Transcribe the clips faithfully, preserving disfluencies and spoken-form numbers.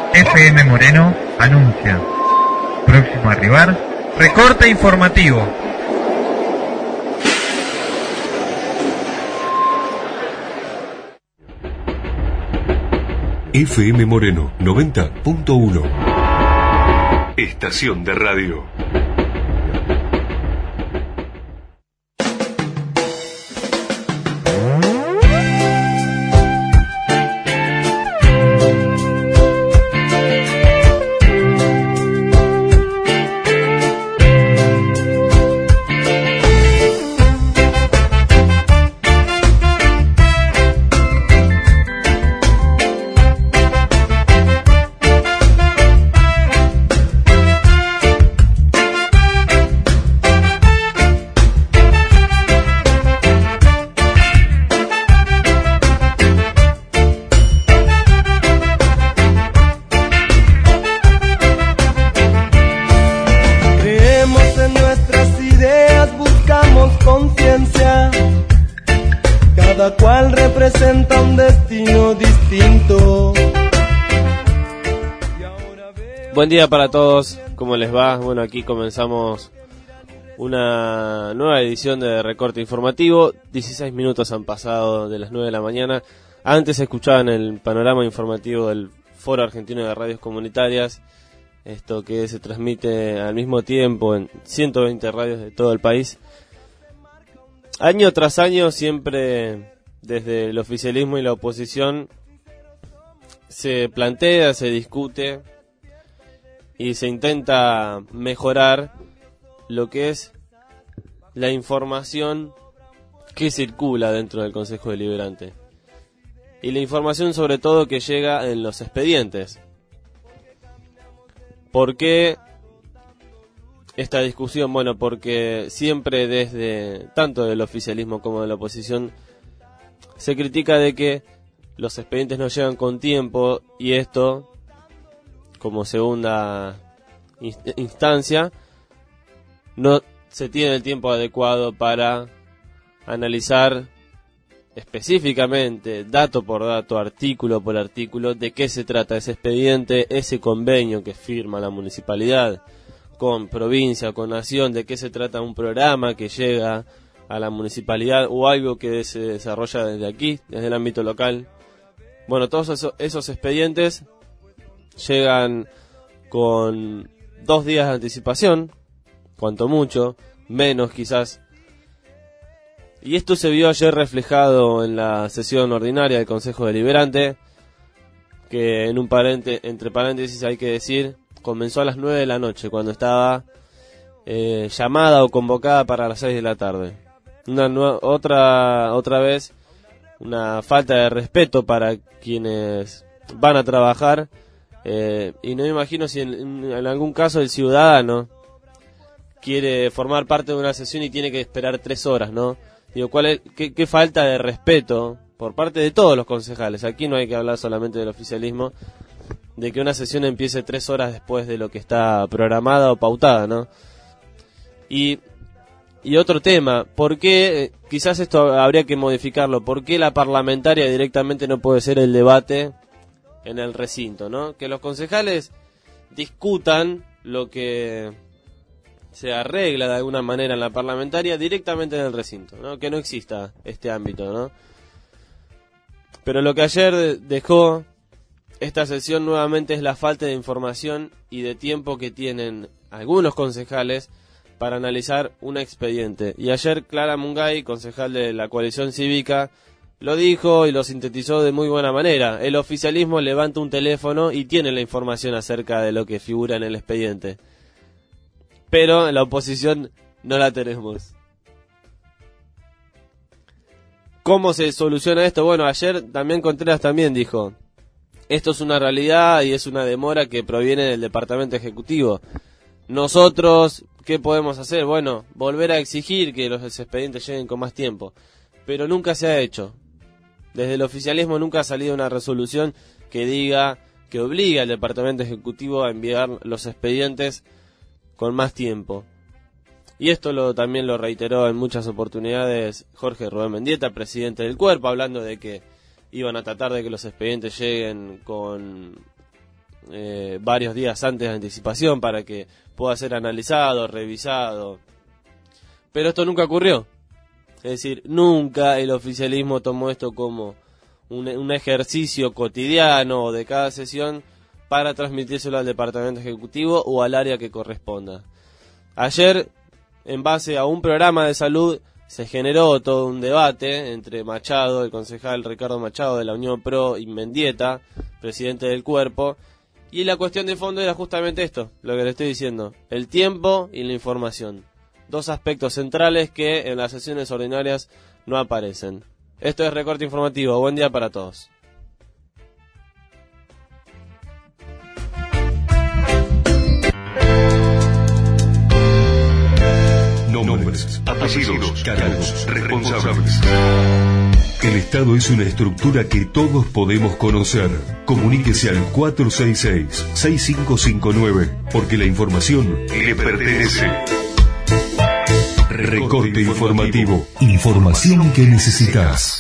F M Moreno anuncia. Próximo a arribar, recorte informativo. F M Moreno noventa punto uno. Estación de radio. Buen día para todos, ¿cómo les va? Bueno, aquí comenzamos una nueva edición de Recorte Informativo. dieciséis minutos han pasado de las nueve de la mañana. Antes escuchaban el panorama informativo del Foro Argentino de Radios Comunitarias, esto que se transmite al mismo tiempo en ciento veinte radios de todo el país. Año tras año, siempre desde el oficialismo y la oposición se plantea, se discute y se intenta mejorar lo que es la información que circula dentro del Consejo Deliberante. Y la información sobre todo que llega en los expedientes. ¿Por qué esta discusión? Bueno, porque siempre desde, tanto del oficialismo como de la oposición, se critica de que los expedientes no llegan con tiempo y esto, como segunda instancia, no se tiene el tiempo adecuado para analizar específicamente, dato por dato, artículo por artículo, de qué se trata ese expediente, ese convenio que firma la municipalidad con provincia, con nación, de qué se trata un programa que llega a la municipalidad o algo que se desarrolla desde aquí, desde el ámbito local. Bueno, todos esos, esos expedientes llegan con dos días de anticipación, cuanto mucho, menos quizás. Y esto se vio ayer reflejado en la sesión ordinaria del Consejo Deliberante, que en un parente, entre paréntesis hay que decir, comenzó a las nueve de la noche, cuando estaba eh, llamada o convocada para las seis de la tarde. Una nu- otra otra vez, una falta de respeto para quienes van a trabajar. Eh, y no me imagino si en, en algún caso el ciudadano quiere formar parte de una sesión y tiene que esperar tres horas, ¿no? Digo, ¿cuál es, qué, qué falta de respeto por parte de todos los concejales? Aquí no hay que hablar solamente del oficialismo, de que una sesión empiece tres horas después de lo que está programada o pautada, ¿no? Y, y otro tema, ¿por qué, quizás esto habría que modificarlo, por qué la parlamentaria directamente no puede ser el debate en el recinto, ¿no? Que los concejales discutan lo que se arregla de alguna manera en la parlamentaria directamente en el recinto, ¿no? Que no exista este ámbito, ¿no? Pero lo que ayer dejó esta sesión nuevamente es la falta de información y de tiempo que tienen algunos concejales para analizar un expediente. Y ayer Clara Mungay, concejal de la coalición cívica, lo dijo y lo sintetizó de muy buena manera. El oficialismo levanta un teléfono y tiene la información acerca de lo que figura en el expediente. Pero en la oposición no la tenemos. ¿Cómo se soluciona esto? Bueno, ayer también Contreras también dijo, esto es una realidad y es una demora que proviene del Departamento Ejecutivo. Nosotros, ¿qué podemos hacer? Bueno, volver a exigir que los expedientes lleguen con más tiempo. Pero nunca se ha hecho. Desde el oficialismo nunca ha salido una resolución que diga, que obligue al Departamento Ejecutivo a enviar los expedientes con más tiempo. Y esto lo también lo reiteró en muchas oportunidades Jorge Rubén Mendieta, presidente del Cuerpo, hablando de que iban a tratar de que los expedientes lleguen con eh, varios días antes de anticipación para que pueda ser analizado, revisado. Pero esto nunca ocurrió. Es decir, nunca el oficialismo tomó esto como un, un ejercicio cotidiano de cada sesión para transmitírselo al Departamento Ejecutivo o al área que corresponda. Ayer, en base a un programa de salud, se generó todo un debate entre Machado, el concejal Ricardo Machado de la Unión Pro, y Mendieta, presidente del cuerpo, y la cuestión de fondo era justamente esto, lo que le estoy diciendo, el tiempo y la información. Dos aspectos centrales que en las sesiones ordinarias no aparecen. Esto es Recorte Informativo. Buen día para todos. Nombres, apellidos, cargos, responsables. El Estado es una estructura que todos podemos conocer. Comuníquese al cuatro seis seis, seis cinco cinco nueve, porque la información le pertenece. Recorte informativo. Información que necesitas.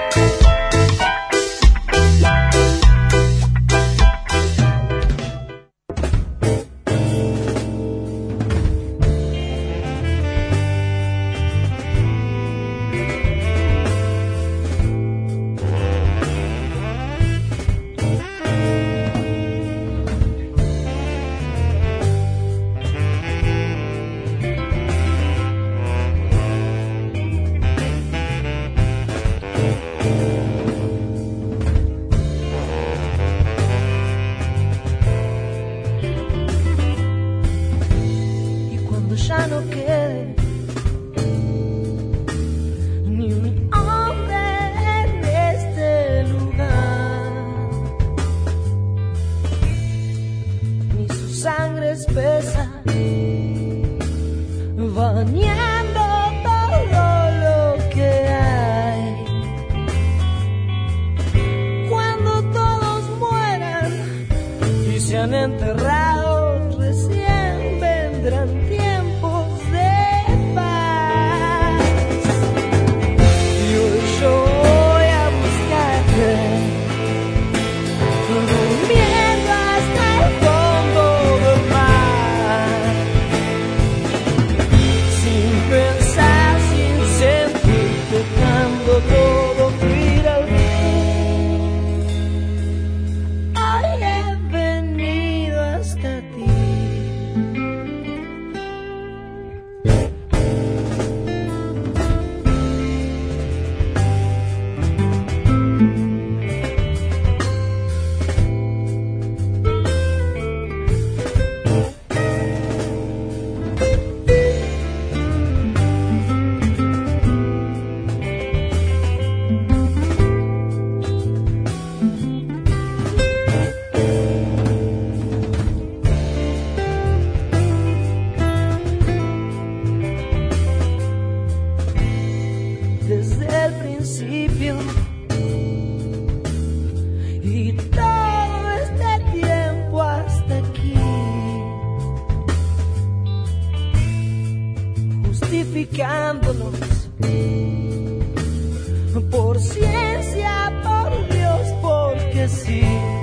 Por ciencia, por Dios, porque sí.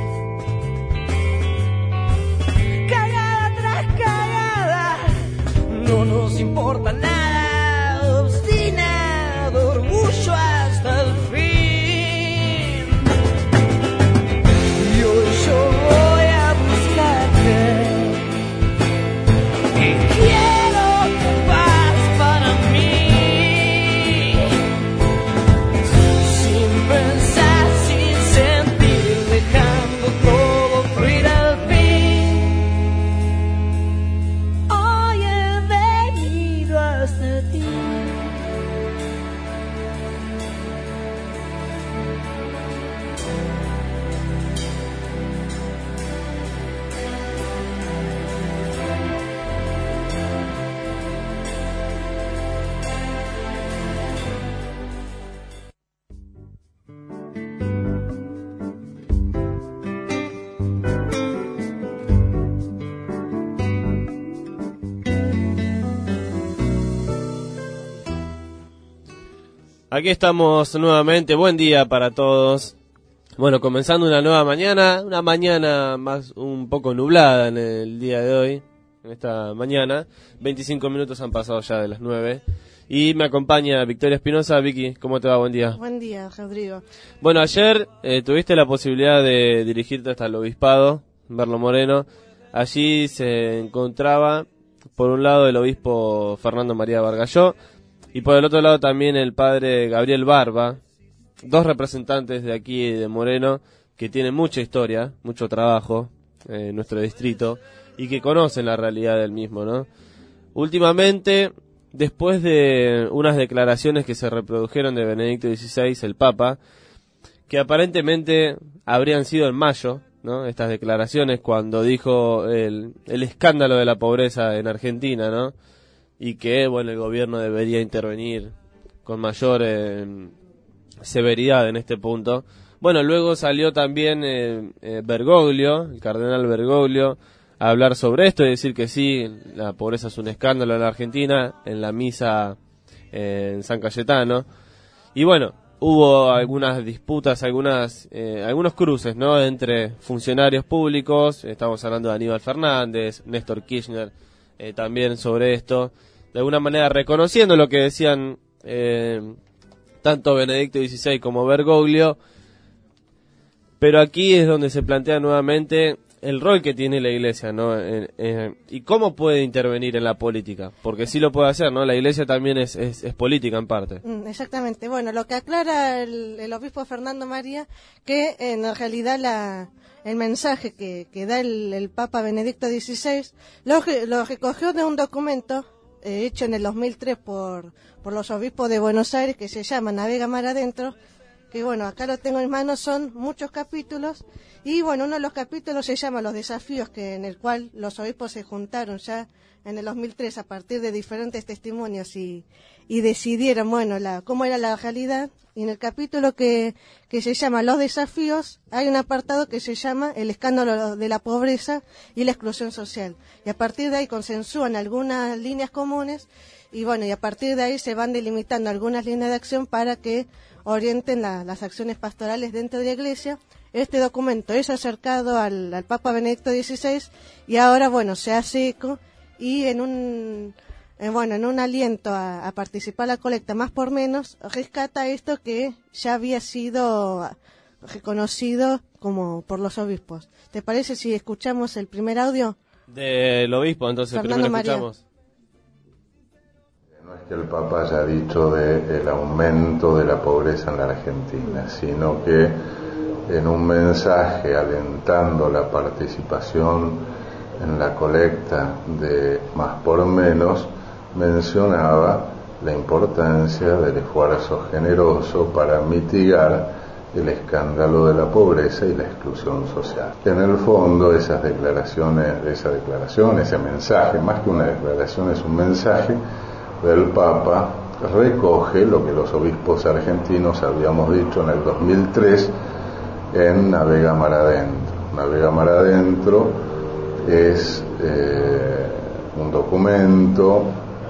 Cagada tras cagada, no nos importa nada. Obstinado orgullo hasta el fin. Y hoy yo voy a buscarte. Y quiero tu paz para mí. Aquí estamos nuevamente, buen día para todos. Bueno, comenzando una nueva mañana, una mañana más un poco nublada en el día de hoy, en esta mañana. veinticinco minutos han pasado ya de las nueve. Y me acompaña Victoria Espinosa. Vicky, ¿cómo te va? Buen día. Buen día, Rodrigo. Bueno, ayer eh, tuviste la posibilidad de dirigirte hasta el obispado, Merlo Moreno. Allí se encontraba, por un lado, el obispo Fernando María Bargalló, y por el otro lado también el padre Gabriel Barba, dos representantes de aquí de Moreno que tienen mucha historia, mucho trabajo eh, en nuestro distrito y que conocen la realidad del mismo, ¿no? Últimamente, después de unas declaraciones que se reprodujeron de Benedicto dieciséis, el Papa, que aparentemente habrían sido en mayo, ¿no? Estas declaraciones cuando dijo el, el escándalo de la pobreza en Argentina, ¿no? Y que, bueno, el gobierno debería intervenir con mayor eh, severidad en este punto. Bueno, luego salió también eh, eh, Bergoglio, el cardenal Bergoglio, a hablar sobre esto y decir que sí, la pobreza es un escándalo en la Argentina, en la misa eh, en San Cayetano. Y bueno, hubo algunas disputas, algunas eh, algunos cruces, ¿no?, entre funcionarios públicos. Estamos hablando de Aníbal Fernández, Néstor Kirchner, eh, también sobre esto, de alguna manera reconociendo lo que decían eh, tanto Benedicto dieciséis como Bergoglio, pero aquí es donde se plantea nuevamente el rol que tiene la Iglesia, ¿no? Eh, eh, y cómo puede intervenir en la política, porque sí lo puede hacer, ¿no? La Iglesia también es, es, es política en parte. Exactamente. Bueno, lo que aclara el, el obispo Fernando María, que en realidad la, el mensaje que, que da el, el Papa Benedicto dieciséis lo, lo recogió de un documento eh, hecho en el dos mil tres por, por los obispos de Buenos Aires, que se llama Navega Mar Adentro, que bueno, acá lo tengo en manos, son muchos capítulos, y bueno, uno de los capítulos se llama Los desafíos, que en el cual los obispos se juntaron ya en el dos mil tres a partir de diferentes testimonios y, y decidieron, bueno, la, cómo era la realidad. Y en el capítulo que, que se llama Los desafíos, hay un apartado que se llama El escándalo de la pobreza y la exclusión social. Y a partir de ahí consensúan algunas líneas comunes, y bueno, y a partir de ahí se van delimitando algunas líneas de acción para que orienten la, las acciones pastorales dentro de la Iglesia. Este documento es acercado al, al Papa Benedicto dieciséis y ahora, bueno, se hace eco y en un, en, bueno, en un aliento a, a participar la colecta más por menos, rescata esto que ya había sido reconocido como por los obispos. ¿Te parece si escuchamos el primer audio? Del obispo, entonces, Fernando primero María. escuchamos. No es que el Papa haya dicho del aumento de la pobreza en la Argentina, sino que en un mensaje alentando la participación en la colecta de Más por Menos, mencionaba la importancia del esfuerzo generoso para mitigar el escándalo de la pobreza y la exclusión social. En el fondo, esas declaraciones, esa declaración, ese mensaje, más que una declaración, es un mensaje del Papa, recoge lo que los obispos argentinos habíamos dicho en el dos mil tres en Navega Mar Adentro. Navega Mar Adentro es eh, un documento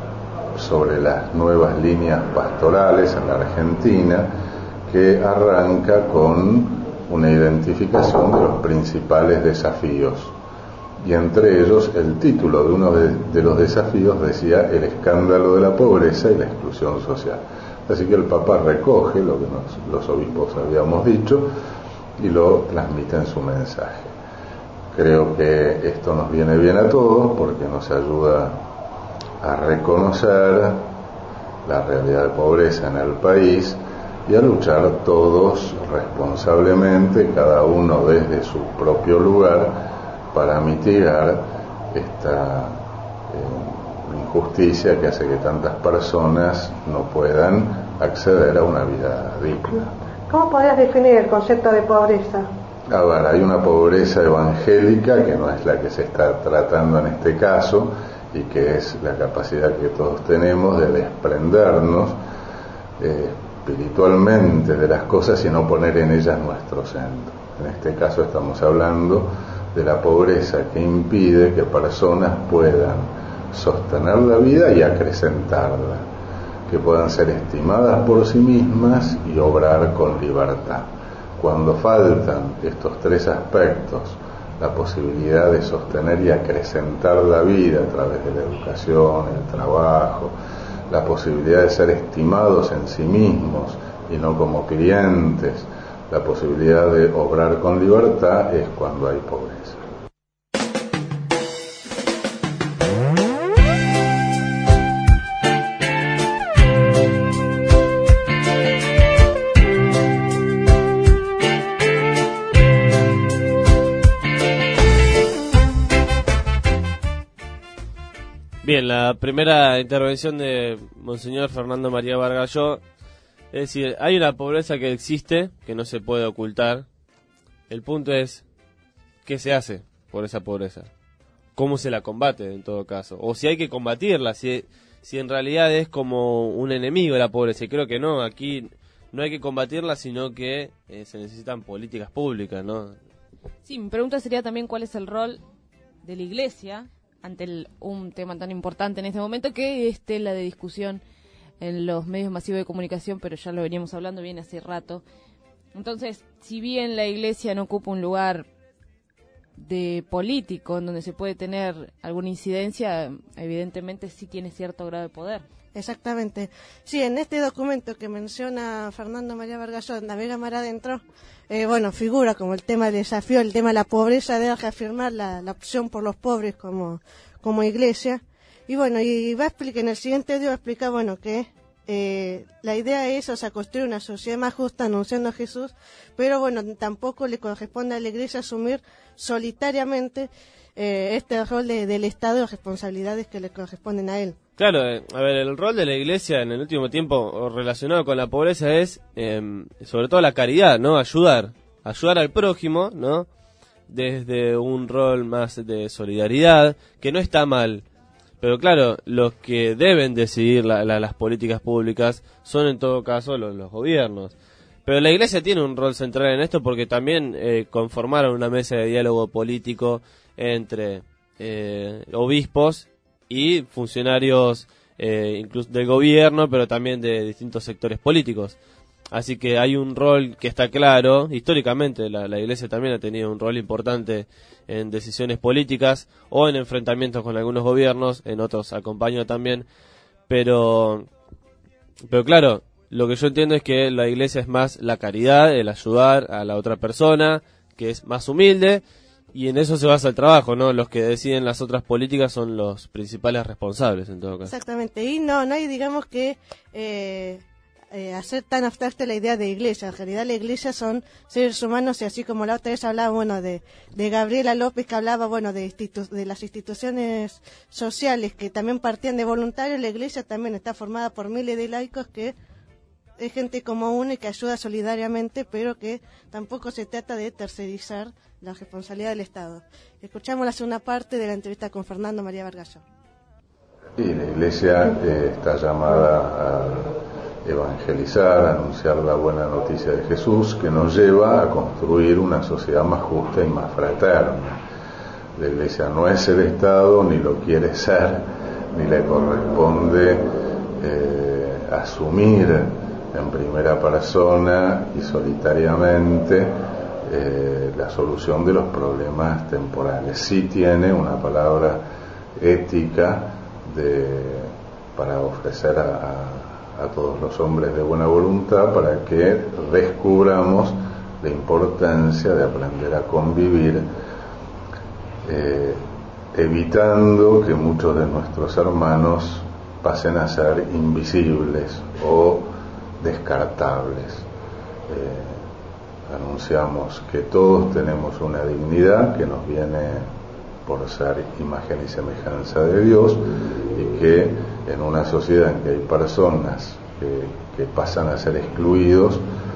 sobre las nuevas líneas pastorales en la Argentina que arranca con una identificación de los principales desafíos. Y entre ellos el título de uno de, de los desafíos decía el escándalo de la pobreza y la exclusión social. Así que el Papa recoge lo que nos, los obispos habíamos dicho y lo transmite en su mensaje. Creo que esto nos viene bien a todos porque nos ayuda a reconocer la realidad de pobreza en el país y a luchar todos responsablemente, cada uno desde su propio lugar, para mitigar esta eh, injusticia que hace que tantas personas no puedan acceder a una vida digna. ¿Cómo podrías definir el concepto de pobreza? A ver, hay una pobreza evangélica que no es la que se está tratando en este caso y que es la capacidad que todos tenemos de desprendernos eh, espiritualmente de las cosas y no poner en ellas nuestro centro. En este caso estamos hablando de la pobreza que impide que personas puedan sostener la vida y acrecentarla, que puedan ser estimadas por sí mismas y obrar con libertad. Cuando faltan estos tres aspectos, la posibilidad de sostener y acrecentar la vida a través de la educación, el trabajo, la posibilidad de ser estimados en sí mismos y no como clientes, la posibilidad de obrar con libertad, es cuando hay pobreza. Bien, la primera intervención de Monseñor Fernando María Vargalló, es decir, hay una pobreza que existe, que no se puede ocultar. El punto es, ¿qué se hace por esa pobreza? ¿Cómo se la combate en todo caso? O si hay que combatirla, si, si en realidad es como un enemigo la pobreza. Y creo que no, aquí no hay que combatirla, sino que eh, se necesitan políticas públicas, ¿no? Sí, mi pregunta sería también cuál es el rol de la Iglesia ante el, un tema tan importante en este momento, que es tela de discusión en los medios masivos de comunicación, pero ya lo veníamos hablando bien hace rato. Entonces, si bien la Iglesia no ocupa un lugar de político en donde se puede tener alguna incidencia, evidentemente sí tiene cierto grado de poder. Exactamente. Sí, en este documento que menciona Fernando María Vargalló, Navega Mar Adentro, eh, bueno, figura como el tema del desafío, el tema de la pobreza, de reafirmar la, la opción por los pobres como, como iglesia. Y bueno, y va a explicar, en el siguiente video va a explicar, bueno, que eh, la idea es, o sea, construir una sociedad más justa anunciando a Jesús, pero bueno, tampoco le corresponde a la iglesia asumir solitariamente eh, este rol de, del Estado y las responsabilidades que le corresponden a él. Claro, eh, a ver, el rol de la Iglesia en el último tiempo relacionado con la pobreza es, eh, sobre todo la caridad, ¿no? Ayudar, ayudar al prójimo, ¿no? Desde un rol más de solidaridad, que no está mal. Pero claro, los que deben decidir la, la, las políticas públicas son en todo caso los, los gobiernos. Pero la Iglesia tiene un rol central en esto porque también eh, conformaron una mesa de diálogo político entre eh, obispos y funcionarios eh, incluso del gobierno, pero también de distintos sectores políticos. Así que hay un rol que está claro. Históricamente la, la Iglesia también ha tenido un rol importante en decisiones políticas o en enfrentamientos con algunos gobiernos, en otros acompaña también. Pero, pero claro, lo que yo entiendo es que la Iglesia es más la caridad, el ayudar a la otra persona, que es más humilde. Y en eso se basa el trabajo, ¿no? Los que deciden las otras políticas son los principales responsables, en todo caso. Exactamente. Y no, no hay, digamos que, eh, eh, hacer tan abstracta la idea de iglesia. En realidad la iglesia son seres humanos, y así como la otra vez hablaba, bueno, de, de Gabriela López, que hablaba, bueno, de, institu- de las instituciones sociales que también partían de voluntarios, la iglesia también está formada por miles de laicos que es gente como uno y que ayuda solidariamente, pero que tampoco se trata de tercerizar la responsabilidad del Estado. Escuchamos la segunda parte de la entrevista con Fernando María Vargalló. Y la Iglesia eh, está llamada a evangelizar, a anunciar la buena noticia de Jesús, que nos lleva a construir una sociedad más justa y más fraterna. La Iglesia no es el Estado, ni lo quiere ser, ni le corresponde eh, asumir en primera persona y solitariamente eh, la solución de los problemas temporales. Sí tiene una palabra ética de, para ofrecer a, a, a todos los hombres de buena voluntad para que descubramos la importancia de aprender a convivir, eh, evitando que muchos de nuestros hermanos pasen a ser invisibles o descartables. Eh, anunciamos que todos tenemos una dignidad que nos viene por ser imagen y semejanza de Dios, y que en una sociedad en que hay personas que, que pasan a ser excluidos,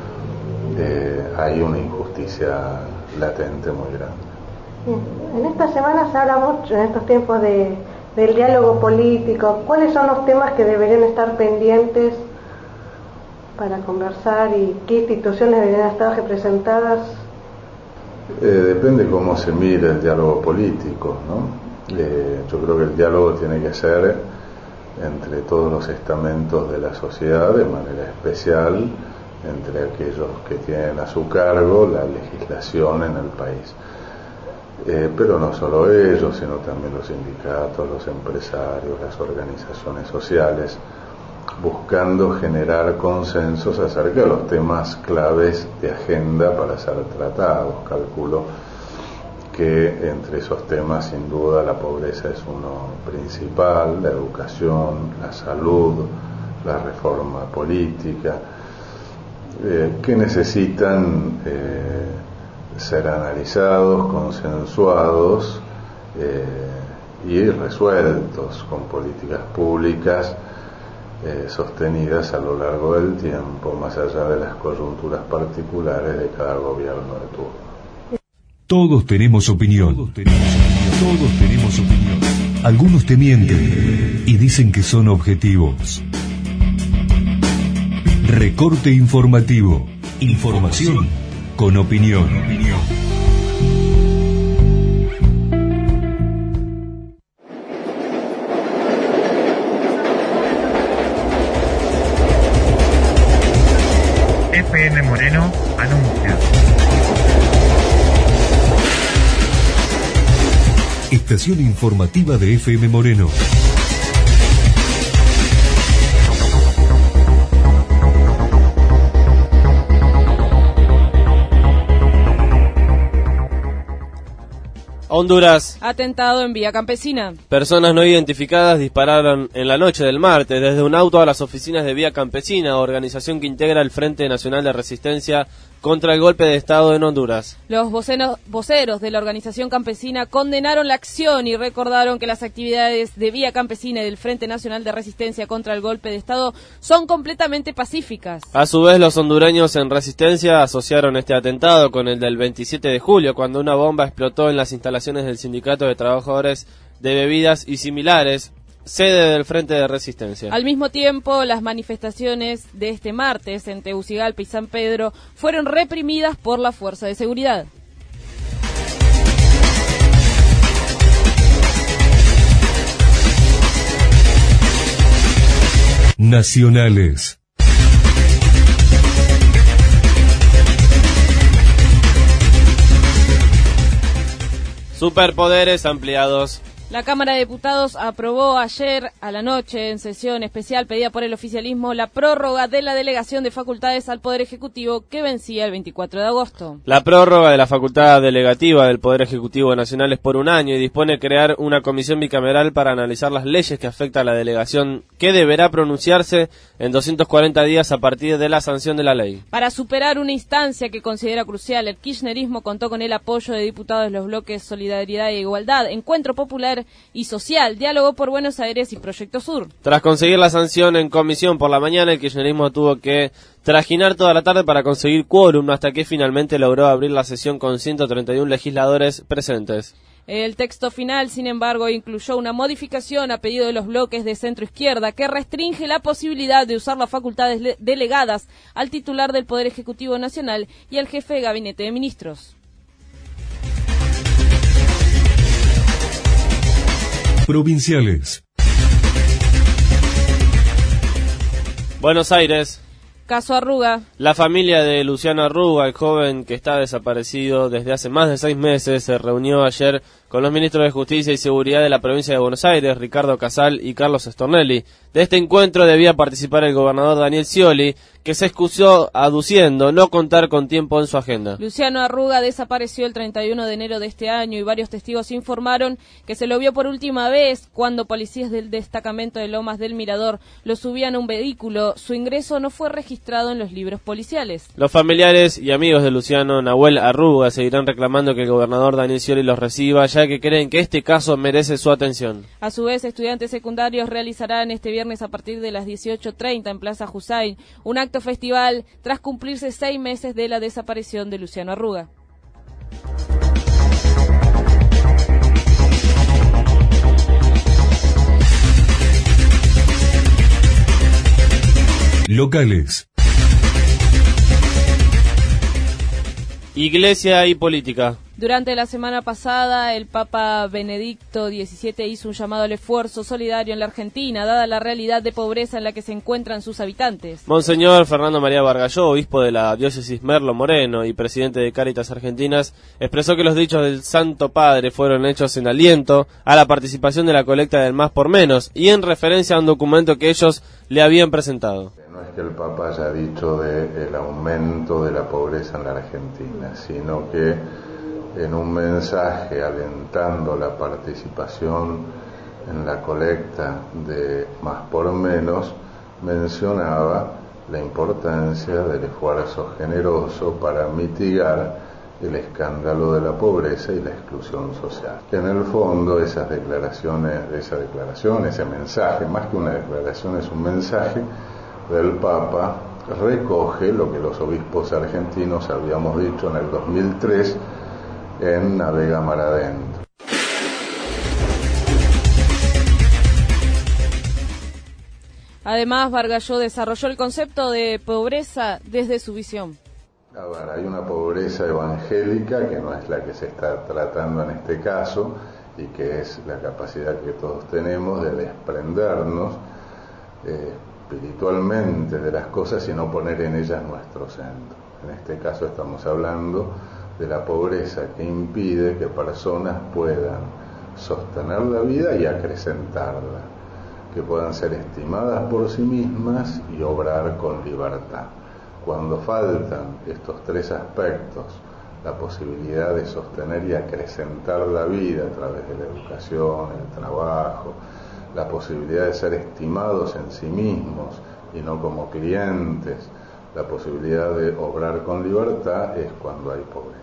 eh, hay una injusticia latente muy grande. En esta semana se habla mucho, en estos tiempos de, del diálogo político. ¿Cuáles son los temas que deberían estar pendientes para conversar y qué instituciones deberían estar representadas? Eh, depende cómo se mire el diálogo político, ¿no? Eh, yo creo que el diálogo tiene que ser entre todos los estamentos de la sociedad, de manera especial entre aquellos que tienen a su cargo la legislación en el país. Eh, pero no solo ellos, sino también los sindicatos, los empresarios, las organizaciones sociales, buscando generar consensos acerca de los temas claves de agenda para ser tratados. Calculo que entre esos temas, sin duda, la pobreza es uno principal, la educación, la salud, la reforma política, eh, que necesitan eh, ser analizados, consensuados eh, y resueltos con políticas públicas eh, sostenidas a lo largo del tiempo, más allá de las coyunturas particulares de cada gobierno de turno. Todos tenemos opinión. Todos tenemos opinión. Todos tenemos opinión. Algunos te mienten y dicen que son objetivos. Recorte informativo. Información con opinión. F M Moreno anuncia. Estación informativa de F M Moreno. Honduras. Atentado en Vía Campesina. Personas no identificadas dispararon en la noche del martes desde un auto a las oficinas de Vía Campesina, organización que integra el Frente Nacional de Resistencia contra el golpe de Estado en Honduras. Los voceros, voceros de la organización campesina condenaron la acción y recordaron que las actividades de Vía Campesina y del Frente Nacional de Resistencia contra el golpe de Estado son completamente pacíficas. A su vez, los hondureños en resistencia asociaron este atentado con el del veintisiete de julio, cuando una bomba explotó en las instalaciones del Sindicato de Trabajadores de Bebidas y Similares, sede del Frente de Resistencia. Al mismo tiempo, las manifestaciones de este martes en Tegucigalpa y San Pedro fueron reprimidas por la Fuerza de Seguridad. Nacionales. Superpoderes ampliados. La Cámara de Diputados aprobó ayer a la noche, en sesión especial pedida por el oficialismo, la prórroga de la delegación de facultades al Poder Ejecutivo que vencía el veinticuatro de agosto. La prórroga de la facultad delegativa del Poder Ejecutivo Nacional es por un año y dispone crear una comisión bicameral para analizar las leyes que afectan a la delegación, que deberá pronunciarse en doscientos cuarenta días a partir de la sanción de la ley. Para superar una instancia que considera crucial, el kirchnerismo contó con el apoyo de diputados de los bloques Solidaridad e Igualdad, Encuentro Popular y Social, Diálogo por Buenos Aires y Proyecto Sur. Tras conseguir la sanción en comisión por la mañana, el kirchnerismo tuvo que trajinar toda la tarde para conseguir quórum, hasta que finalmente logró abrir la sesión con ciento treinta y uno legisladores presentes. El texto final, sin embargo, incluyó una modificación a pedido de los bloques de centro-izquierda que restringe la posibilidad de usar las facultades le- delegadas al titular del Poder Ejecutivo Nacional y al jefe de Gabinete de Ministros. Provinciales. Buenos Aires. Caso Arruga. La familia de Luciano Arruga, el joven que está desaparecido desde hace más de seis meses, se reunió ayer con los ministros de Justicia y Seguridad de la provincia de Buenos Aires, Ricardo Casal y Carlos Stornelli. De este encuentro debía participar el gobernador Daniel Scioli, que se excusó aduciendo no contar con tiempo en su agenda. Luciano Arruga desapareció el treinta y uno de enero de este año y varios testigos informaron que se lo vio por última vez cuando policías del destacamento de Lomas del Mirador lo subían a un vehículo. Su ingreso no fue registrado en los libros policiales. Los familiares y amigos de Luciano Nahuel Arruga seguirán reclamando que el gobernador Daniel Scioli los reciba, ya que creen que este caso merece su atención. A su vez, estudiantes secundarios realizarán este viernes a partir de las dieciocho treinta en Plaza Hussein un acto festival tras cumplirse seis meses de la desaparición de Luciano Arruga. Locales. Iglesia y política. Durante la semana pasada, el Papa Benedicto diecisiete hizo un llamado al esfuerzo solidario en la Argentina, dada la realidad de pobreza en la que se encuentran sus habitantes. Monseñor Fernando María Vargalló, obispo de la diócesis Merlo Moreno y presidente de Cáritas Argentinas, expresó que los dichos del Santo Padre fueron hechos en aliento a la participación de la colecta del Más por Menos y en referencia a un documento que ellos le habían presentado. No es que el Papa haya dicho del aumento de la pobreza en la Argentina, sino que en un mensaje alentando la participación en la colecta de Más por Menos, mencionaba la importancia del esfuerzo generoso para mitigar el escándalo de la pobreza y la exclusión social. En el fondo, esas declaraciones, esa declaración, ese mensaje, más que una declaración, es un mensaje del Papa, recoge lo que los obispos argentinos habíamos dicho en el dos mil tres en Navega Mar Adentro. Además, Vargalló desarrolló el concepto de pobreza desde su visión. A ver, hay una pobreza evangélica que no es la que se está tratando en este caso y que es la capacidad que todos tenemos de desprendernos eh, espiritualmente de las cosas y no poner en ellas nuestro centro. En este caso estamos hablando de la pobreza que impide que personas puedan sostener la vida y acrecentarla, que puedan ser estimadas por sí mismas y obrar con libertad. Cuando faltan estos tres aspectos, la posibilidad de sostener y acrecentar la vida a través de la educación, el trabajo, la posibilidad de ser estimados en sí mismos y no como clientes, la posibilidad de obrar con libertad, es cuando hay pobreza.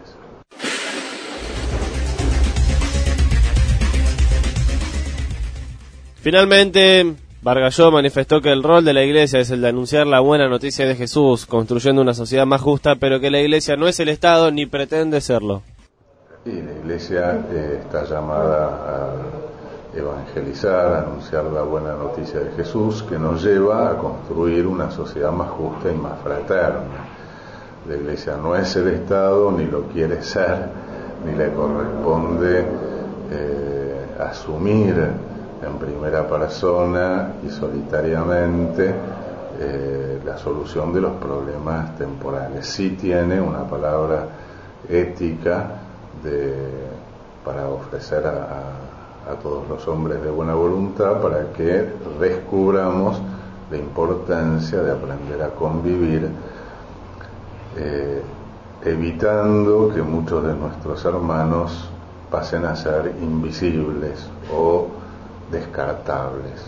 Finalmente, Vargalló manifestó que el rol de la Iglesia es el de anunciar la buena noticia de Jesús, construyendo una sociedad más justa, pero que la Iglesia no es el Estado ni pretende serlo. Y la Iglesia eh, está llamada a evangelizar, a anunciar la buena noticia de Jesús, que nos lleva a construir una sociedad más justa y más fraterna. La Iglesia no es el Estado, ni lo quiere ser, ni le corresponde eh, asumir en primera persona y solitariamente eh, la solución de los problemas temporales. Sí tiene una palabra ética de, para ofrecer a, a, a todos los hombres de buena voluntad para que descubramos la importancia de aprender a convivir, eh, evitando que muchos de nuestros hermanos pasen a ser invisibles o descartables.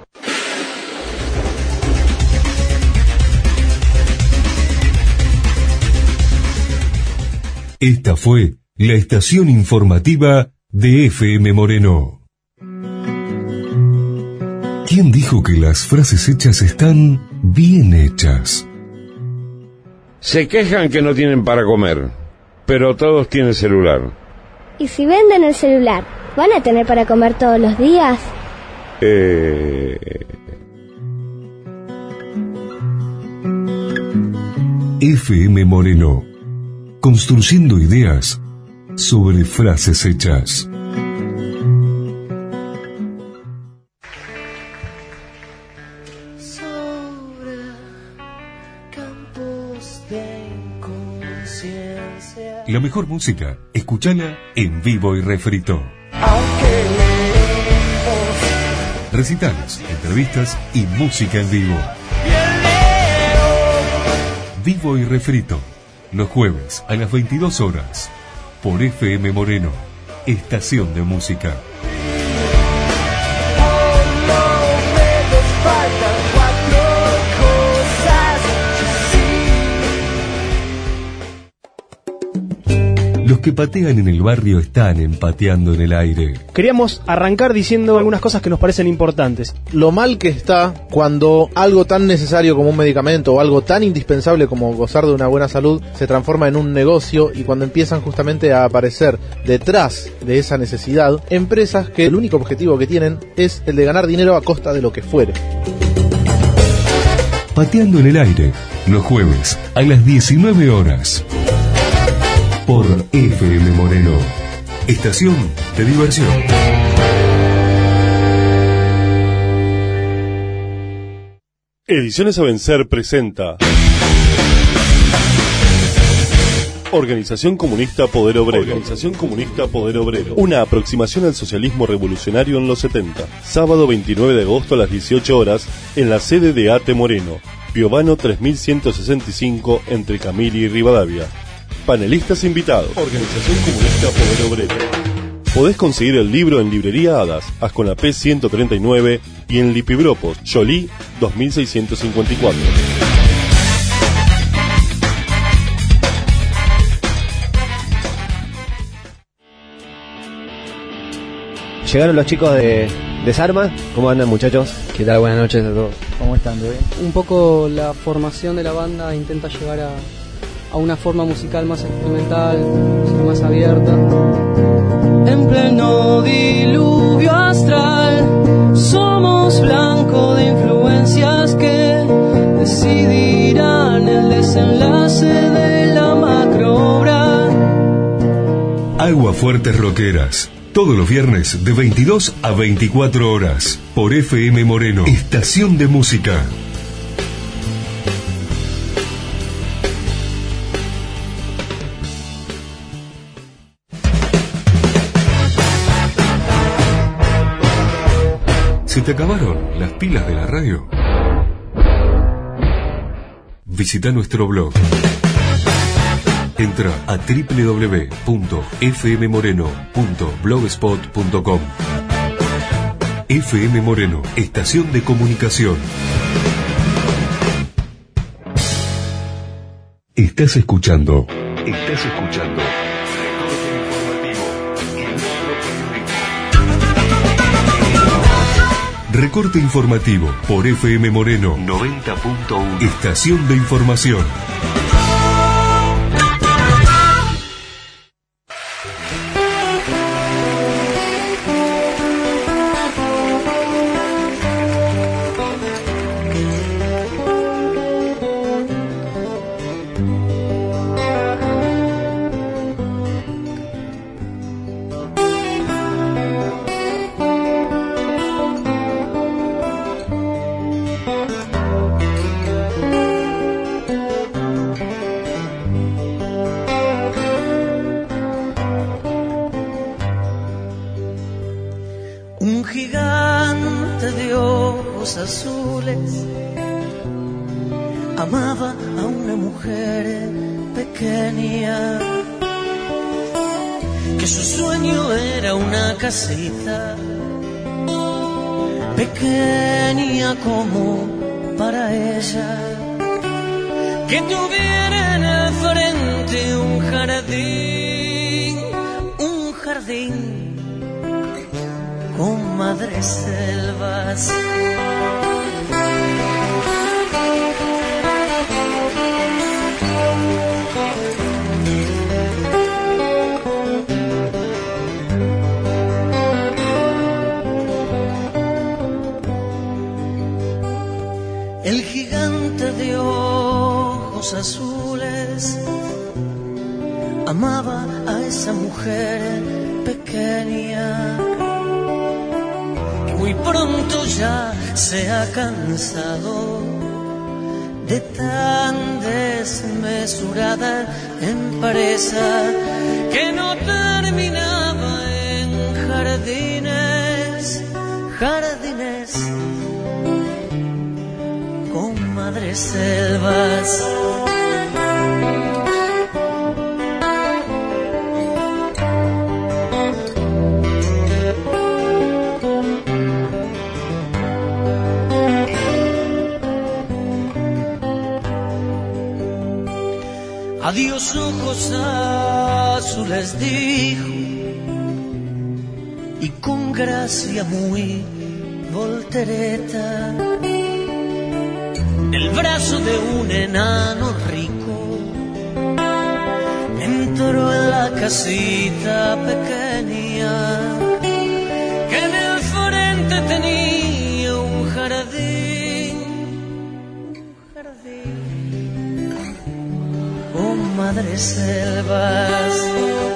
Esta fue la estación informativa de F M Moreno. ¿Quién dijo que las frases hechas están bien hechas? Se quejan que no tienen para comer, pero todos tienen celular. ¿Y si venden el celular, van a tener para comer todos los días? Eh... F M Moreno, construyendo ideas sobre frases hechas. La mejor música, escúchala en Vivo y Refrito. Recitales, entrevistas y música en vivo. Vivo y Refrito, los jueves a las veintidós horas, por F M Moreno, estación de música. Los que patean en el barrio están empateando en el aire. Queríamos arrancar diciendo algunas cosas que nos parecen importantes. Lo mal que está cuando algo tan necesario como un medicamento o algo tan indispensable como gozar de una buena salud se transforma en un negocio, y cuando empiezan justamente a aparecer detrás de esa necesidad empresas que el único objetivo que tienen es el de ganar dinero a costa de lo que fuere. Pateando en el aire, los jueves a las diecinueve horas. por F M Moreno. Estación de diversión. Ediciones a Vencer presenta Organización Comunista Poder Obrero. Organización Comunista Poder Obrero. Una aproximación al socialismo revolucionario en los setenta. Sábado veintinueve de agosto a las dieciocho horas en la sede de A T E Moreno, Piovano tres mil ciento sesenta y cinco entre Camiri y Rivadavia. Panelistas invitados. Organización Comunista Poder Obrero. Podés conseguir el libro en Librería Hadas, Asconapé ciento treinta y nueve y en Lipibropos, Yolí dos mil seiscientos cincuenta y cuatro. Llegaron los chicos de Desarma. ¿Cómo andan, muchachos? ¿Qué tal? Buenas noches a todos. ¿Cómo están? ¿Todo bien? Un poco la formación de la banda intenta llegar a, a una forma musical más experimental, más abierta. En pleno diluvio astral, somos blanco de influencias que decidirán el desenlace de la macroobra. Aguafuertes Rockeras. Todos los viernes de veintidós a veinticuatro horas por F M Moreno, Estación de Música. ¿Se te acabaron las pilas de la radio? Visita nuestro blog. Entra a doble u doble u doble u punto f m moreno punto blogspot punto com. F M Moreno, estación de comunicación. Estás escuchando. Estás escuchando. Recorte informativo por F M Moreno noventa punto uno. Estación de información. Pequeña como para ella, que tuviera en el frente un jardín, un jardín con madres selvas. El gigante de ojos azules amaba a esa mujer pequeña, que muy pronto ya se ha cansado de tan desmesurada empresa que no terminaba en jardines, jardines con madres selvas. Adiós ojos azules, dijo, y con gracia muy voltereta, el brazo de un enano rico entró en la casita pequeña que en el frente tenía un jardín, un jardín con madreselvas.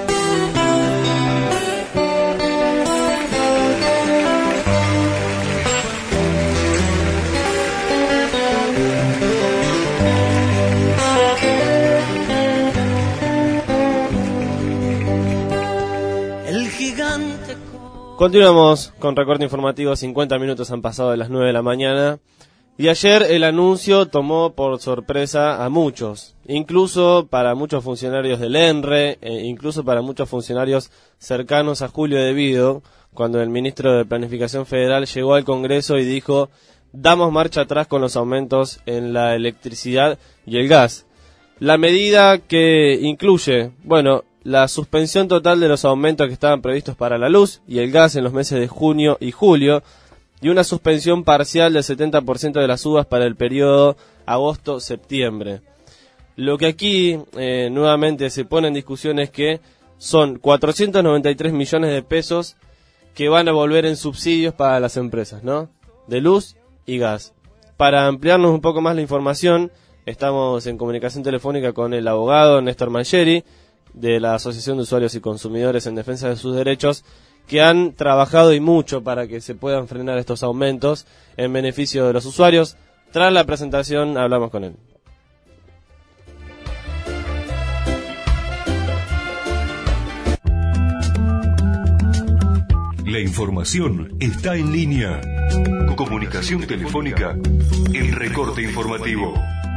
El gigante. Continuamos con recorte informativo. Cincuenta minutos han pasado de las nueve de la mañana. Y ayer el anuncio tomó por sorpresa a muchos, incluso para muchos funcionarios del ENRE, e incluso para muchos funcionarios cercanos a Julio De Vido, cuando el ministro de Planificación Federal llegó al Congreso y dijo: damos marcha atrás con los aumentos en la electricidad y el gas. La medida que incluye, bueno, la suspensión total de los aumentos que estaban previstos para la luz y el gas en los meses de junio y julio, y una suspensión parcial del setenta por ciento de las subas para el periodo agosto-septiembre. Lo que aquí eh, nuevamente se pone en discusión es que son cuatrocientos noventa y tres millones de pesos que van a volver en subsidios para las empresas, ¿no? De luz y gas. Para ampliarnos un poco más la información, estamos en comunicación telefónica con el abogado Néstor Mangieri, de la Asociación de Usuarios y Consumidores en Defensa de sus Derechos, que han trabajado y mucho para que se puedan frenar estos aumentos en beneficio de los usuarios. Tras la presentación hablamos con él. La información está en línea. Comunicación telefónica, el recorte informativo.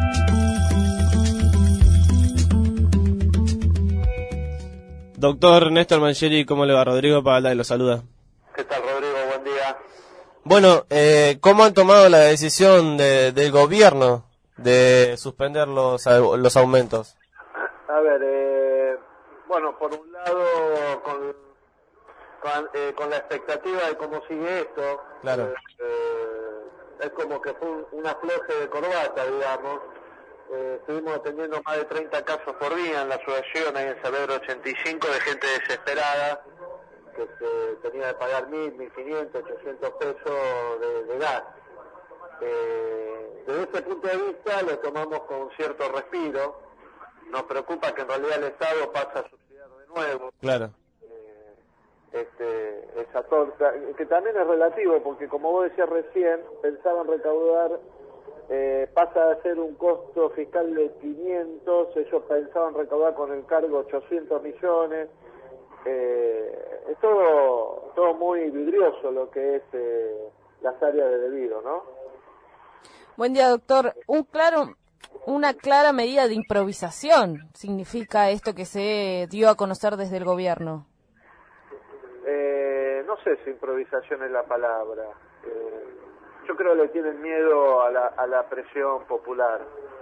Doctor Néstor Mangieri, ¿cómo le va? Rodrigo Pavalda lo saluda. ¿Qué tal, Rodrigo? Buen día. Bueno, eh, ¿cómo han tomado la decisión de, del gobierno de suspender los, los aumentos? A ver, eh, bueno, por un lado, con, con, eh, con la expectativa de cómo sigue esto, claro. eh, eh, es como que fue un, un afloje de corbata, digamos. Eh, estuvimos atendiendo más de treinta casos por día en la asociación, ahí en Saavedra ochenta y cinco, de gente desesperada que se tenía que pagar mil, mil quinientos, ochocientos pesos de, de gas. Eh, desde ese punto de vista lo tomamos con cierto respiro. Nos preocupa que en realidad el Estado pasa a subsidiar de nuevo. Claro. Eh, este, esa torta, que también es relativo, porque como vos decías recién, pensaban recaudar. Eh, pasa a ser un costo fiscal de quinientos, ellos pensaban recaudar con el cargo ochocientos millones, eh, es todo, todo muy vidrioso lo que es eh, las áreas de debido, ¿no? Buen día, doctor. Un claro, una clara medida de improvisación significa esto que se dio a conocer desde el gobierno. Eh, no sé si improvisación es la palabra. Eh, Yo creo que le tienen miedo a la, a la presión popular.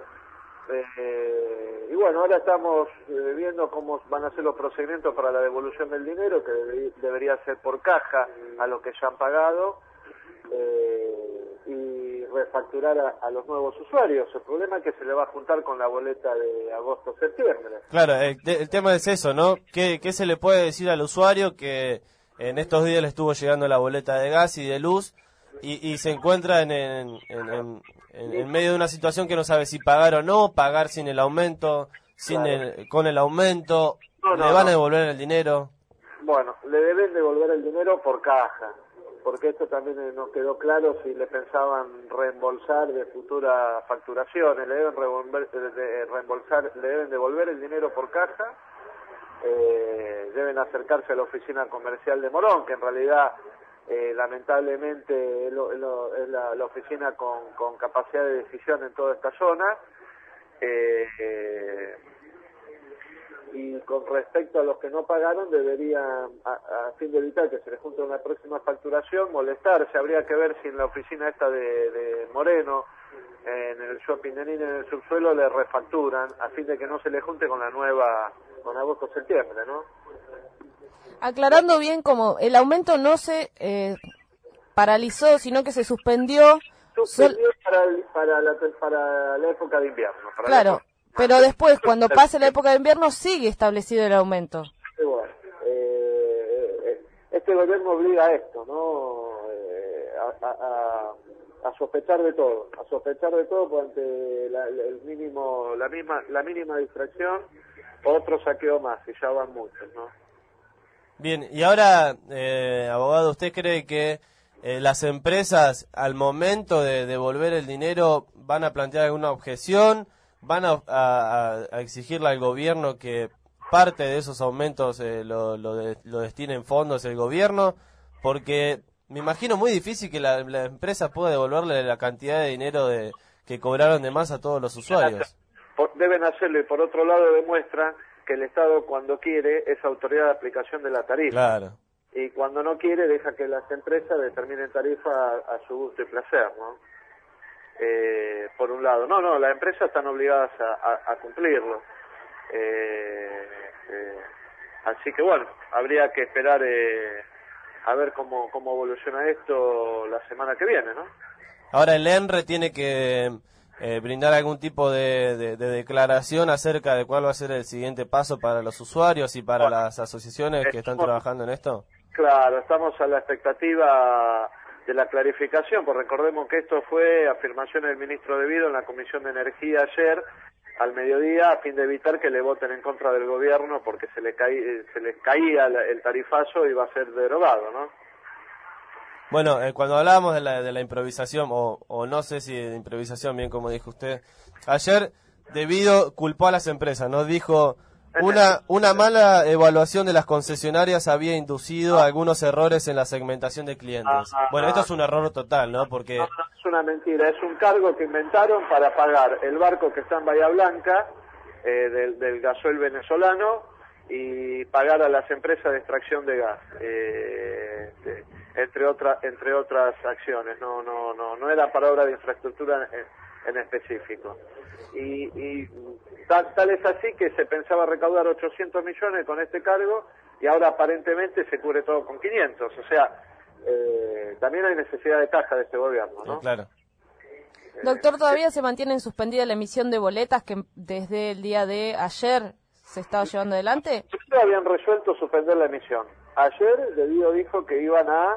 Eh, y bueno, ahora estamos eh, viendo cómo van a ser los procedimientos para la devolución del dinero, que debe, debería ser por caja a los que ya han pagado, eh, y refacturar a, a los nuevos usuarios. El problema es que se le va a juntar con la boleta de agosto-septiembre. Claro, el, el tema es eso, ¿no? ¿Qué, ¿Qué se le puede decir al usuario que en estos días le estuvo llegando la boleta de gas y de luz? Y, y se encuentra en, en, en, en, en medio de una situación que no sabe si pagar o no, pagar sin el aumento, sin Claro. el, con el aumento, No, no, le van no. a devolver el dinero. Bueno, le deben devolver el dinero por caja, porque esto también eh, nos quedó claro si le pensaban reembolsar de futuras facturaciones, le deben revolver, de, de reembolsar, le deben devolver el dinero por caja, eh, deben acercarse a la oficina comercial de Morón, que en realidad Eh, lamentablemente es, lo, es, lo, es la, la oficina con, con capacidad de decisión en toda esta zona. Eh, eh, y con respecto a los que no pagaron, deberían, a, a fin de evitar que se les junte una próxima facturación, molestarse. Habría que ver si en la oficina esta de, de Moreno, en el shopping de Nina, en el subsuelo, le refacturan, a fin de que no se le junte con la nueva, con agosto-septiembre, ¿no? Aclarando bien, como el aumento no se eh, paralizó, sino que se suspendió. Suspendió para, el- para, la, para la época de invierno. Para la Claro, época- pero después, cuando pase la época de invierno, sigue establecido el aumento. Sí, bueno, eh, eh, este gobierno obliga a esto, ¿no? Eh, a, a- a- a sospechar de todo, a sospechar de todo, porque ante la, el mínimo, la misma, la mínima distracción, otro saqueo más, y ya van muchos, ¿no? Bien, y ahora, eh, abogado, ¿usted cree que eh, las empresas al momento de devolver el dinero van a plantear alguna objeción? ¿Van a, a, a exigirle al gobierno que parte de esos aumentos eh, lo, lo, de, lo destine en fondos el gobierno? Porque me imagino muy difícil que la, la empresa pueda devolverle la cantidad de dinero de, que cobraron de más a todos los usuarios. Deben hacerlo, y por otro lado demuestran que el Estado, cuando quiere, es autoridad de aplicación de la tarifa. Claro. Y cuando no quiere, deja que las empresas determinen tarifa a, a su gusto y placer, ¿no? Eh, por un lado. No, no, las empresas están obligadas a, a, a cumplirlo. Eh, eh, así que bueno, habría que esperar eh, a ver cómo, cómo evoluciona esto la semana que viene, ¿no? Ahora el ENRE tiene que eh, brindar algún tipo de, de, de declaración acerca de cuál va a ser el siguiente paso para los usuarios y para bueno, las asociaciones que están trabajando en esto. Claro, estamos a la expectativa de la clarificación, pues recordemos que esto fue afirmación del ministro De Vido en la Comisión de Energía ayer al mediodía, a fin de evitar que le voten en contra del gobierno porque se le caí, se les caía el tarifazo y va a ser derogado, ¿no? Bueno, eh, cuando hablábamos de la, de la improvisación, o, o no sé si de improvisación, bien como dijo usted, ayer De Vido culpó a las empresas, nos dijo una una mala evaluación de las concesionarias había inducido a algunos errores en la segmentación de clientes. Ah, bueno, esto es un error total, ¿no? Porque no, no, es una mentira, es un cargo que inventaron para pagar el barco que está en Bahía Blanca, eh, del, del gasoil venezolano, y pagar a las empresas de extracción de gas, eh, de, entre otras entre otras acciones. No no no no era para obra de infraestructura en, en específico. Y, y tal, tal es así que se pensaba recaudar ochocientos millones con este cargo y ahora aparentemente se cubre todo con quinientos. O sea, eh, también hay necesidad de caja de este gobierno, ¿no? Sí, claro. Doctor, ¿todavía se mantiene suspendida la emisión de boletas que desde el día de ayer se estaba llevando adelante? Sí, habían resuelto suspender la emisión. Ayer De Vido dijo que iban a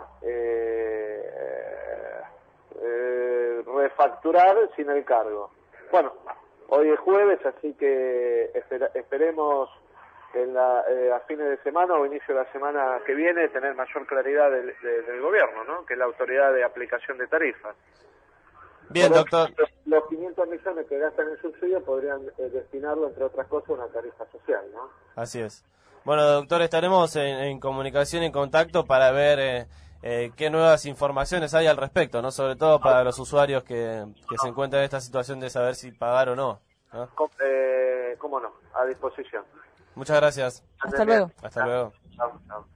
eh, eh, refacturar sin el cargo. Bueno, hoy es jueves, así que espera, esperemos en la, eh, a fines de semana o inicio de la semana que viene tener mayor claridad del, de, del gobierno, ¿no? Que es la autoridad de aplicación de tarifas. Bien, Pero doctor. Los, los quinientos millones que gastan en subsidio podrían eh, destinarlo, entre otras cosas, a una tarifa social, ¿no? Así es. Bueno, doctor, estaremos en, en comunicación y en contacto para ver eh, eh, qué nuevas informaciones hay al respecto, ¿no? Sobre todo para los usuarios que, que se encuentran en esta situación de saber si pagar o no, ¿no? Eh, ¿Cómo no? A disposición. Muchas gracias. Hasta luego. Hasta luego. Chao, chao.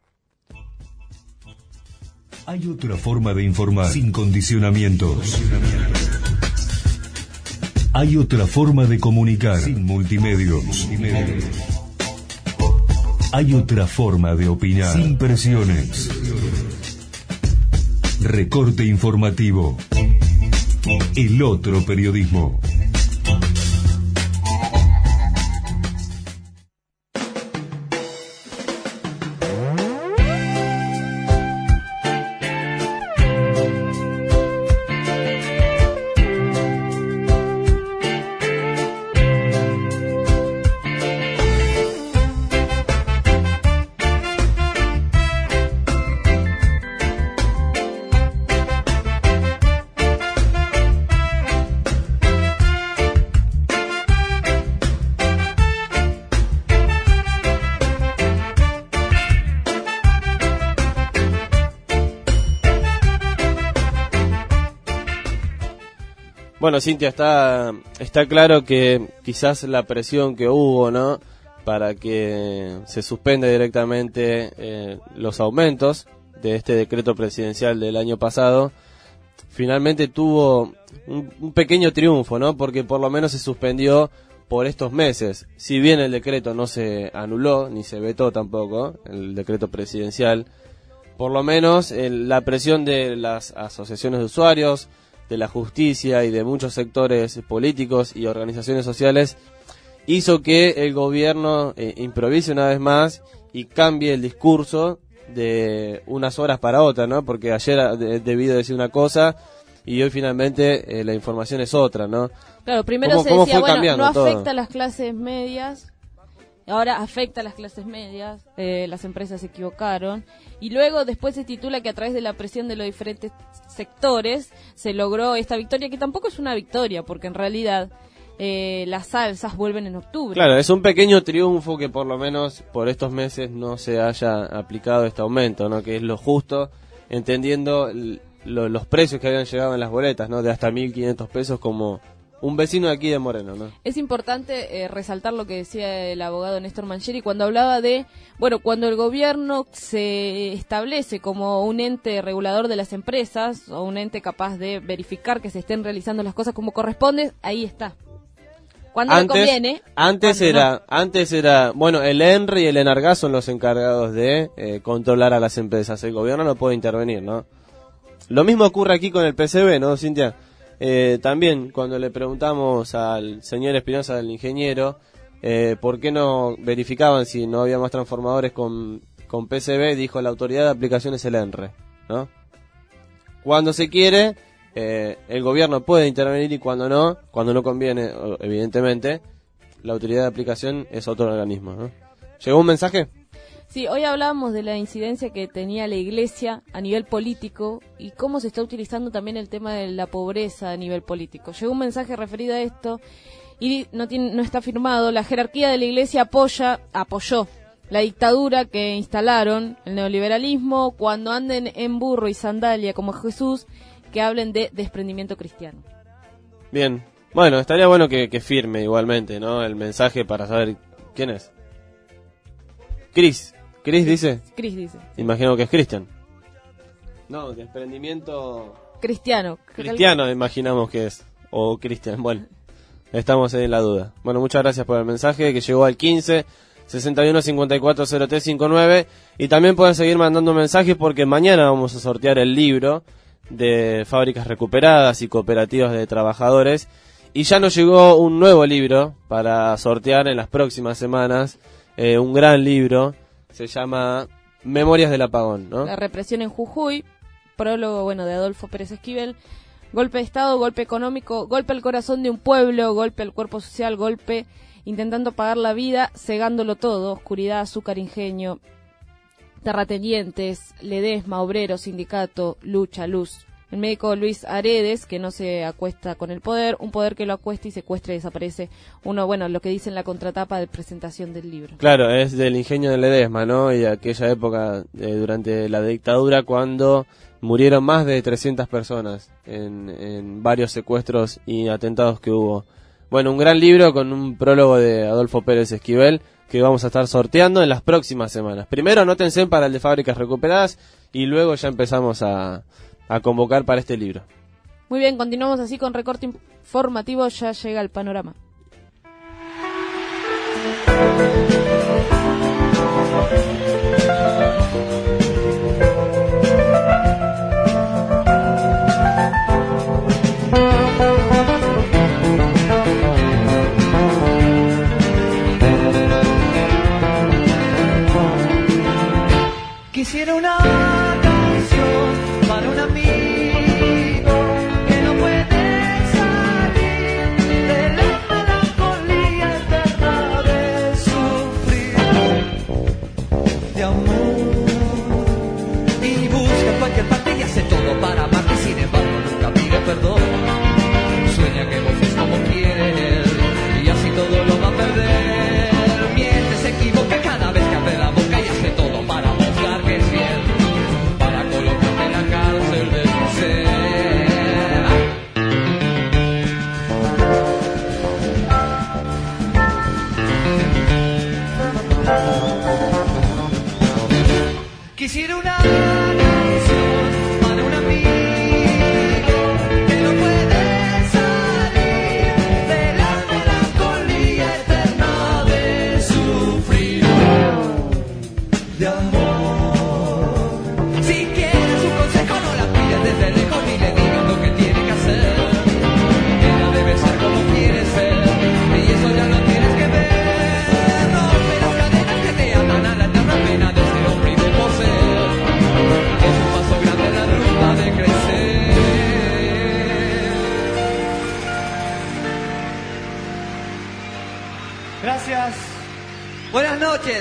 Hay otra forma de informar sin condicionamientos. Hay otra forma de comunicar sin multimedios. Hay otra forma de opinar sin presiones. Recorte informativo. El otro periodismo. Bueno, Cintia, está está claro que quizás la presión que hubo, ¿no?, para que se suspenda directamente eh, los aumentos de este decreto presidencial del año pasado, finalmente tuvo un, un pequeño triunfo, ¿no?, porque por lo menos se suspendió por estos meses. Si bien el decreto no se anuló, ni se vetó tampoco, el decreto presidencial, por lo menos el, la presión de las asociaciones de usuarios, de la justicia y de muchos sectores políticos y organizaciones sociales hizo que el gobierno eh, improvise una vez más y cambie el discurso de unas horas para otras, ¿no? Porque ayer De Vido decía una cosa y hoy finalmente eh, la información es otra, ¿no? Claro, primero ¿Cómo, se cómo decía, fue bueno, no todo? afecta a las clases medias, ahora afecta a las clases medias, eh, las empresas se equivocaron, y luego después se titula que a través de la presión de los diferentes sectores se logró esta victoria, que tampoco es una victoria, porque en realidad eh, las alzas vuelven en octubre. Claro, es un pequeño triunfo que por lo menos por estos meses no se haya aplicado este aumento, ¿no? Que es lo justo, entendiendo lo, los precios que habían llegado en las boletas, ¿no? De hasta mil quinientos pesos, como un vecino de aquí de Moreno, ¿no? Es importante eh, resaltar lo que decía el abogado Néstor Mangieri cuando hablaba de, bueno, cuando el gobierno se establece como un ente regulador de las empresas o un ente capaz de verificar que se estén realizando las cosas como corresponde, ahí está. Cuando antes, le conviene. Antes era, no. antes era, bueno, el ENRE y el ENARGAS son los encargados de eh, controlar a las empresas. El gobierno no puede intervenir, ¿no? Lo mismo ocurre aquí con el P C B, ¿no, Cintia? Eh, también cuando le preguntamos al señor Espinosa, del ingeniero, eh, por qué no verificaban si no había más transformadores con, con P C B, dijo la autoridad de aplicación es el ENRE, ¿no? Cuando se quiere, eh, el gobierno puede intervenir y cuando no, cuando no conviene, evidentemente, la autoridad de aplicación es otro organismo, ¿no? ¿Llegó un mensaje? Sí, hoy hablábamos de la incidencia que tenía la Iglesia a nivel político y cómo se está utilizando también el tema de la pobreza a nivel político. Llegó un mensaje referido a esto y no tiene, no está firmado. La jerarquía de la Iglesia apoya, apoyó la dictadura que instalaron, el neoliberalismo, cuando anden en burro y sandalia como Jesús, que hablen de desprendimiento cristiano. Bien, bueno, estaría bueno que, que firme igualmente, ¿no? El mensaje para saber quién es. Cris. ¿Cris dice? Cris dice. Imagino que es Cristian. No, desprendimiento... Cristiano. Cristiano imaginamos que es. O Cristian, bueno. Estamos en la duda. Bueno, muchas gracias por el mensaje que llegó al quince sesenta y uno cincuenta y cuatro cero tres cincuenta y nueve. Y también pueden seguir mandando mensajes porque mañana vamos a sortear el libro de Fábricas Recuperadas y Cooperativas de Trabajadores. Y ya nos llegó un nuevo libro para sortear en las próximas semanas. Eh, un gran libro. Se llama Memorias del Apagón, ¿no? La represión en Jujuy, prólogo, bueno, de Adolfo Pérez Esquivel. Golpe de Estado, golpe económico, golpe al corazón de un pueblo, golpe al cuerpo social, golpe intentando pagar la vida, cegándolo todo, oscuridad, azúcar, ingenio, terratenientes, Ledesma, obrero, sindicato, lucha, luz. El médico Luis Aredes, que no se acuesta con el poder, un poder que lo acuesta y secuestra y desaparece. Uno, bueno, lo que dice en la contratapa de presentación del libro. Claro, es del ingenio de Ledesma, ¿no? Y aquella época, eh, durante la dictadura, cuando murieron más de trescientas personas en, en varios secuestros y atentados que hubo. Bueno, un gran libro con un prólogo de Adolfo Pérez Esquivel que vamos a estar sorteando en las próximas semanas. Primero anótense para el de Fábricas Recuperadas y luego ya empezamos a... a convocar para este libro. Muy bien, continuamos así con recorte informativo, ya llega el panorama. Quisiera una canción para un amigo que no puede salir de la melancolía eterna de sufrir de amor y busca cualquier parte y hace todo para amarte, sin embargo nunca pide perdón. Sueña que vos es como quiere él y así todo lo va a perder. Miente, se equivoca cada vez que abre la boca y hace todo para mostrar que es fiel, para colocarte en la cárcel de su ser. Quisiera una canción para un amigo que no puede salir de la melancolía eterna de sufrir de amor. Si quieres un consejo no la pides desde lejos ni le digas lo que tiene que hacer. Ella debe ser como quiere ser y eso ya lo tienes que ver. No, pero cadenas que te atan a la eterna pena de ser hombre y de poseer. Es un paso grande en la ruta de crecer. noches.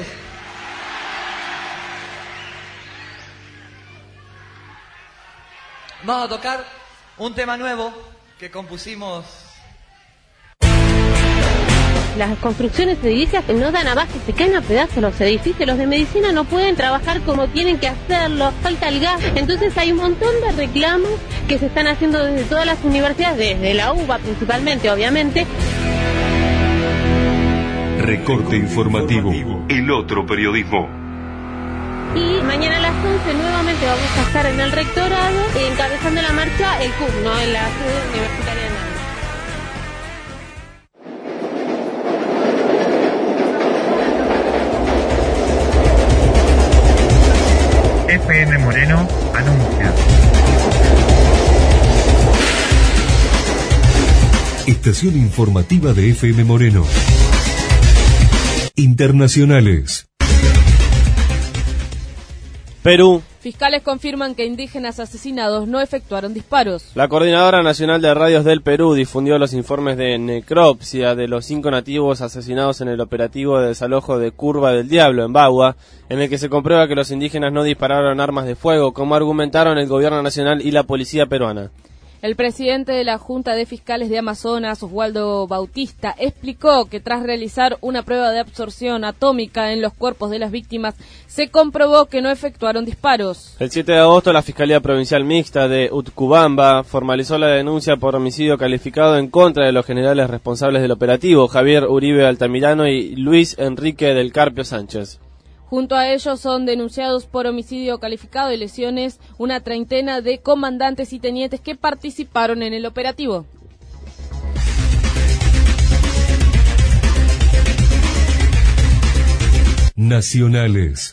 Vamos a tocar un tema nuevo que compusimos. Las construcciones edilicias no dan abasto, se caen a pedazos los edificios, los de medicina no pueden trabajar como tienen que hacerlo, falta el gas, entonces hay un montón de reclamos que se están haciendo desde todas las universidades, desde la U B A principalmente, obviamente. Recorte informativo, el otro periodismo. Y mañana a las once nuevamente vamos a estar en el rectorado encabezando la marcha el C U B, ¿no? En la sede universitaria de Madrid. F M Moreno anuncia. Estación informativa de F M Moreno. Internacionales. Perú. Fiscales confirman que indígenas asesinados no efectuaron disparos. La Coordinadora Nacional de Radios del Perú difundió los informes de necropsia de los cinco nativos asesinados en el operativo de desalojo de Curva del Diablo, en Bagua, en el que se comprueba que los indígenas no dispararon armas de fuego, como argumentaron el Gobierno Nacional y la Policía Peruana. El presidente de la Junta de Fiscales de Amazonas, Oswaldo Bautista, explicó que tras realizar una prueba de absorción atómica en los cuerpos de las víctimas, se comprobó que no efectuaron disparos. El siete de agosto, la Fiscalía Provincial Mixta de Utcubamba formalizó la denuncia por homicidio calificado en contra de los generales responsables del operativo, Javier Uribe Altamirano y Luis Enrique del Carpio Sánchez. Junto a ellos son denunciados por homicidio calificado y lesiones una treintena de comandantes y tenientes que participaron en el operativo. Nacionales.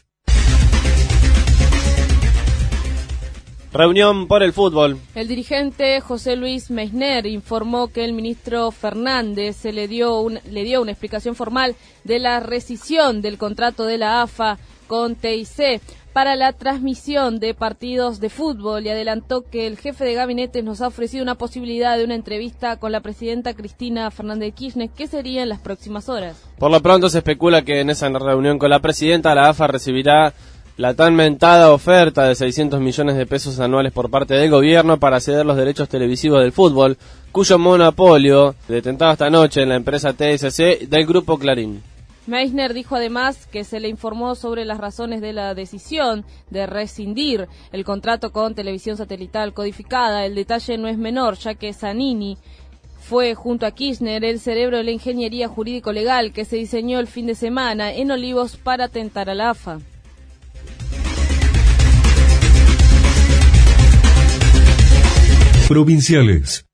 Reunión por el fútbol. El dirigente José Luis Meissner informó que el ministro Fernández se le dio un, le dio una explicación formal de la rescisión del contrato de la A F A con T I C para la transmisión de partidos de fútbol y adelantó que el jefe de gabinete nos ha ofrecido una posibilidad de una entrevista con la presidenta Cristina Fernández de Kirchner, que sería en las próximas horas. Por lo pronto se especula que en esa reunión con la presidenta la A F A recibirá la tan mentada oferta de seiscientos millones de pesos anuales por parte del gobierno para ceder los derechos televisivos del fútbol, cuyo monopolio, detentado esta noche en la empresa T S C del Grupo Clarín. Meissner dijo además que se le informó sobre las razones de la decisión de rescindir el contrato con televisión satelital codificada. El detalle no es menor, ya que Zanini fue, junto a Kirchner, el cerebro de la ingeniería jurídico-legal que se diseñó el fin de semana en Olivos para tentar a la A F A. Provinciales.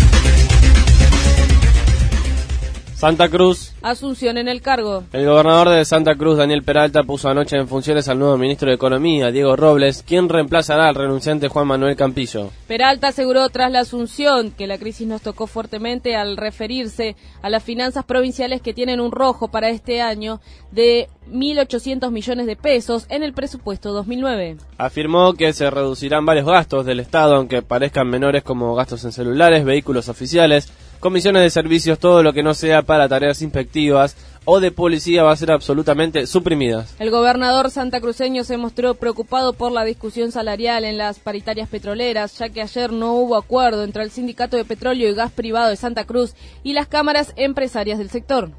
Santa Cruz. Asunción en el cargo. El gobernador de Santa Cruz, Daniel Peralta, puso anoche en funciones al nuevo ministro de Economía, Diego Robles, quien reemplazará al renunciante Juan Manuel Campillo. Peralta aseguró tras la asunción que la crisis nos tocó fuertemente al referirse a las finanzas provinciales que tienen un rojo para este año de mil ochocientos millones de pesos en el presupuesto dos mil nueve. Afirmó que se reducirán varios gastos del Estado, aunque parezcan menores, como gastos en celulares, vehículos oficiales, comisiones de servicios, todo lo que no sea para tareas inspectivas o de policía va a ser absolutamente suprimidas. El gobernador santacruceño se mostró preocupado por la discusión salarial en las paritarias petroleras, ya que ayer no hubo acuerdo entre el Sindicato de Petróleo y Gas Privado de Santa Cruz y las cámaras empresarias del sector.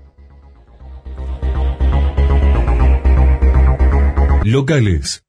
Locales.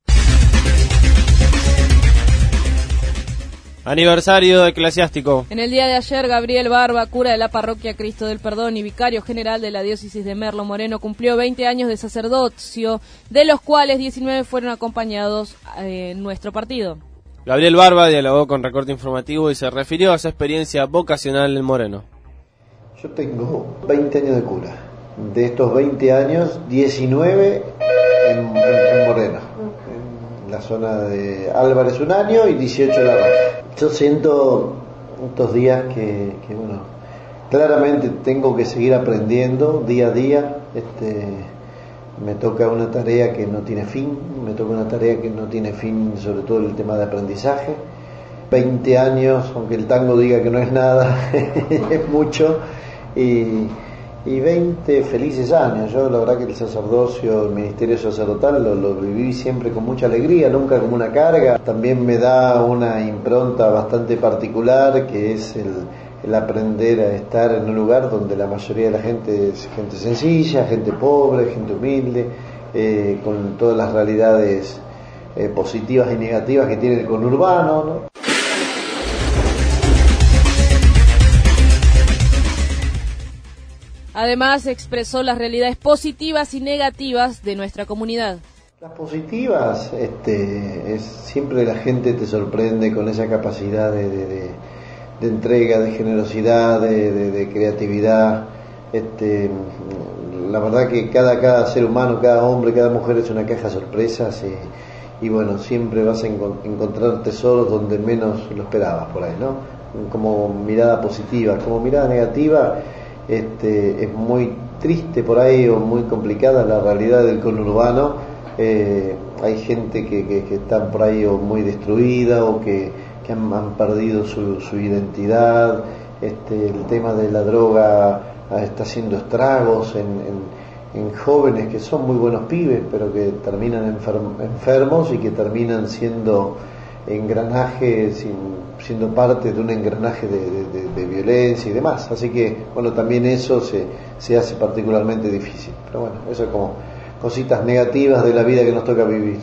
Aniversario eclesiástico. En el día de ayer, Gabriel Barba, cura de la parroquia Cristo del Perdón y vicario general de la diócesis de Merlo Moreno, cumplió veinte años de sacerdocio, de los cuales diecinueve fueron acompañados en nuestro partido. Gabriel Barba dialogó con Recorte Informativo y se refirió a su experiencia vocacional en Moreno. Yo tengo veinte años de cura. De estos veinte años, diecinueve en, en, en Moreno. En la zona de Álvarez un año y dieciocho en La Raja. Yo siento estos días que, que bueno, claramente tengo que seguir aprendiendo día a día. Este, me toca una tarea que no tiene fin, me toca una tarea que no tiene fin, sobre todo el tema de aprendizaje. veinte años, aunque el tango diga que no es nada, es mucho, y, y veinte felices años. Yo la verdad que el sacerdocio, el ministerio sacerdotal lo, lo viví siempre con mucha alegría, nunca como una carga. También me da una impronta bastante particular, que es el, el aprender a estar en un lugar donde la mayoría de la gente es gente sencilla, gente pobre, gente humilde, eh, con todas las realidades eh, positivas y negativas que tiene el conurbano, ¿no? Además, expresó las realidades positivas y negativas de nuestra comunidad. Las positivas, este, es siempre la gente te sorprende con esa capacidad de, de, de, de entrega, de generosidad, de, de, de creatividad. Este, la verdad que cada, cada ser humano, cada hombre, cada mujer es una caja de sorpresas y, y bueno, siempre vas a enco- encontrar tesoros donde menos lo esperabas por ahí, ¿no? Como mirada positiva, como mirada negativa. Este, es muy triste por ahí o muy complicada la realidad del conurbano. Eh, hay gente que, que, que está por ahí o muy destruida o que, que han, han perdido su, su identidad. Este, el tema de la droga está haciendo estragos en, en, en jóvenes que son muy buenos pibes pero que terminan enferm- enfermos y que terminan siendo engranaje, sin, siendo parte de un engranaje de, de, de, de violencia y demás. Así que, bueno, también eso se, se hace particularmente difícil. Pero bueno, eso es como cositas negativas de la vida que nos toca vivir.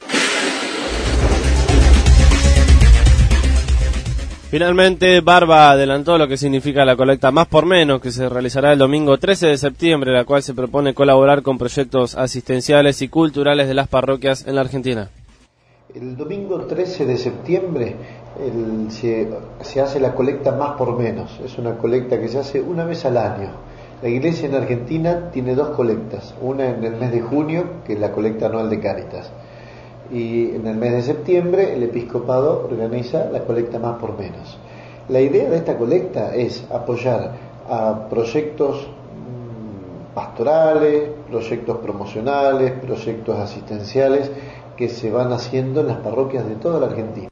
Finalmente, Barba adelantó lo que significa la colecta Más por Menos, que se realizará el domingo trece de septiembre, la cual se propone colaborar con proyectos asistenciales y culturales de las parroquias en la Argentina. El domingo trece de septiembre el, se, se hace la colecta Más por Menos. Es una colecta que se hace una vez al año. La iglesia en Argentina tiene dos colectas. Una en el mes de junio, que es la colecta anual de Cáritas. Y en el mes de septiembre el episcopado organiza la colecta Más por Menos. La idea de esta colecta es apoyar a proyectos pastorales, proyectos promocionales, proyectos asistenciales que se van haciendo en las parroquias de toda la Argentina.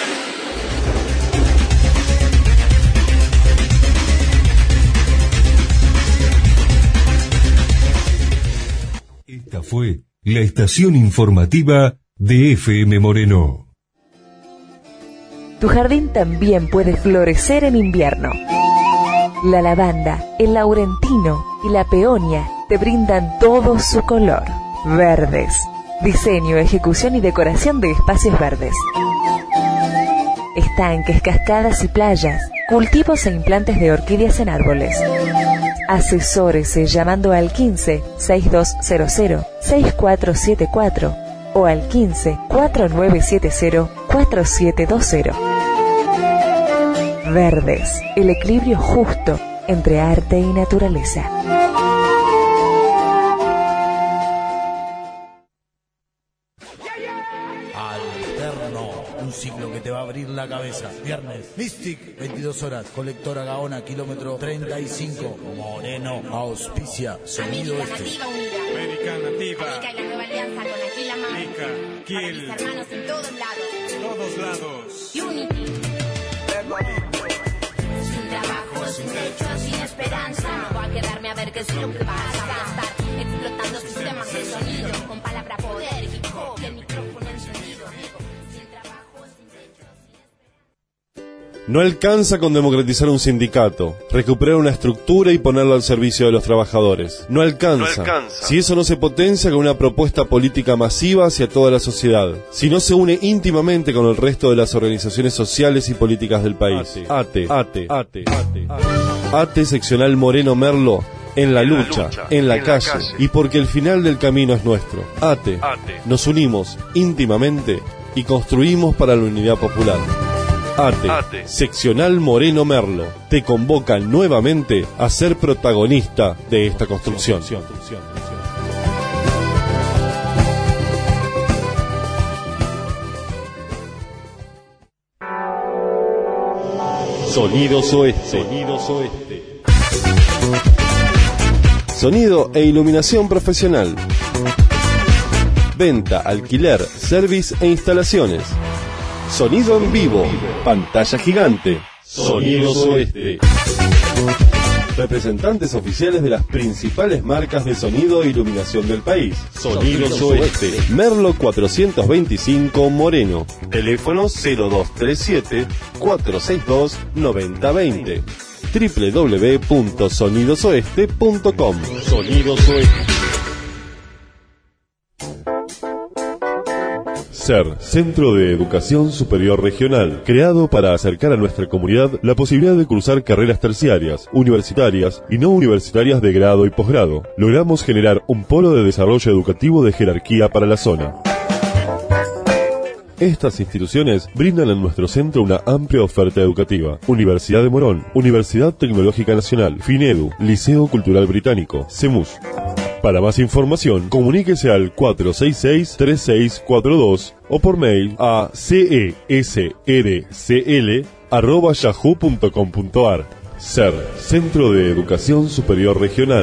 Esta fue la estación informativa de F M Moreno. Tu jardín también puede florecer en invierno. La lavanda, el laurentino y la peonia te brindan todo su color. Verdes. Diseño, ejecución y decoración de espacios verdes. Estanques, cascadas y playas. Cultivos e implantes de orquídeas en árboles. Asesórese llamando al quince, sesenta y dos cero cero, sesenta y cuatro setenta y cuatro o al quince, cuarenta y nueve setenta, cuarenta y siete veinte. Verdes, el equilibrio justo entre arte y naturaleza. Un ciclo que te va a abrir la cabeza. Viernes, Mystic, veintidós horas. Colectora Gaona, kilómetro treinta y cinco. Moreno, auspicia, sonido este. América Nativa. América y la nueva alianza con Aquila Más. Ica, Para mis hermanos en todos lados. Todos lados. Unity. Sin trabajo, sin techo, sin esperanza. No voy a quedarme a ver qué es lo que pasa. Voy a estar explotando sistemas de sonido. Con palabra poder, hip hop, el micrófono encendido. No alcanza con democratizar un sindicato, recuperar una estructura y ponerla al servicio de los trabajadores. No alcanza, No alcanza. si eso no se potencia con una propuesta política masiva hacia toda la sociedad, si no se une íntimamente con el resto de las organizaciones sociales y políticas del país. ATE, ATE, ATE, ATE, ATE seccional Moreno Merlo, en la lucha, en la calle, y porque el final del camino es nuestro. ATE, nos unimos íntimamente y construimos para la unidad popular. ATE, ATE, seccional Moreno Merlo, te convoca nuevamente a ser protagonista de esta construcción. Sonidos Oeste. Sonidos Oeste. Sonido e iluminación profesional. Venta, alquiler, service e instalaciones. Sonido en vivo, pantalla gigante, Sonidos Oeste. representantes oficiales de las principales marcas de sonido e iluminación del país. Sonidos Oeste, Merlo cuatrocientos veinticinco, Moreno. Teléfono cero dos tres siete, cuatro seis dos, nueve cero dos cero. doble u doble u doble u punto sonidos oeste punto com. Sonidos Oeste. C E R, Centro de Educación Superior Regional, creado para acercar a nuestra comunidad la posibilidad de cursar carreras terciarias, universitarias y no universitarias de grado y posgrado. Logramos generar un polo de desarrollo educativo de jerarquía para la zona. Estas instituciones brindan en nuestro centro una amplia oferta educativa. Universidad de Morón, Universidad Tecnológica Nacional, FINEDU, Liceo Cultural Británico, CEMUS. Para más información, comuníquese al cuatro seis seis, tres seis cuatro dos o por mail a cesrcl arroba yahoo punto com punto ar. C E R, Centro de Educación Superior Regional.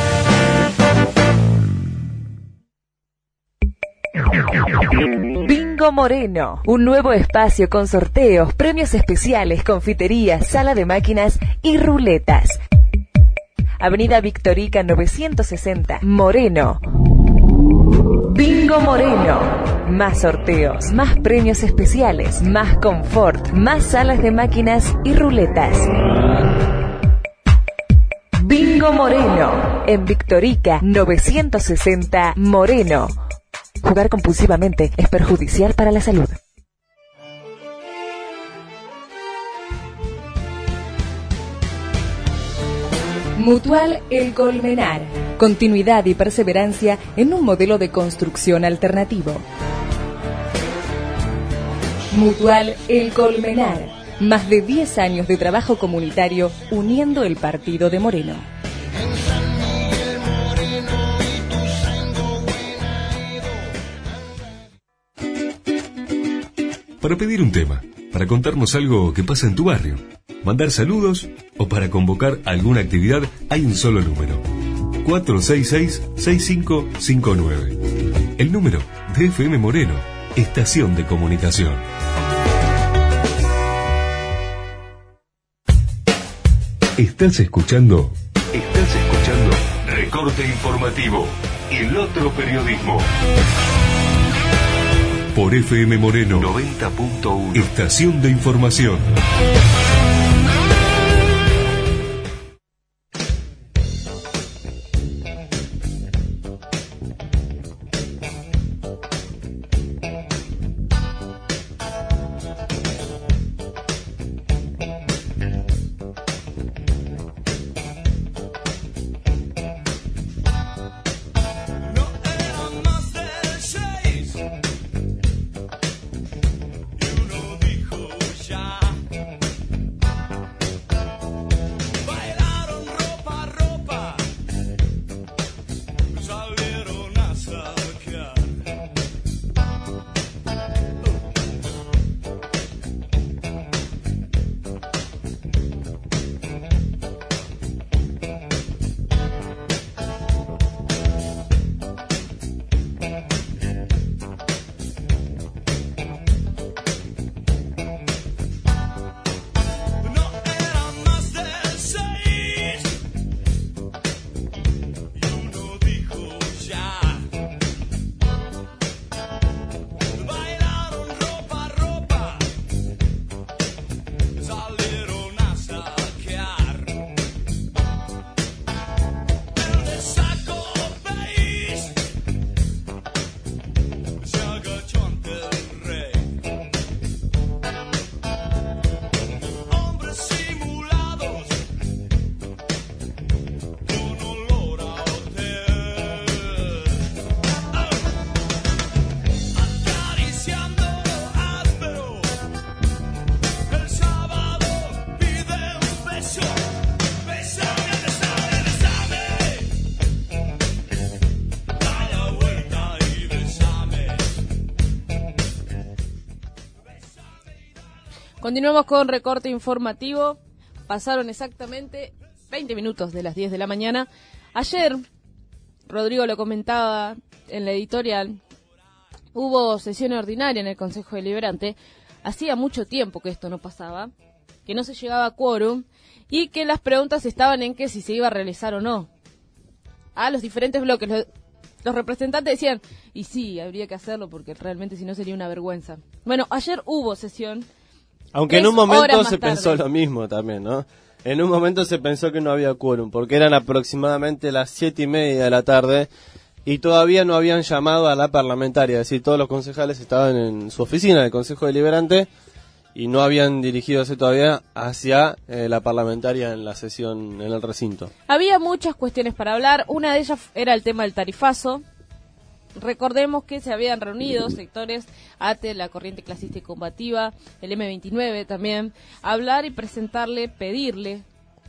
Bingo Moreno, un nuevo espacio con sorteos, premios especiales, confiterías, sala de máquinas y ruletas. Avenida Victorica novecientos sesenta, Moreno. Bingo Moreno. Más sorteos, más premios especiales, más confort, más salas de máquinas y ruletas. Bingo Moreno. En Victorica novecientos sesenta, Moreno. Jugar compulsivamente es perjudicial para la salud. Mutual El Colmenar. Continuidad y perseverancia en un modelo de construcción alternativo. Mutual El Colmenar. Más de diez años de trabajo comunitario uniendo el partido de Moreno. Para pedir un tema, para contarnos algo que pasa en tu barrio, mandar saludos o para convocar alguna actividad, hay un solo número: cuatro seis seis, seis cinco cinco nueve. El número de F M Moreno, estación de comunicación. Estás escuchando, estás escuchando Recorte Informativo, el otro periodismo. Por F M Moreno noventa punto uno, estación de información. Continuamos con recorte informativo. Pasaron exactamente veinte minutos de las diez de la mañana. Ayer, Rodrigo lo comentaba en la editorial, hubo sesión ordinaria en el Consejo Deliberante. Hacía mucho tiempo que esto no pasaba. que no se llegaba a quórum y que las preguntas estaban en que si se iba a realizar o no. A los diferentes bloques, los, los representantes decían, y sí, habría que hacerlo porque realmente si no sería una vergüenza. Bueno, ayer hubo sesión. Aunque en un momento se pensó lo mismo también, ¿no? En un momento se pensó que no había quórum, porque eran aproximadamente las siete y media de la tarde y todavía no habían llamado a la parlamentaria, es decir, todos los concejales estaban en su oficina del Consejo Deliberante y no habían dirigidose todavía hacia eh, la parlamentaria en la sesión, en el recinto. Había muchas cuestiones para hablar, una de ellas era el tema del tarifazo. Recordemos que se habían reunido sectores A T E, la Corriente Clasista y Combativa, el eme veintinueve también, a hablar y presentarle, pedirle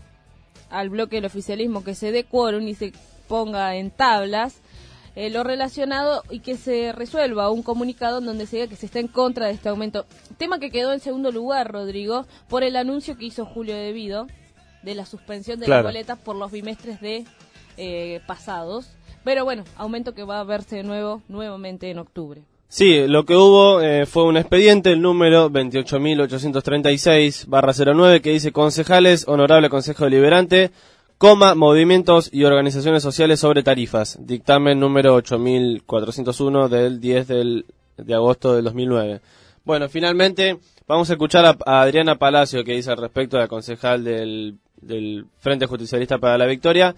al bloque del oficialismo que se dé quórum y se ponga en tablas eh, lo relacionado y que se resuelva un comunicado en donde se diga que se está en contra de este aumento. Tema que quedó en segundo lugar, Rodrigo, por el anuncio que hizo Julio De Vido de la suspensión de Claro. las boletas por los bimestres de eh, pasados. Pero bueno, aumento que va a verse de nuevo, nuevamente en octubre. Sí, lo que hubo eh, fue un expediente, el número veintiocho mil ochocientos treinta y seis barra cero nueve, que dice concejales, honorable Consejo Deliberante, coma, movimientos y organizaciones sociales sobre tarifas. Dictamen número ocho mil cuatrocientos uno del diez del, de agosto del dos mil nueve. Bueno, finalmente vamos a escuchar a, a Adriana Palacio, que dice al respecto, de la concejal del, del Frente Justicialista para la Victoria,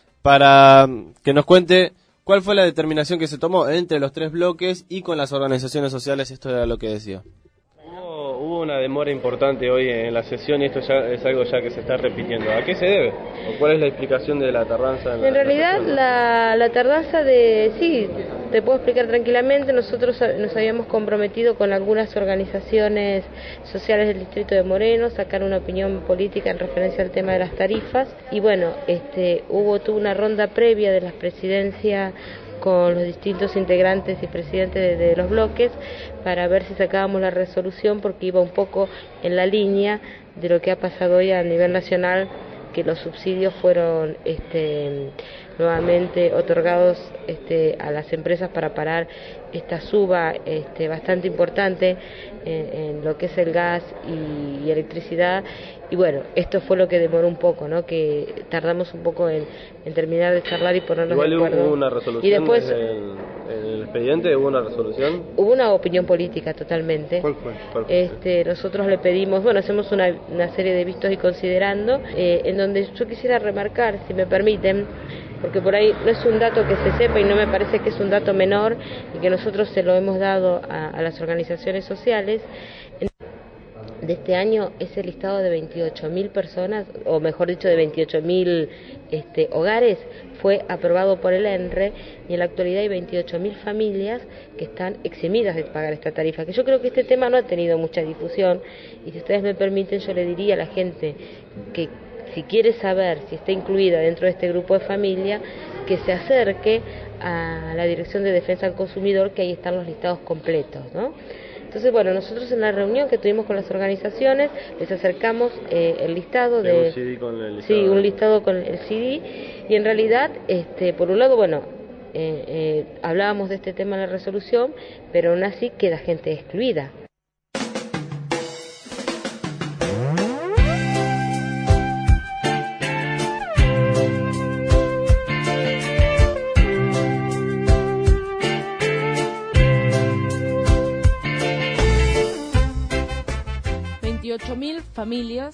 para que nos cuente cuál fue la determinación que se tomó entre los tres bloques y con las organizaciones sociales. Esto era lo que decía. Hubo, hubo una demora importante hoy en la sesión y esto ya es algo ya que se está repitiendo. ¿A qué se debe? ¿O cuál es la explicación de la tardanza? En, En la, realidad la, la tardanza de, sí, te puedo explicar tranquilamente, nosotros nos habíamos comprometido con algunas organizaciones sociales del distrito de Moreno, sacar una opinión política en referencia al tema de las tarifas y bueno, este, hubo toda una ronda previa de las presidencias con los distintos integrantes y presidentes de, de los bloques para ver si sacábamos la resolución porque iba un poco en la línea de lo que ha pasado hoy a nivel nacional, que los subsidios fueron este, nuevamente otorgados este, a las empresas para parar esta suba este, bastante importante en, en lo que es el gas y, y electricidad. Y bueno, esto fue lo que demoró un poco, ¿no? Que tardamos un poco en, en terminar de charlar y ponernos Igual de acuerdo. hubo una resolución y después en, en el expediente, hubo una resolución. Hubo una opinión política totalmente. ¿Cuál fue? ¿Cuál fue? Este, nosotros le pedimos, bueno, hacemos una, una serie de vistos y considerando, eh, en donde yo quisiera remarcar, si me permiten, porque por ahí no es un dato que se sepa y no me parece que es un dato menor y que nosotros se lo hemos dado a, a las organizaciones sociales. De este año ese listado de veintiocho mil personas, o mejor dicho de veintiocho mil este, hogares, fue aprobado por el ENRE y en la actualidad hay veintiocho mil familias que están eximidas de pagar esta tarifa, que yo creo que este tema no ha tenido mucha difusión y si ustedes me permiten yo le diría a la gente que si quiere saber si está incluida dentro de este grupo de familia, que se acerque a la Dirección de Defensa del Consumidor, que ahí están los listados completos, ¿no? Entonces, bueno, nosotros en la reunión que tuvimos con las organizaciones les acercamos eh, el listado de... de un C D con el listado. Sí, un listado con el C D y en realidad, este, por un lado, bueno, eh, eh, hablábamos de este tema en la resolución, pero aún así queda gente excluida. veintiocho mil familias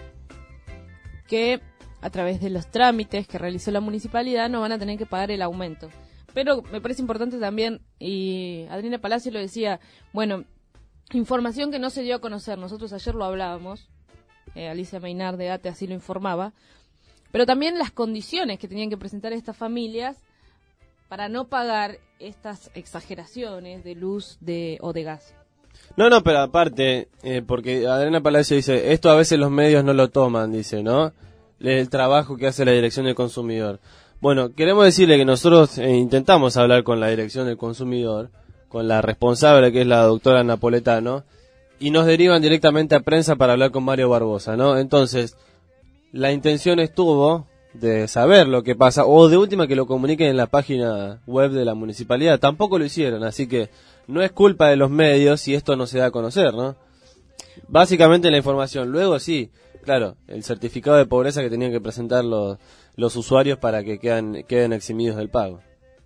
que a través de los trámites que realizó la municipalidad no van a tener que pagar el aumento. Pero me parece importante también, y Adriana Palacio lo decía, bueno, información que no se dio a conocer, nosotros ayer lo hablábamos, eh, Alicia Meinar de A T E así lo informaba, pero también las condiciones que tenían que presentar estas familias para no pagar estas exageraciones de luz de o de gas. No, no, pero aparte, eh, porque Adriana Palacio dice, esto a veces los medios no lo toman, dice, ¿no? El trabajo que hace la Dirección del Consumidor. Bueno, queremos decirle que nosotros eh, intentamos hablar con la Dirección del Consumidor, con la responsable que es la doctora Napoletano, y nos derivan directamente a prensa para hablar con Mario Barbosa, ¿no? Entonces, la intención estuvo de saber lo que pasa, o de última que lo comuniquen en la página web de la municipalidad. Tampoco lo hicieron, así que no es culpa de los medios si esto no se da a conocer, ¿no? básicamente la información. Luego sí, claro, el certificado de pobreza que tenían que presentar los, los usuarios para que quedan, queden eximidos del pago.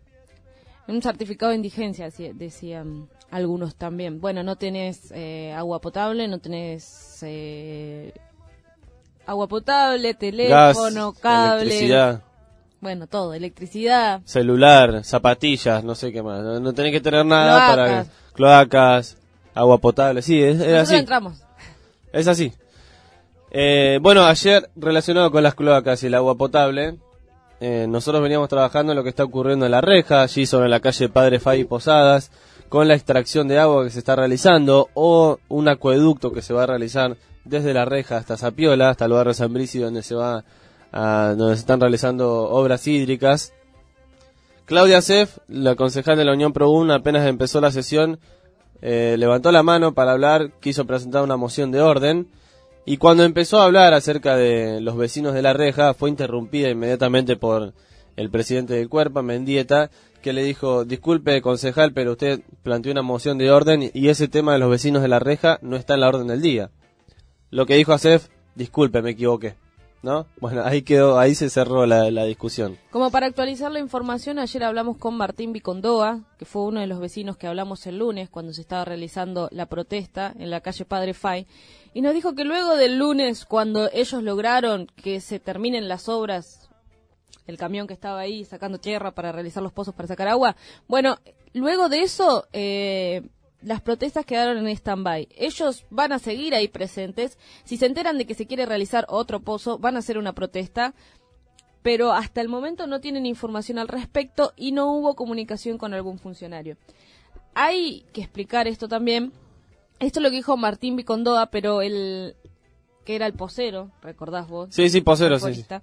Un certificado de indigencia, decían algunos también. Bueno, no tenés eh, agua potable, no tenés eh, agua potable, teléfono, gas, cable, electricidad. Bueno, todo, electricidad, Celular, zapatillas, no sé qué más. No, no tenés que tener nada Cloacas. para cloacas, agua potable. Sí, es, es nosotros así. entramos. Es así. Eh, bueno, ayer, relacionado con las cloacas y el agua potable, eh, nosotros veníamos trabajando en lo que está ocurriendo en La Reja, allí sobre la calle Padre Fay y Posadas, con la extracción de agua que se está realizando, o un acueducto que se va a realizar desde La Reja hasta Zapiola, hasta el barrio San Brisi, donde se va a, donde se están realizando obras hídricas. Claudia Sef, la concejal de la Unión Pro uno, apenas empezó la sesión, eh, levantó la mano para hablar, quiso presentar una moción de orden, y cuando empezó a hablar acerca de los vecinos de La Reja, fue interrumpida inmediatamente por el presidente del Cuerpa, Mendieta, que le dijo: disculpe, concejal, pero usted planteó una moción de orden y ese tema de los vecinos de La Reja no está en la orden del día. Lo que dijo Acef: disculpe, me equivoqué, ¿no? Bueno, ahí quedó, ahí se cerró la, la discusión. Como para actualizar la información, ayer hablamos con Martín Vicondoa, que fue uno de los vecinos que hablamos el lunes cuando se estaba realizando la protesta en la calle Padre Fay, y nos dijo que luego del lunes, cuando ellos lograron que se terminen las obras, el camión que estaba ahí sacando tierra para realizar los pozos para sacar agua, bueno, luego de eso eh, las protestas quedaron en stand-by. Ellos van a seguir ahí presentes. Si se enteran de que se quiere realizar otro pozo, van a hacer una protesta, pero hasta el momento no tienen información al respecto y no hubo comunicación con algún funcionario. Hay que explicar esto también. Esto es lo que dijo Martín Vicondoa, pero el que era el posero, ¿recordás vos? Sí, sí, posero, sí, sí.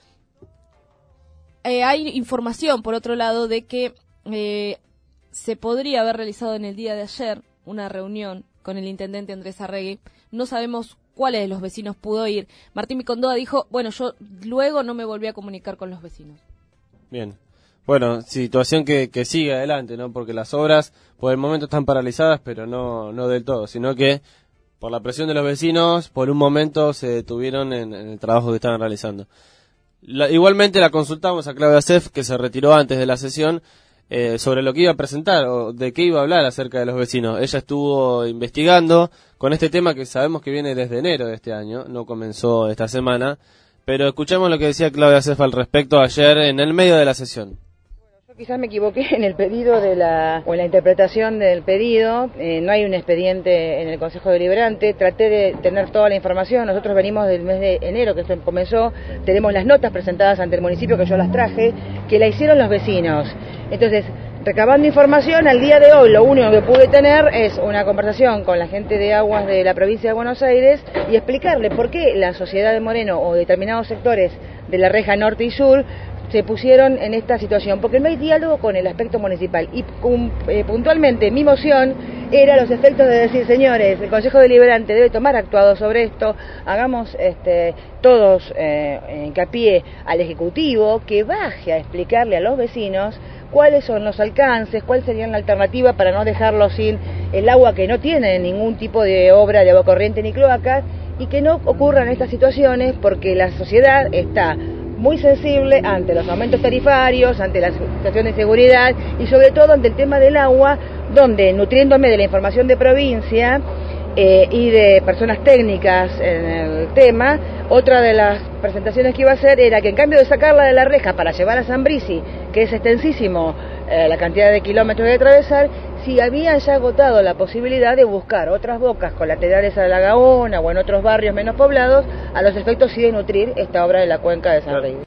Eh, hay información, por otro lado, de que eh, se podría haber realizado en el día de ayer una reunión con el intendente Andrés Arregui. No sabemos cuáles de los vecinos pudo ir. Martín Vicondoa dijo: bueno, yo luego no me volví a comunicar con los vecinos. Bien. Bueno, situación que, que sigue adelante, ¿no? Porque las obras por el momento están paralizadas, pero no, no del todo, sino que por la presión de los vecinos, por un momento se detuvieron en, en el trabajo que estaban realizando. La, igualmente la consultamos a Claudia Sef, que se retiró antes de la sesión, eh, sobre lo que iba a presentar o de qué iba a hablar acerca de los vecinos. Ella estuvo investigando con este tema que sabemos que viene desde enero de este año, no comenzó esta semana, pero escuchamos lo que decía Claudia Sef al respecto ayer en el medio de la sesión. Quizás me equivoqué en el pedido de la, o en la interpretación del pedido. Eh, no hay un expediente en el Consejo Deliberante. Traté de tener toda la información. Nosotros venimos del mes de enero, que se comenzó. Tenemos las notas presentadas ante el municipio, que yo las traje, que la hicieron los vecinos. Entonces, recabando información, al día de hoy lo único que pude tener es una conversación con la gente de aguas de la provincia de Buenos Aires y explicarle por qué la sociedad de Moreno o determinados sectores de la Reja Norte y Sur se pusieron en esta situación, porque no hay diálogo con el aspecto municipal. Y um, eh, puntualmente mi moción era los efectos de decir: señores, el Consejo Deliberante debe tomar actuado sobre esto, hagamos este, todos eh, hincapié al Ejecutivo que baje a explicarle a los vecinos cuáles son los alcances, cuál sería la alternativa para no dejarlos sin el agua, que no tiene ningún tipo de obra de agua corriente ni cloacas, y que no ocurran estas situaciones, porque la sociedad está muy sensible ante los aumentos tarifarios, ante la situación de seguridad y sobre todo ante el tema del agua, donde, nutriéndome de la información de provincia eh, y de personas técnicas en el tema, otra de las presentaciones que iba a hacer era que en cambio de sacarla de La Reja para llevar a San Brisi, que es extensísimo eh, la cantidad de kilómetros de atravesar, si habían ya agotado la posibilidad de buscar otras bocas colaterales a la Gaona o en otros barrios menos poblados, a los efectos sí de nutrir esta obra de la cuenca de San Río.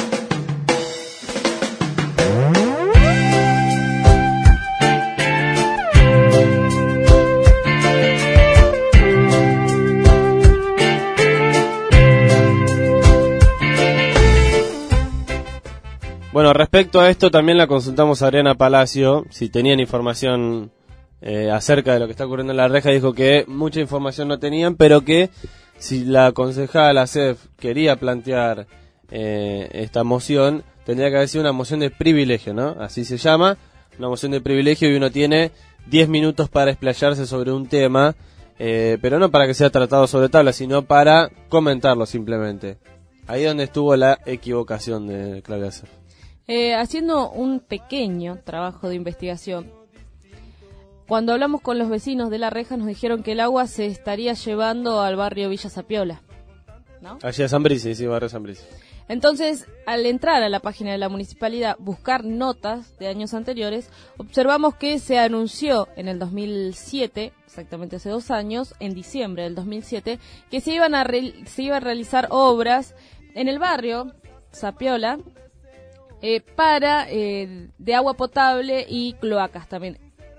Bueno, respecto a esto también la consultamos a Adriana Palacio, si tenían información eh, acerca de lo que está ocurriendo en La Reja. Dijo que mucha información no tenían, pero que si la concejala Acef quería plantear eh, esta moción, tendría que haber sido una moción de privilegio, ¿no? Así se llama, una moción de privilegio, y uno tiene diez minutos para explayarse sobre un tema eh, pero no para que sea tratado sobre tabla, sino para comentarlo simplemente. Ahí donde estuvo la equivocación de Claudia Seff. Eh, haciendo un pequeño trabajo de investigación, cuando hablamos con los vecinos de La Reja nos dijeron que el agua se estaría llevando al barrio Villa Sapiola, ¿no? Allí a San Brice, sí, barrio San Brice. Entonces, al entrar a la página de la municipalidad, buscar notas de años anteriores, observamos que se anunció en el dos mil siete, exactamente hace dos años, en diciembre del dos mil siete, que se iban a re- se iba a realizar obras en el barrio Sapiola eh, para eh, de agua potable y cloacas también.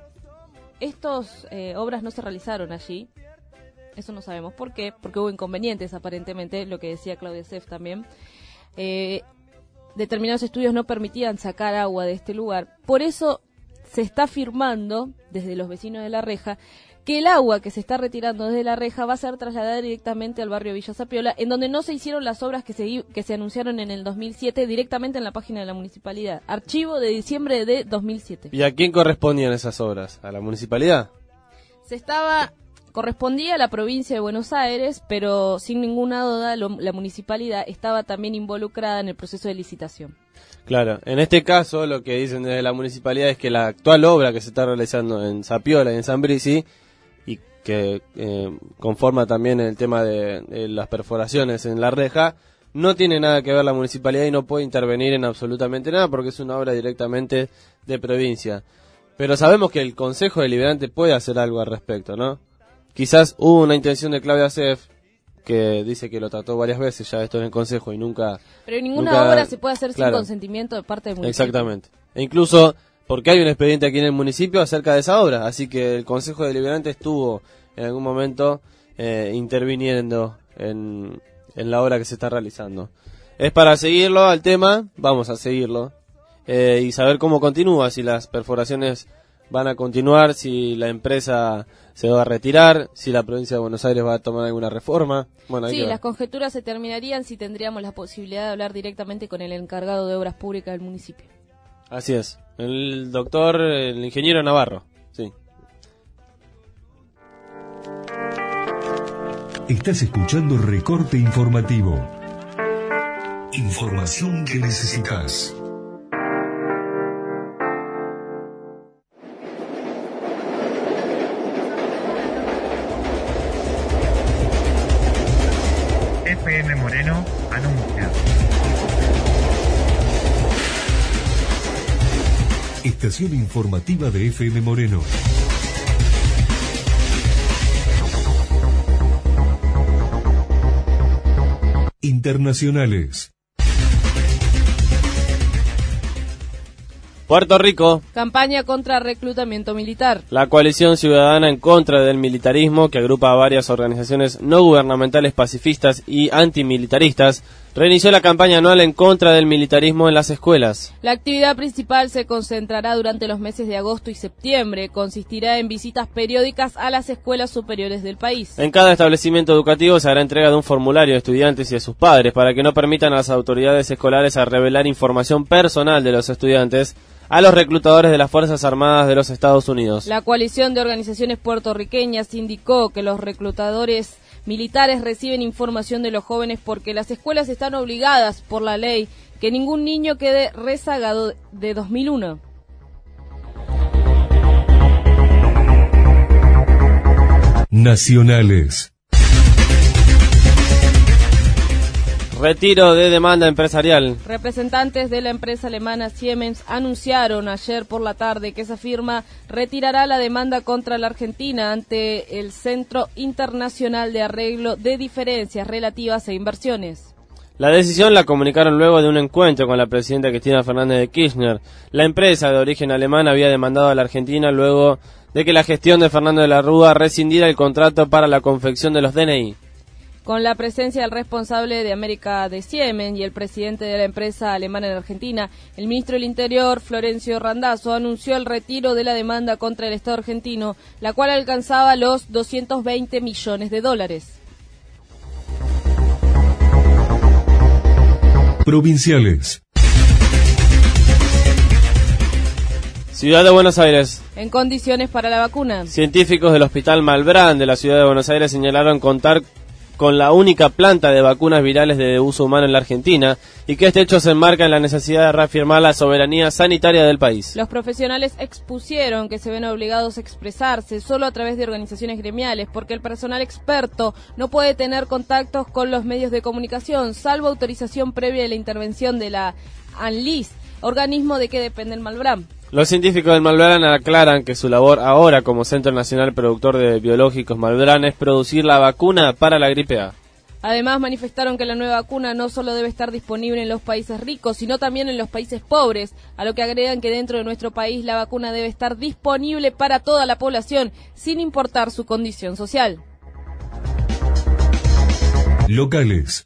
Estas eh, obras no se realizaron allí. Eso no sabemos por qué, porque hubo inconvenientes aparentemente, lo que decía Claudia Seff también. Eh, determinados estudios no permitían sacar agua de este lugar. Por eso se está afirmando desde los vecinos de La Reja que el agua que se está retirando desde La Reja va a ser trasladada directamente al barrio Villa Sapiola, en donde no se hicieron las obras que se, que se anunciaron en el dos mil siete directamente en la página de la municipalidad. Archivo de diciembre de dos mil siete. ¿Y a quién correspondían esas obras? ¿A la municipalidad? Se estaba... Correspondía a la provincia de Buenos Aires, pero sin ninguna duda lo, la municipalidad estaba también involucrada en el proceso de licitación. Claro, en este caso lo que dicen desde la municipalidad es que la actual obra que se está realizando en Sapiola y en San Brice, y que eh, conforma también el tema de, de las perforaciones en La Reja, no tiene nada que ver la municipalidad y no puede intervenir en absolutamente nada porque es una obra directamente de provincia. Pero sabemos que el Consejo Deliberante puede hacer algo al respecto, ¿no? Quizás hubo una intención de Claudia Seff, que dice que lo trató varias veces ya esto en el Consejo y nunca... Pero ninguna nunca, obra se puede hacer claro, sin consentimiento de parte del municipio. Exactamente. E incluso porque hay un expediente aquí en el municipio acerca de esa obra, así que el Consejo Deliberante estuvo en algún momento eh, interviniendo en, en la obra que se está realizando. Es para seguirlo al tema, vamos a seguirlo, eh, y saber cómo continúa, si las perforaciones van a continuar, si la empresa se va a retirar, si la provincia de Buenos Aires va a tomar alguna reforma. Bueno, hay sí, que ver. las conjeturas se terminarían si tendríamos la posibilidad de hablar directamente con el encargado de obras públicas del municipio. Así es, el doctor, el ingeniero Navarro, sí. Estás escuchando Recorte Informativo. Información que necesitas. F M Moreno anuncia. Estación informativa de F M Moreno. Internacionales. Puerto Rico. Campaña contra reclutamiento militar. La coalición ciudadana en contra del militarismo, que agrupa a varias organizaciones no gubernamentales pacifistas y antimilitaristas, reinició la campaña anual en contra del militarismo en las escuelas. La actividad principal se concentrará durante los meses de agosto y septiembre. Consistirá en visitas periódicas a las escuelas superiores del país. En cada establecimiento educativo se hará entrega de un formulario a estudiantes y a sus padres para que no permitan a las autoridades escolares a revelar información personal de los estudiantes a los reclutadores de las Fuerzas Armadas de los Estados Unidos. La coalición de organizaciones puertorriqueñas indicó que los reclutadores militares reciben información de los jóvenes porque las escuelas están obligadas por la ley que ningún niño quede rezagado de dos mil uno. Nacionales. Retiro de demanda empresarial. Representantes de la empresa alemana Siemens anunciaron ayer por la tarde que esa firma retirará la demanda contra la Argentina ante el Centro Internacional de Arreglo de Diferencias Relativas e Inversiones. La decisión la comunicaron luego de un encuentro con la presidenta Cristina Fernández de Kirchner. La empresa de origen alemán había demandado a la Argentina luego de que la gestión de Fernando de la Rúa rescindiera el contrato para la confección de los D N I. Con la presencia del responsable de América de Siemens y el presidente de la empresa alemana en Argentina, el ministro del Interior, Florencio Randazzo, anunció el retiro de la demanda contra el Estado argentino, la cual alcanzaba los doscientos veinte millones de dólares. Provinciales. Ciudad de Buenos Aires. En condiciones para la vacuna. Científicos del Hospital Malbrán de la Ciudad de Buenos Aires señalaron contar con la única planta de vacunas virales de uso humano en la Argentina y que este hecho se enmarca en la necesidad de reafirmar la soberanía sanitaria del país. Los profesionales expusieron que se ven obligados a expresarse solo a través de organizaciones gremiales porque el personal experto no puede tener contactos con los medios de comunicación, salvo autorización previa de la intervención de la ANLIS, organismo de que depende el Malbrán. Los científicos del Malbrán aclaran que su labor ahora como Centro Nacional Productor de Biológicos Malbrán es producir la vacuna para la gripe A. Además manifestaron que la nueva vacuna no solo debe estar disponible en los países ricos, sino también en los países pobres, a lo que agregan que dentro de nuestro país la vacuna debe estar disponible para toda la población, sin importar su condición social. Locales.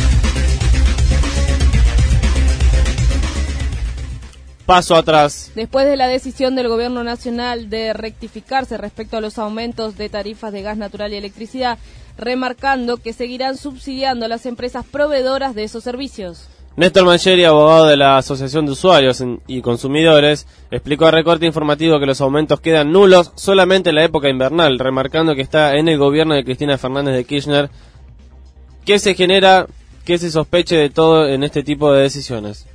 Paso atrás. Después de la decisión del Gobierno Nacional de rectificarse respecto a los aumentos de tarifas de gas natural y electricidad, remarcando que seguirán subsidiando a las empresas proveedoras de esos servicios. Néstor Mancheri, abogado de la Asociación de Usuarios y Consumidores, explicó a Recorte Informativo que los aumentos quedan nulos solamente en la época invernal, remarcando que está en el gobierno de Cristina Fernández de Kirchner que se genera que se sospeche de todo en este tipo de decisiones.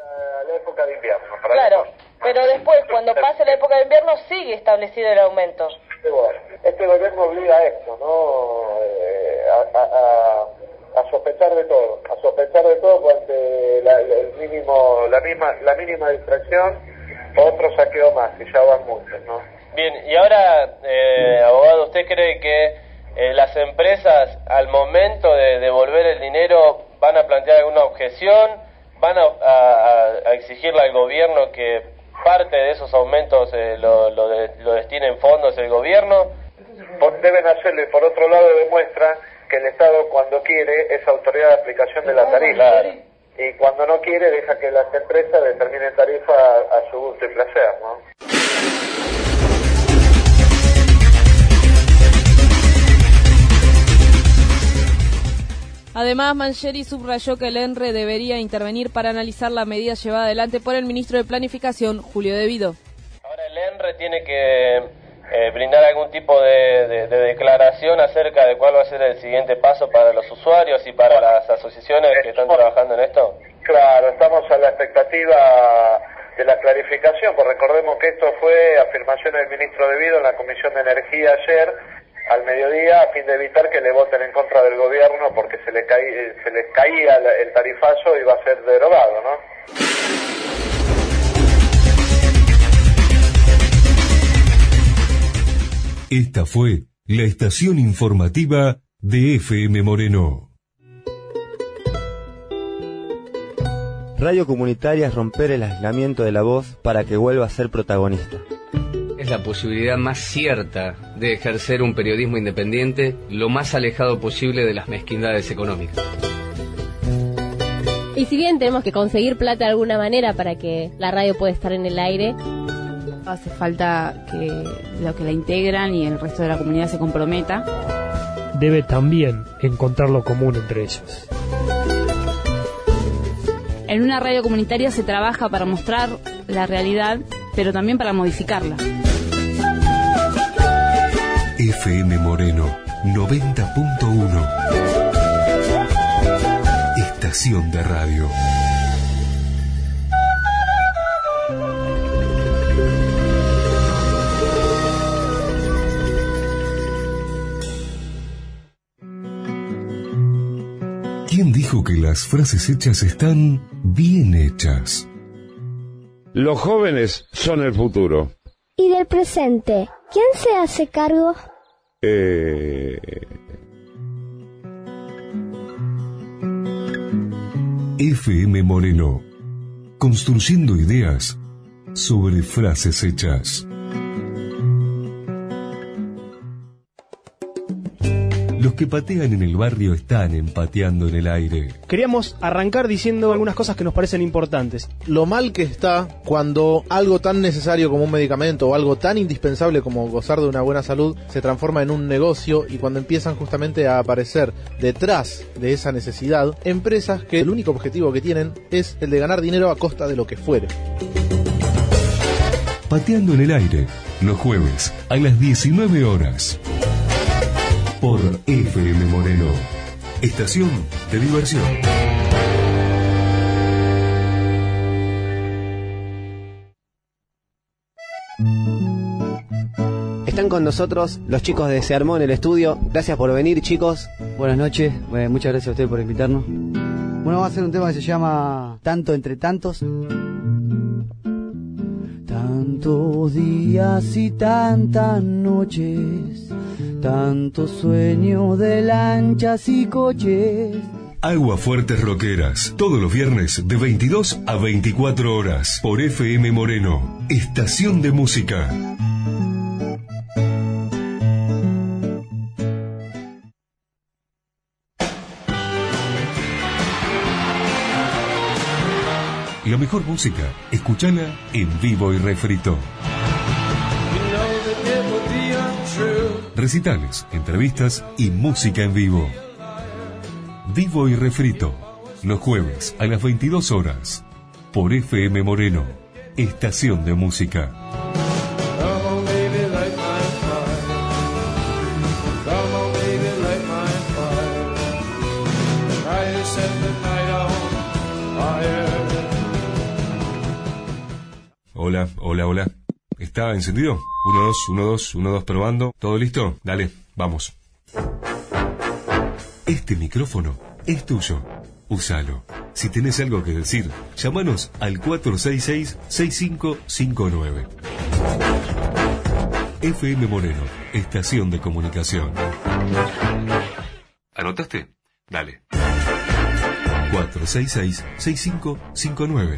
Claro, pero después, cuando pase la época de invierno, sigue establecido el aumento. Bueno, este gobierno obliga a esto, ¿no? Eh, a, a, a, a sospechar de todo, a sospechar de todo porque la, el mínimo, la misma, la mínima distracción, otro saqueo más, y ya van muchos, ¿no? Bien, y ahora, eh, abogado, ¿usted cree que eh, las empresas, al momento de devolver el dinero, van a plantear alguna objeción? ¿Van a, a, a exigirle al gobierno que parte de esos aumentos eh, lo, lo, de, lo destine en fondos el gobierno? Por, deben hacerlo y por otro lado demuestra que el Estado cuando quiere es autoridad de aplicación de la tarifa. Claro. Y cuando no quiere deja que las empresas determinen tarifa a, a su gusto y placer, ¿no? Además, Mancheri subrayó que el E N R E debería intervenir para analizar la medida llevada adelante por el ministro de Planificación, Julio De Vido. Ahora el E N R E tiene que eh, brindar algún tipo de, de, de declaración acerca de cuál va a ser el siguiente paso para los usuarios y para las asociaciones que están trabajando en esto. Claro, estamos a la expectativa de la clarificación, pues recordemos que esto fue afirmación del ministro De Vido en la Comisión de Energía ayer, al mediodía, a fin de evitar que le voten en contra del gobierno porque se le, caí, se les caía el tarifazo y va a ser derogado, ¿no? Esta fue la estación informativa de F M Moreno. Radio comunitaria es romper el aislamiento de la voz para que vuelva a ser protagonista. Es la posibilidad más cierta de ejercer un periodismo independiente lo más alejado posible de las mezquindades económicas. Y si bien tenemos que conseguir plata de alguna manera para que la radio pueda estar en el aire, hace falta que los que la integran y el resto de la comunidad se comprometa. Debe también encontrar lo común entre ellos. En una radio comunitaria se trabaja para mostrar la realidad, pero también para modificarla. F M Moreno noventa punto uno. Estación de radio. ¿Quién dijo que las frases hechas están bien hechas? Los jóvenes son el futuro. ¿Y del presente? ¿Quién se hace cargo? Eh... F M Moreno, construyendo ideas sobre frases hechas. Los que patean en el barrio están empateando en el aire. Queríamos arrancar diciendo algunas cosas que nos parecen importantes. Lo mal que está cuando algo tan necesario como un medicamento o algo tan indispensable como gozar de una buena salud se transforma en un negocio y cuando empiezan justamente a aparecer detrás de esa necesidad empresas que el único objetivo que tienen es el de ganar dinero a costa de lo que fuere. Pateando en el aire, los jueves a las diecinueve horas. Por F M Moreno, estación de diversión. Están con nosotros los chicos de Se Armó en el estudio. Gracias por venir, chicos. Buenas noches, eh, muchas gracias a ustedes por invitarnos. Bueno, vamos a hacer un tema que se llama Tanto entre tantos. Tantos días y tantas noches, tantos sueños de lanchas y coches. Aguafuertes Rockeras, todos los viernes de veintidós a veinticuatro horas por F M Moreno, estación de música. La mejor música, escúchala en vivo y refrito. Recitales, entrevistas y música en vivo. Vivo y refrito, los jueves a las veintidós horas, por F M Moreno, estación de música. Hola, hola, hola. ¿Está encendido? Uno, dos, uno, dos, uno, dos, probando. ¿Todo listo? Dale, vamos. Este micrófono es tuyo. Úsalo. Si tenés algo que decir, llámanos al cuatro seis seis, seis cinco cinco nueve. F M Moreno, estación de comunicación. ¿Anotaste? Dale. cuatro seis seis, seis cinco cinco nueve.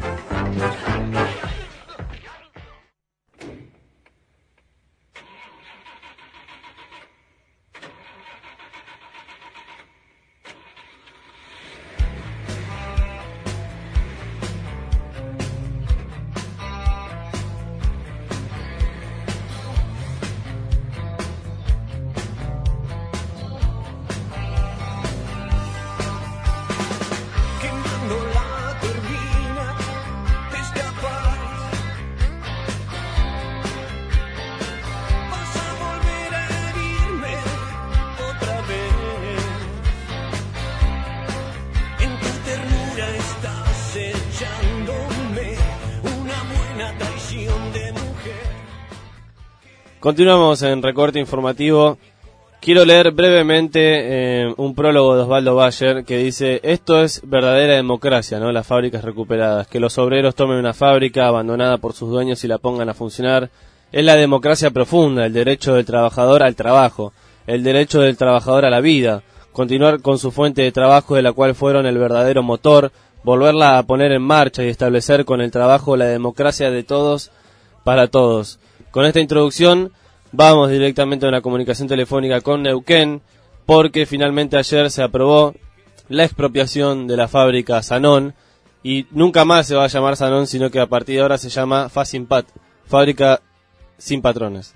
Continuamos en Recorte Informativo. Quiero leer brevemente eh, un prólogo de Osvaldo Bayer que dice: esto es verdadera democracia, ¿no? Las fábricas recuperadas. Que los obreros tomen una fábrica abandonada por sus dueños y la pongan a funcionar. Es la democracia profunda, el derecho del trabajador al trabajo, el derecho del trabajador a la vida, continuar con su fuente de trabajo de la cual fueron el verdadero motor, volverla a poner en marcha y establecer con el trabajo la democracia de todos para todos. Con esta introducción vamos directamente a una comunicación telefónica con Neuquén, porque finalmente ayer se aprobó la expropiación de la fábrica Sanón, y nunca más se va a llamar Sanón, sino que a partir de ahora se llama Fasimpat, fábrica sin patrones.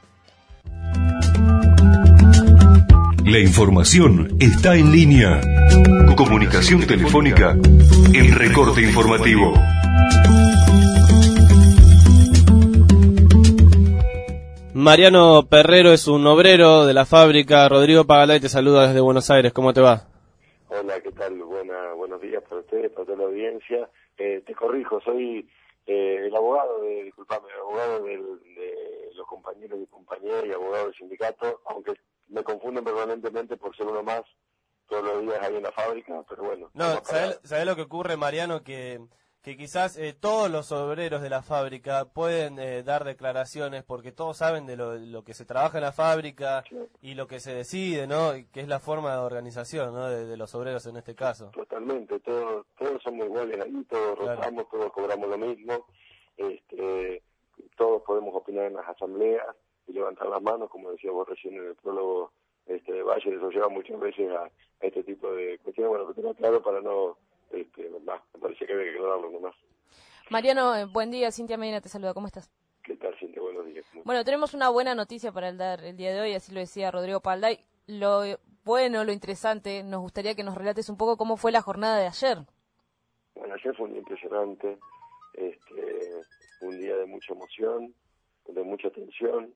La información está en línea. Comunicación telefónica, el recorte informativo. Mariano Perrero es un obrero de la fábrica. Rodrigo Pagalay te saluda desde Buenos Aires. ¿Cómo te va? Hola, ¿qué tal? Buena, buenos días para ustedes, para toda la audiencia. Eh, te corrijo, soy eh, el abogado, de, disculpame, el abogado del, de los compañeros y compañeras y abogado del sindicato, aunque me confunden permanentemente por ser uno más todos los días ahí en la fábrica, pero bueno. No, ¿sabés, ¿sabés lo que ocurre, Mariano? Que... que quizás eh, todos los obreros de la fábrica pueden eh, dar declaraciones porque todos saben de lo, lo que se trabaja en la fábrica y lo que se decide, ¿no? Que es la forma de organización, ¿no? De, de los obreros en este caso. Totalmente, todos todos somos iguales ahí, todos claro. rotamos, todos cobramos lo mismo, este, todos podemos opinar en las asambleas y levantar las manos, como decía vos recién en el prólogo este, de Valle, eso lleva muchas veces a, a este tipo de cuestiones, bueno, que tengo claro para no... Este, bah, me parece que debe quedarlo nomás. Mariano, eh, buen día, Cintia Medina te saluda, ¿cómo estás? ¿Qué tal, Cintia? Buenos días. Bueno, tenemos una buena noticia para el dar el día de hoy, así lo decía Rodrigo Pagalay. Lo bueno, lo interesante, nos gustaría que nos relates un poco cómo fue la jornada de ayer. Bueno, ayer fue un día impresionante, este, un día de mucha emoción, de mucha tensión.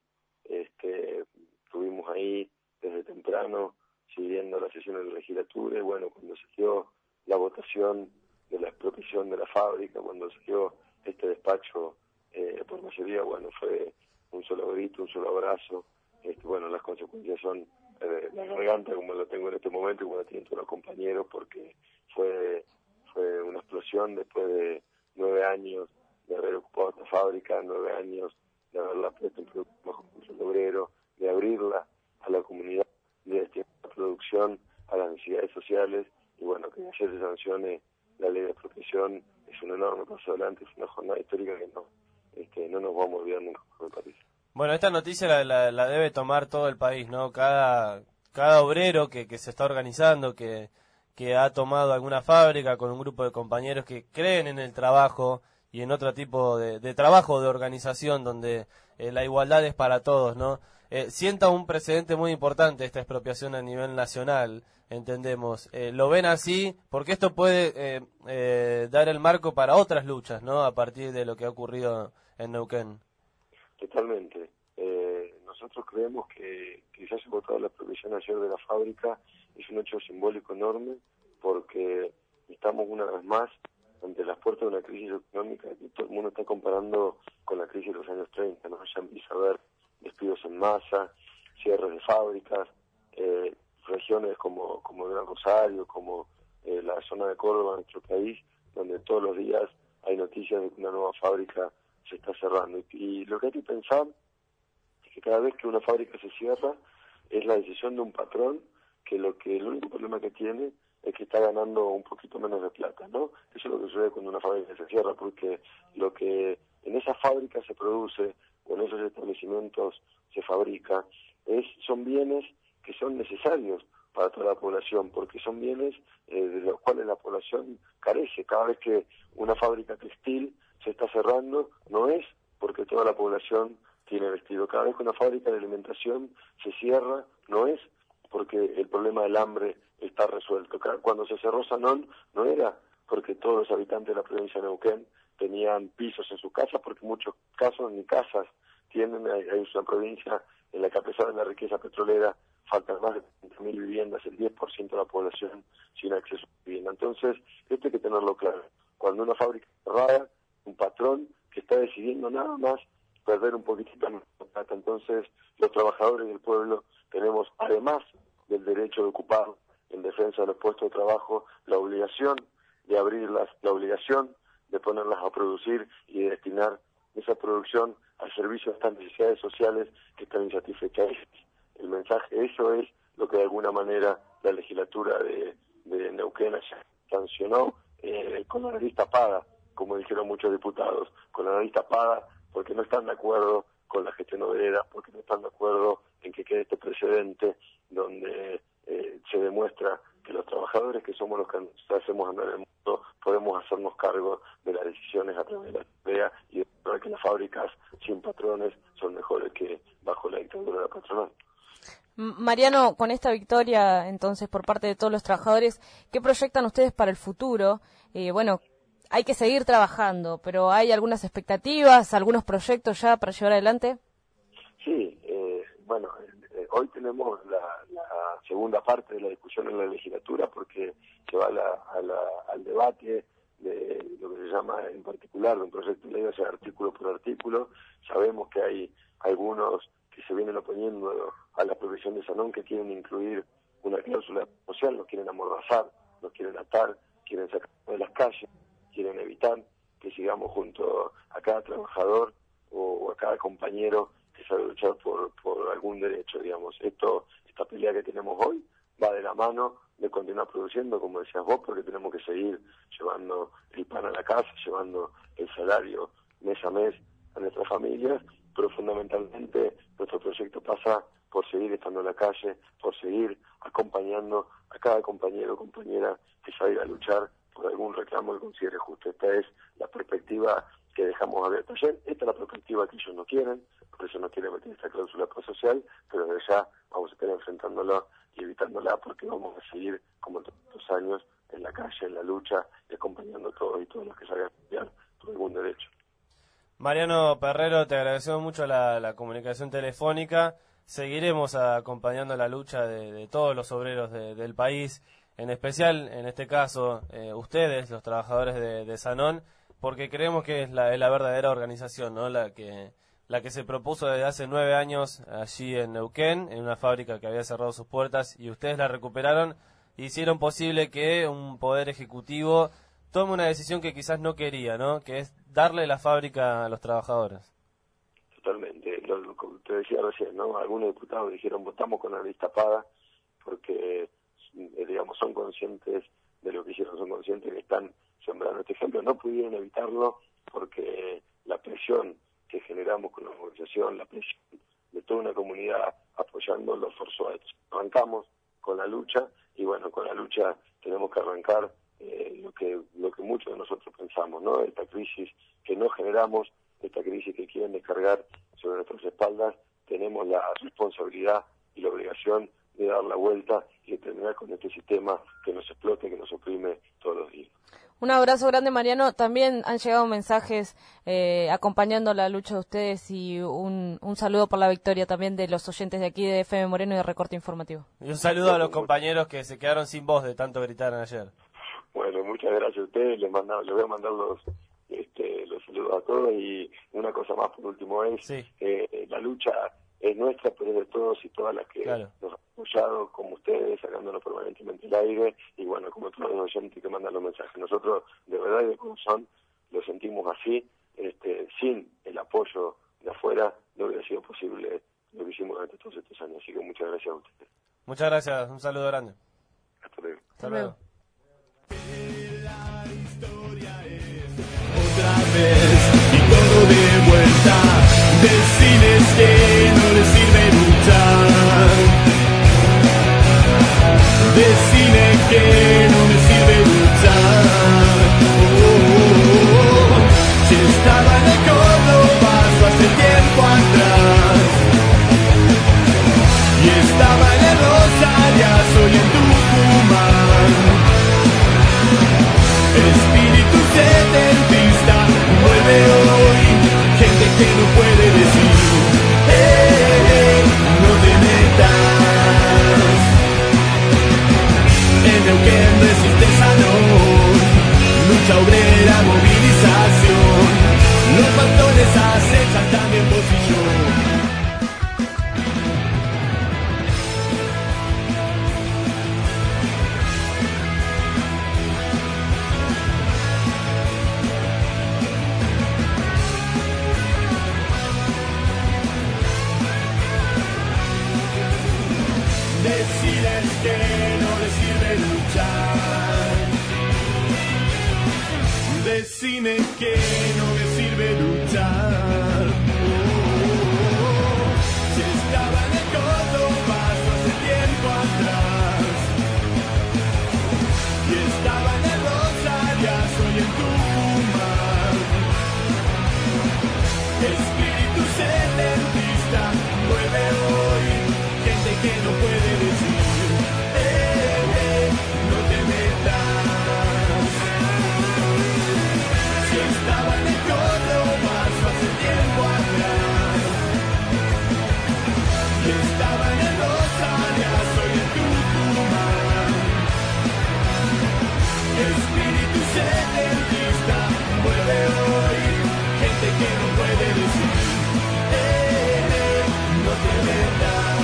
Este, estuvimos ahí desde temprano siguiendo las sesiones de la legislatura y bueno, cuando se dio la votación de la expropiación de la fábrica, cuando se dio este despacho eh, por mayoría, bueno, fue un solo grito, un solo abrazo. Este, bueno, las consecuencias son eh, la garganta, como lo tengo en este momento, y como lo tienen todos los compañeros, porque fue, fue una explosión después de nueve años de haber ocupado esta fábrica, nueve años de haberla puesto en producción bajo control obrero, de abrirla a la comunidad, de destinar la producción a las necesidades sociales, y bueno, que ayer se sancione la ley de expropiación es un enorme paso adelante, es una jornada histórica que no, este, no nos vamos a olvidar nunca, me parece. Bueno, esta noticia la, la, la debe tomar todo el país, ¿no? Cada cada obrero que, que se está organizando, que, que ha tomado alguna fábrica con un grupo de compañeros que creen en el trabajo y en otro tipo de, de trabajo, de organización, donde eh, la igualdad es para todos, ¿no? Eh, sienta un precedente muy importante esta expropiación a nivel nacional, entendemos. Eh, ¿Lo ven así? Porque esto puede eh, eh, dar el marco para otras luchas, ¿no? A partir de lo que ha ocurrido en Neuquén. Totalmente. Eh, nosotros creemos que, que se haya votado la expropiación ayer de la fábrica es un hecho simbólico enorme, porque estamos una vez más ante las puertas de una crisis económica que todo el mundo está comparando con la crisis de los años treinta, ¿no? Ya empieza a haber despidos en masa, cierres de fábricas, eh, regiones como, como Gran Rosario, como eh, la zona de Córdoba, nuestro país, donde todos los días hay noticias de que una nueva fábrica se está cerrando. Y, y lo que hay que pensar es que cada vez que una fábrica se cierra es la decisión de un patrón que lo que el único problema que tiene es que está ganando un poquito menos de plata, ¿no? Eso es lo que sucede cuando una fábrica se cierra, porque lo que en esa fábrica se produce o en esos establecimientos se fabrica es son bienes que son necesarios para toda la población, porque son bienes eh, de los cuales la población carece. Cada vez que una fábrica textil se está cerrando, no es porque toda la población tiene vestido. Cada vez que una fábrica de alimentación se cierra, no es porque el problema del hambre está resuelto. Cuando se cerró Sanón, no era porque todos los habitantes de la provincia de Neuquén tenían pisos en sus casas, porque en muchos casos ni casas tienen. Hay, hay una provincia en la que, a pesar de la riqueza petrolera, faltan más de treinta mil viviendas, el diez por ciento de la población sin acceso a vivienda. Entonces, esto hay que tenerlo claro. Cuando una fábrica cerrada, un patrón que está decidiendo nada más perder un poquitito de plata. Entonces, los trabajadores del pueblo tenemos, además del derecho de ocupar en defensa de los puestos de trabajo, la obligación de abrirlas, la obligación de ponerlas a producir y de destinar esa producción al servicio de estas necesidades sociales que están insatisfechas. El mensaje, eso es lo que de alguna manera la legislatura de, de Neuquén sancionó eh, con la nariz tapada, como dijeron muchos diputados, con la nariz tapada porque no están de acuerdo con la gestión obrera, porque no están de acuerdo en que quede este precedente donde eh, se demuestra que los trabajadores, que somos los que hacemos andar el mundo, podemos hacernos cargo de las decisiones a través de la idea y de que las fábricas sin patrones son mejores que bajo la dictadura de la patronal. Mariano, con esta victoria entonces por parte de todos los trabajadores, ¿qué proyectan ustedes para el futuro? Eh, bueno, hay que seguir trabajando, pero ¿hay algunas expectativas, algunos proyectos ya para llevar adelante? Sí, eh, bueno, eh, hoy tenemos la, la segunda parte de la discusión en la legislatura, porque se va a la, a la, al debate de lo que se llama en particular de un proyecto de ley, o sea, artículo por artículo. Sabemos que hay algunos que se vienen oponiendo a la provisión de Sanón, que quieren incluir una cláusula social, nos quieren amordazar, nos quieren atar, quieren sacar de las calles, quieren evitar que sigamos junto a cada trabajador o a cada compañero que sabe luchar por, por algún derecho, digamos. Esto, esta pelea que tenemos hoy va de la mano de continuar produciendo, como decías vos, porque tenemos que seguir llevando el pan a la casa, llevando el salario mes a mes a nuestras familias, pero fundamentalmente nuestro proyecto pasa por seguir estando en la calle, por seguir acompañando a cada compañero o compañera que salga a luchar por algún reclamo que considere justo. Esta es la perspectiva que dejamos abierta ayer, esta es la perspectiva que ellos no quieren, por eso no quieren meter esta cláusula prosocial, pero desde ya vamos a estar enfrentándola y evitándola, porque vamos a seguir, como todos los años, en la calle, en la lucha, y acompañando a todos y todos los que salgan a pelear por algún derecho. Mariano Perrero, te agradecemos mucho la, la comunicación telefónica. Seguiremos acompañando la lucha de, de todos los obreros de, del país, en especial, en este caso, eh, ustedes, los trabajadores de, de Sanón, porque creemos que es la, es la verdadera organización, ¿no? La que, la que se propuso desde hace nueve años allí en Neuquén, en una fábrica que había cerrado sus puertas, y ustedes la recuperaron, e hicieron posible que un poder ejecutivo tome una decisión que quizás no quería, ¿no? Que es darle la fábrica a los trabajadores. Totalmente, lo, lo que te decía recién, ¿no? Algunos diputados dijeron votamos con la lista paga porque, eh, digamos, son conscientes de lo que hicieron, son conscientes que están sembrando este ejemplo. No pudieron evitarlo porque la presión que generamos con la movilización, la presión de toda una comunidad apoyando los forzó a eso. Arrancamos con la lucha y bueno, con la lucha tenemos que arrancar eh, lo que lo que muchos de nosotros pensamos, ¿no? Esta crisis que no generamos, esta crisis que quieren descargar sobre nuestras espaldas, tenemos la responsabilidad y la obligación de dar la vuelta y de terminar con este sistema que nos explota, que nos oprime todos los días. Un abrazo grande, Mariano. También han llegado mensajes eh, acompañando la lucha de ustedes y un, un saludo por la victoria también de los oyentes de aquí de F M Moreno y de Recorte Informativo. Y un saludo a los compañeros que se quedaron sin voz de tanto gritaron ayer. Bueno, muchas gracias a ustedes. Les, mando, les voy a mandar los, este, los saludos a todos y una cosa más por último es sí. eh, la lucha es nuestra, pero es de todos y todas las que claro. nos han apoyado, como ustedes, sacándonos permanentemente el aire, y bueno, como todos los oyentes que mandan los mensajes. Nosotros, de verdad y de corazón, lo sentimos así, este, sin el apoyo de afuera, no hubiera sido posible lo que hicimos durante todos estos años. Así que muchas gracias a ustedes. Muchas gracias, un saludo grande. Hasta luego. Hasta luego. La historia es otra vez y todo de vuelta. Decirles que no les sirve luchar. Decirles que no les sirve luchar. Oh, oh, oh. Si estaba en el Córdoba hace tiempo atrás y estaba en el Rosarias hoy en Tucumán. Espíritu setentista vuelve hoy, gente que no puede decir, eh, eh, no te metas. En Neuquén resiste Sanón, lucha obrera, movilización, los patrones acechan también vos y yo. Decirles que no les sirve luchar. Decime que no les sirve luchar. Oh, si estaba en el Córdoba hace tiempo atrás y estaba en el Rosarias hoy en Tucumán. Espíritu setentista vuelve hoy, gente que no puede decir, eh, eh, no te metas. Si estaba en el Córdoba hace tiempo atrás y estaba en el Rosarias hoy en Tucumán. Espíritu setentista vuelve hoy, gente que no puede decir, eh, eh, no te metas.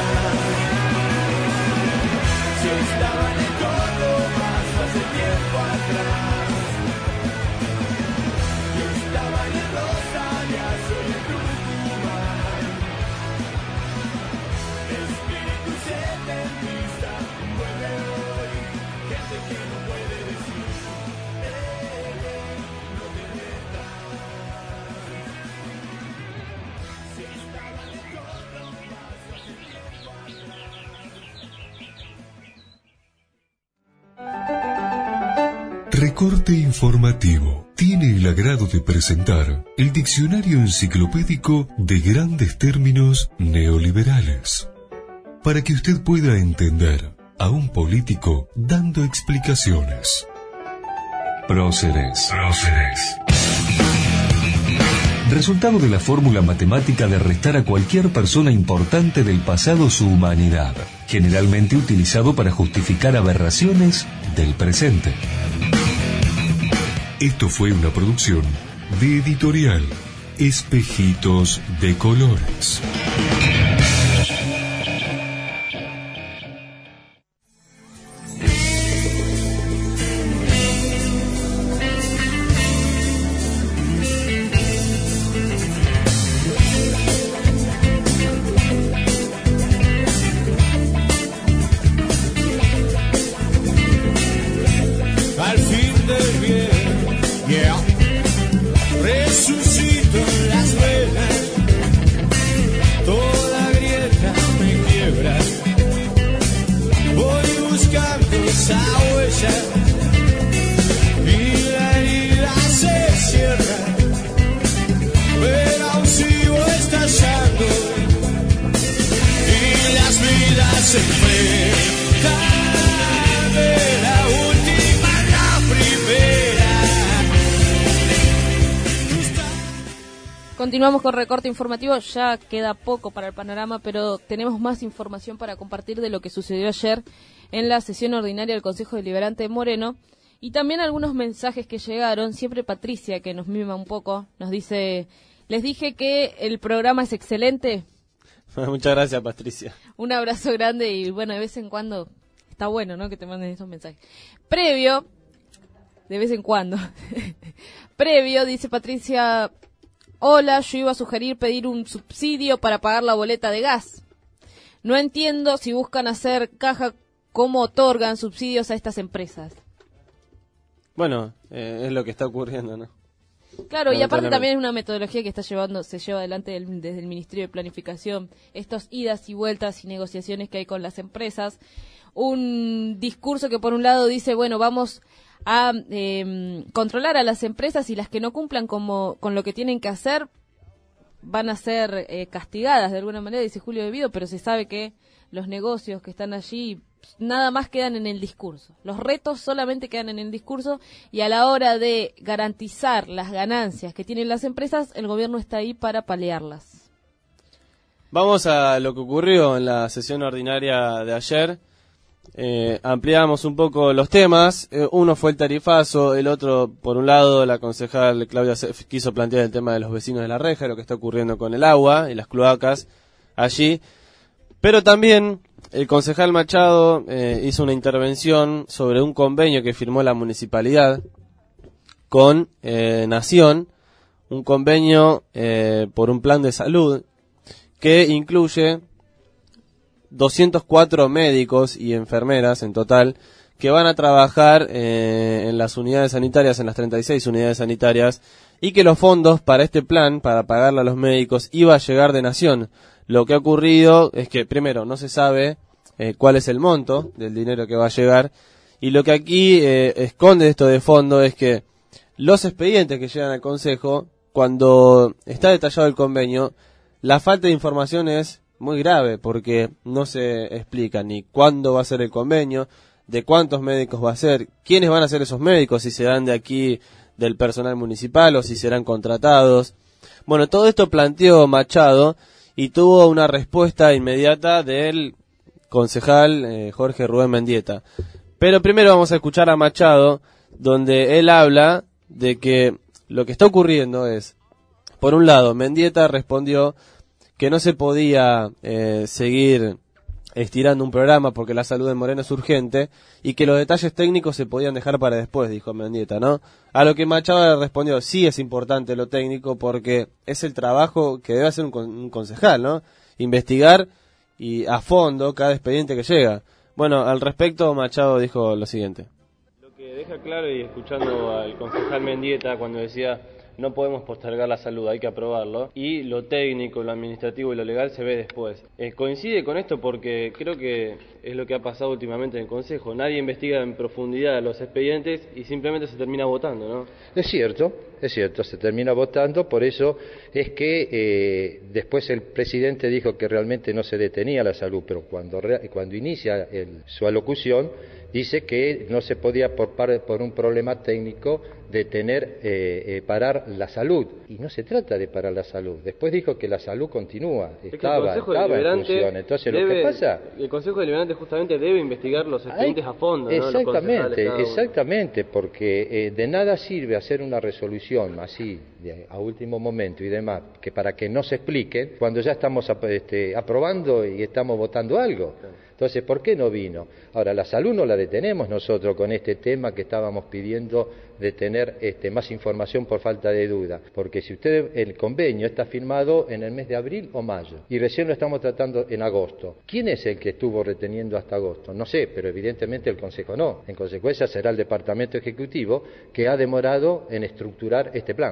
Si estaba en el Córdoba hace tiempo atrás y estaba en el Rosarias hoy en Tucumán. Espíritu setentista vuelve hoy, gente que no puede decir, eh, eh, no te metas. Si estaba en el Córdoba hace tiempo atrás. Recorte informativo. Tiene el agrado de presentar el diccionario enciclopédico de grandes términos neoliberales, para que usted pueda entender a un político dando explicaciones. Próceres. Próceres. resultado de la fórmula matemática de restar a cualquier persona importante del pasado su humanidad, generalmente utilizado para justificar aberraciones del presente. Esto fue una producción de Editorial Espejitos de Colores. Continuamos con recorte informativo, ya queda poco para el panorama, pero tenemos más información para compartir de lo que sucedió ayer en la sesión ordinaria del Consejo Deliberante de Moreno y también algunos mensajes que llegaron. Siempre Patricia, que nos mima un poco, nos dice, les dije que el programa es excelente. Muchas gracias, Patricia. Un abrazo grande y bueno, de vez en cuando está bueno, ¿no?, que te manden esos mensajes. Previo, de vez en cuando, previo, dice Patricia... Hola, yo iba a sugerir pedir un subsidio para pagar la boleta de gas. No entiendo si buscan hacer caja, cómo otorgan subsidios a estas empresas. Bueno, eh, es lo que está ocurriendo, ¿no? Claro, y aparte también es una metodología que está llevando, se lleva adelante del, desde el Ministerio de Planificación, estos idas y vueltas y negociaciones que hay con las empresas. Un discurso que por un lado dice, bueno, vamos a eh, controlar a las empresas y las que no cumplan como, con lo que tienen que hacer van a ser eh, castigadas de alguna manera, dice Julio De Vido, pero se sabe que los negocios que están allí nada más quedan en el discurso. Los retos solamente quedan en el discurso y a la hora de garantizar las ganancias que tienen las empresas, el gobierno está ahí para paliarlas. Vamos a lo que ocurrió en la sesión ordinaria de ayer. Eh, ampliamos un poco los temas. Eh, uno fue el tarifazo, el otro, por un lado, la concejal Claudia Sef quiso plantear el tema de los vecinos de La Reja, lo que está ocurriendo con el agua y las cloacas allí. Pero también el concejal Machado eh, hizo una intervención sobre un convenio que firmó la municipalidad con eh, Nación, un convenio eh, por un plan de salud que incluye doscientos cuatro médicos y enfermeras en total que van a trabajar eh, en las unidades sanitarias, en las treinta y seis unidades sanitarias, y que los fondos para este plan, para pagarle a los médicos, iba a llegar de Nación. Lo que ha ocurrido es que, primero, no se sabe eh, cuál es el monto del dinero que va a llegar, y lo que aquí eh, esconde esto de fondo es que los expedientes que llegan al Consejo, cuando está detallado el convenio, la falta de información es muy grave, porque no se explica ni cuándo va a ser el convenio, de cuántos médicos va a ser, quiénes van a ser esos médicos, si serán de aquí del personal municipal o si serán contratados. Bueno, todo esto planteó Machado y tuvo una respuesta inmediata del concejal eh, Jorge Rubén Mendieta. Pero primero vamos a escuchar a Machado, donde él habla de que lo que está ocurriendo es, por un lado, Mendieta respondió que no se podía eh, seguir estirando un programa porque la salud de Moreno es urgente y que los detalles técnicos se podían dejar para después, dijo Mendieta, ¿no? A lo que Machado le respondió, sí es importante lo técnico porque es el trabajo que debe hacer un, con, un concejal, ¿no? Investigar y a fondo cada expediente que llega. Bueno, al respecto Machado dijo lo siguiente. Lo que deja claro, y escuchando al concejal Mendieta cuando decía no podemos postergar la salud, hay que aprobarlo, y lo técnico, lo administrativo y lo legal se ve después. Eh, coincide con esto porque creo que es lo que ha pasado últimamente en el Consejo, nadie investiga en profundidad los expedientes y simplemente se termina votando, ¿no? Es cierto, es cierto, se termina votando, por eso es que eh, después el presidente dijo que realmente no se detenía la salud, pero cuando, cuando inicia el, su alocución dice que no se podía por, por un problema técnico detener, eh, eh, parar la salud, y no se trata de parar la salud. Después dijo que la salud continúa, estaba, estaba en función. Entonces debe, lo que pasa, el Consejo Deliberante justamente debe investigar los expedientes a fondo, ¿no? Exactamente, exactamente, porque eh, de nada sirve hacer una resolución así de, a último momento y demás, que para que no se expliquen cuando ya estamos este, aprobando y estamos votando algo. Entonces, ¿por qué no vino? Ahora, la salud no la detenemos nosotros con este tema que estábamos pidiendo de tener este, más información por falta de duda, porque si usted, el convenio está firmado en el mes de abril o mayo, y recién lo estamos tratando en agosto. ¿Quién es el que estuvo reteniendo hasta agosto? No sé, pero evidentemente el Consejo no. En consecuencia será el Departamento Ejecutivo que ha demorado en estructurar este plan.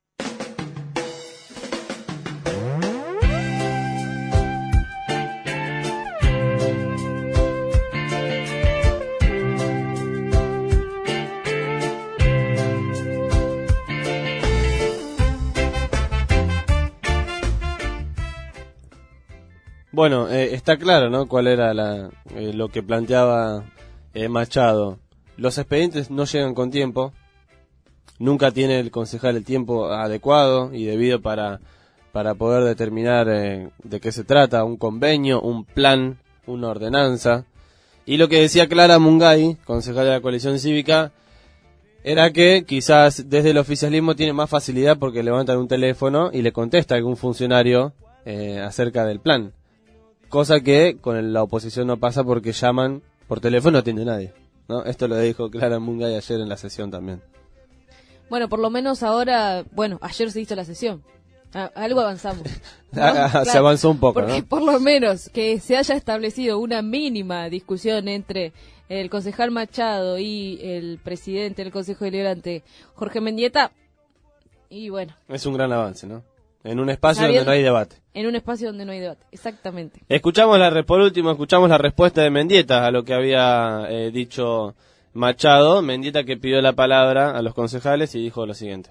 Bueno, eh, está claro, ¿no? Cuál era la, eh, lo que planteaba eh, Machado. Los expedientes no llegan con tiempo, nunca tiene el concejal el tiempo adecuado y debido para, para poder determinar eh, de qué se trata, un convenio, un plan, una ordenanza. Y lo que decía Clara Mungay, concejal de la coalición cívica, era que quizás desde el oficialismo tiene más facilidad porque levantan un teléfono y le contesta a algún funcionario eh, acerca del plan. Cosa que con la oposición no pasa porque llaman por teléfono, no atiende nadie, ¿no? Esto lo dijo Clara Mungay ayer en la sesión también. Bueno, por lo menos ahora, bueno, ayer se hizo la sesión. Ah, algo avanzamos, ¿no? Claro, se avanzó un poco, porque ¿no? Por lo menos que se haya establecido una mínima discusión entre el concejal Machado y el presidente del Consejo Deliberante, Jorge Mendieta, y bueno. Es un gran avance, ¿no? En un espacio donde no hay debate. En un espacio donde no hay debate, exactamente. Escuchamos la por último, escuchamos la respuesta de Mendieta a lo que había eh, dicho Machado. Mendieta que pidió la palabra a los concejales y dijo lo siguiente.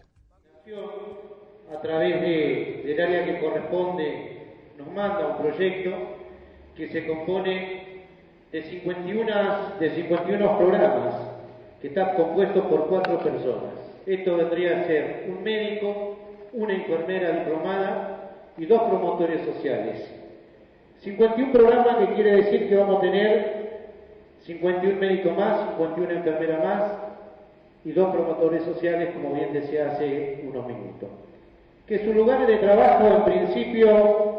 A través de, del área que corresponde nos manda un proyecto que se compone de cincuenta y uno, de cincuenta y uno programas que están compuestos por cuatro personas. Esto vendría a ser un médico, una enfermera diplomada y dos promotores sociales. cincuenta y uno programas que quiere decir que vamos a tener cincuenta y uno médicos más, cincuenta y una enfermeras más y dos promotores sociales, como bien decía hace unos minutos. Que sus lugares de trabajo en principio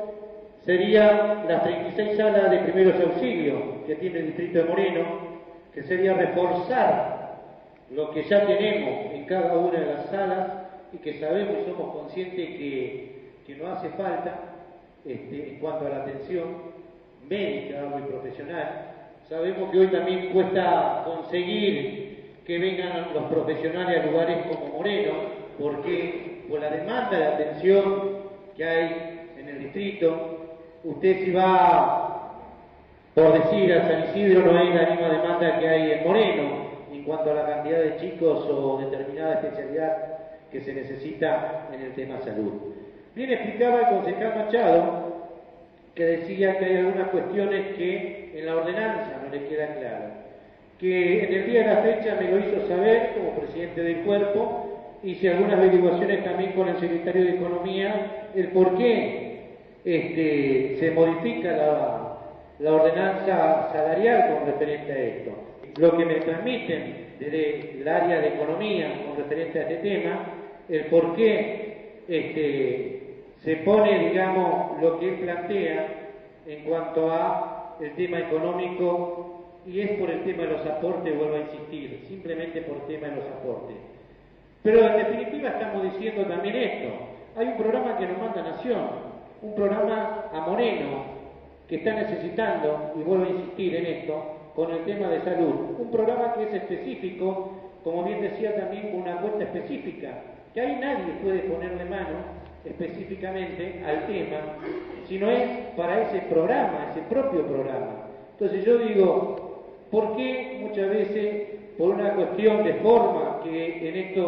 serían las treinta y seis salas de primeros auxilios que tiene el distrito de Moreno, que sería reforzar lo que ya tenemos en cada una de las salas y que sabemos y somos conscientes que, que no hace falta este, en cuanto a la atención médica y profesional. Sabemos que hoy también cuesta conseguir que vengan los profesionales a lugares como Moreno, porque por la demanda de atención que hay en el distrito, usted si va, por decir, a San Isidro no hay la misma demanda que hay en Moreno, en cuanto a la cantidad de chicos o determinada especialidad que se necesita en el tema salud. Bien explicaba el concejal Machado, que decía que hay algunas cuestiones que en la ordenanza no le queda claro, que en el día de la fecha me lo hizo saber como presidente del cuerpo, hice algunas averiguaciones también con el secretario de Economía, el por qué este, se modifica la, la ordenanza salarial con referente a esto. Lo que me transmiten desde el área de Economía con referente a este tema, el por qué este, se pone, digamos, lo que él plantea en cuanto a el tema económico, y es por el tema de los aportes, vuelvo a insistir, simplemente por el tema de los aportes. Pero en definitiva estamos diciendo también esto, hay un programa que nos manda Nación, un programa a Moreno, que está necesitando, y vuelvo a insistir en esto, con el tema de salud, un programa que es específico, como bien decía también, con una cuenta específica, que ahí nadie puede ponerle mano específicamente al tema, sino es para ese programa, ese propio programa. Entonces yo digo, ¿por qué muchas veces, por una cuestión de forma, que en esto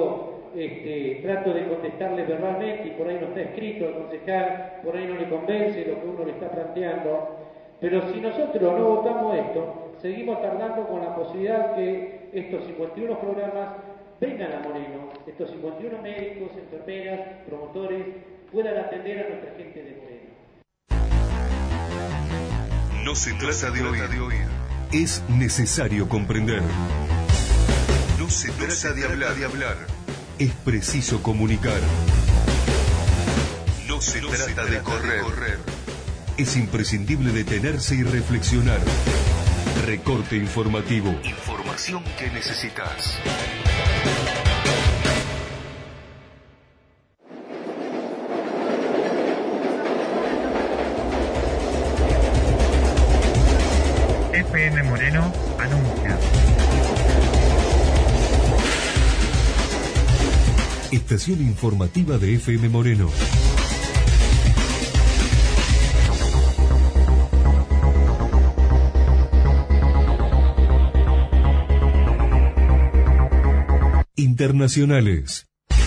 este, trato de contestarle verbalmente y por ahí no está escrito al concejal, por ahí no le convence lo que uno le está planteando, pero si nosotros no votamos esto, seguimos tardando con la posibilidad que estos cincuenta y uno programas vengan a Moreno, estos cincuenta y uno médicos, enfermeras, promotores, puedan atender a nuestra gente de Moreno. No se trata de oír, es necesario comprender. No se trata de hablar, de hablar, es preciso comunicar. No se trata de correr, es imprescindible detenerse y reflexionar. Recorte informativo, información que necesitas. F M Moreno anuncia. Estación informativa de F M Moreno. Internacionales.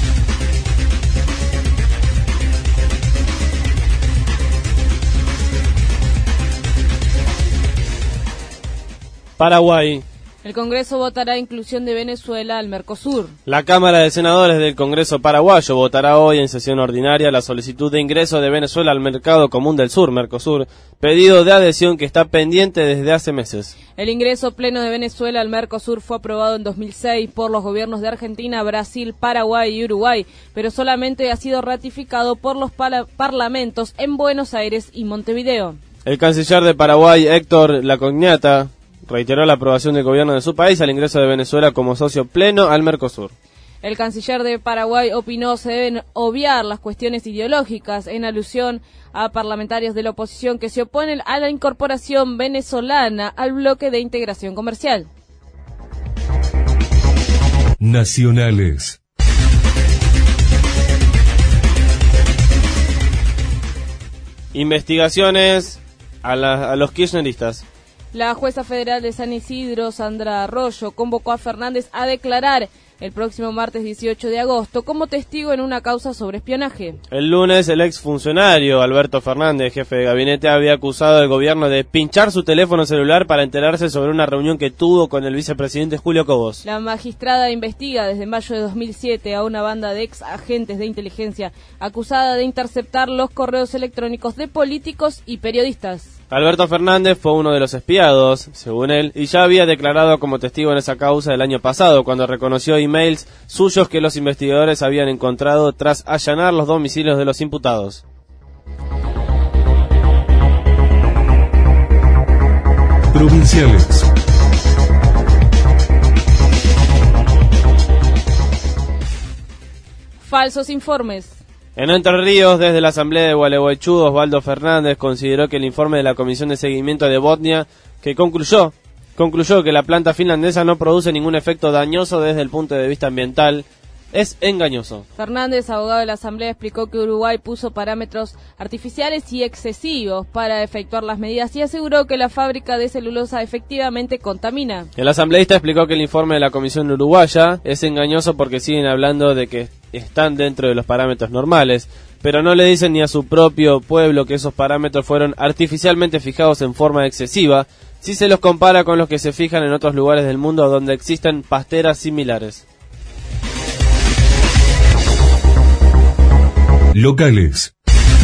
Paraguay. El Congreso votará inclusión de Venezuela al Mercosur. La Cámara de Senadores del Congreso paraguayo votará hoy en sesión ordinaria la solicitud de ingreso de Venezuela al Mercado Común del Sur, Mercosur, pedido de adhesión que está pendiente desde hace meses. El ingreso pleno de Venezuela al Mercosur fue aprobado en dos mil seis por los gobiernos de Argentina, Brasil, Paraguay y Uruguay, pero solamente ha sido ratificado por los pala- parlamentos en Buenos Aires y Montevideo. El canciller de Paraguay, Héctor Lacognata, reiteró la aprobación del gobierno de su país al ingreso de Venezuela como socio pleno al Mercosur. El canciller de Paraguay opinó se deben obviar las cuestiones ideológicas en alusión a parlamentarios de la oposición que se oponen a la incorporación venezolana al bloque de integración comercial. Nacionales. Investigaciones a, la, a los kirchneristas. La jueza federal de San Isidro, Sandra Arroyo, convocó a Fernández a declarar el próximo martes dieciocho de agosto como testigo en una causa sobre espionaje. El lunes, el exfuncionario Alberto Fernández, jefe de gabinete, había acusado al gobierno de pinchar su teléfono celular para enterarse sobre una reunión que tuvo con el vicepresidente Julio Cobos. La magistrada investiga desde mayo de dos mil siete a una banda de ex agentes de inteligencia acusada de interceptar los correos electrónicos de políticos y periodistas. Alberto Fernández fue uno de los espiados, según él, y ya había declarado como testigo en esa causa el año pasado, cuando reconoció emails suyos que los investigadores habían encontrado tras allanar los domicilios de los imputados. Provinciales. Falsos informes. En Entre Ríos, desde la Asamblea de Gualeguaychú, Osvaldo Fernández consideró que el informe de la Comisión de Seguimiento de Botnia, que concluyó, concluyó que la planta finlandesa no produce ningún efecto dañoso desde el punto de vista ambiental, es engañoso. Fernández, abogado de la Asamblea, explicó que Uruguay puso parámetros artificiales y excesivos para efectuar las medidas y aseguró que la fábrica de celulosa efectivamente contamina. El asambleísta explicó que el informe de la Comisión Uruguaya es engañoso porque siguen hablando de que están dentro de los parámetros normales, pero no le dicen ni a su propio pueblo que esos parámetros fueron artificialmente fijados en forma excesiva si se los compara con los que se fijan en otros lugares del mundo donde existen pasteras similares. Locales.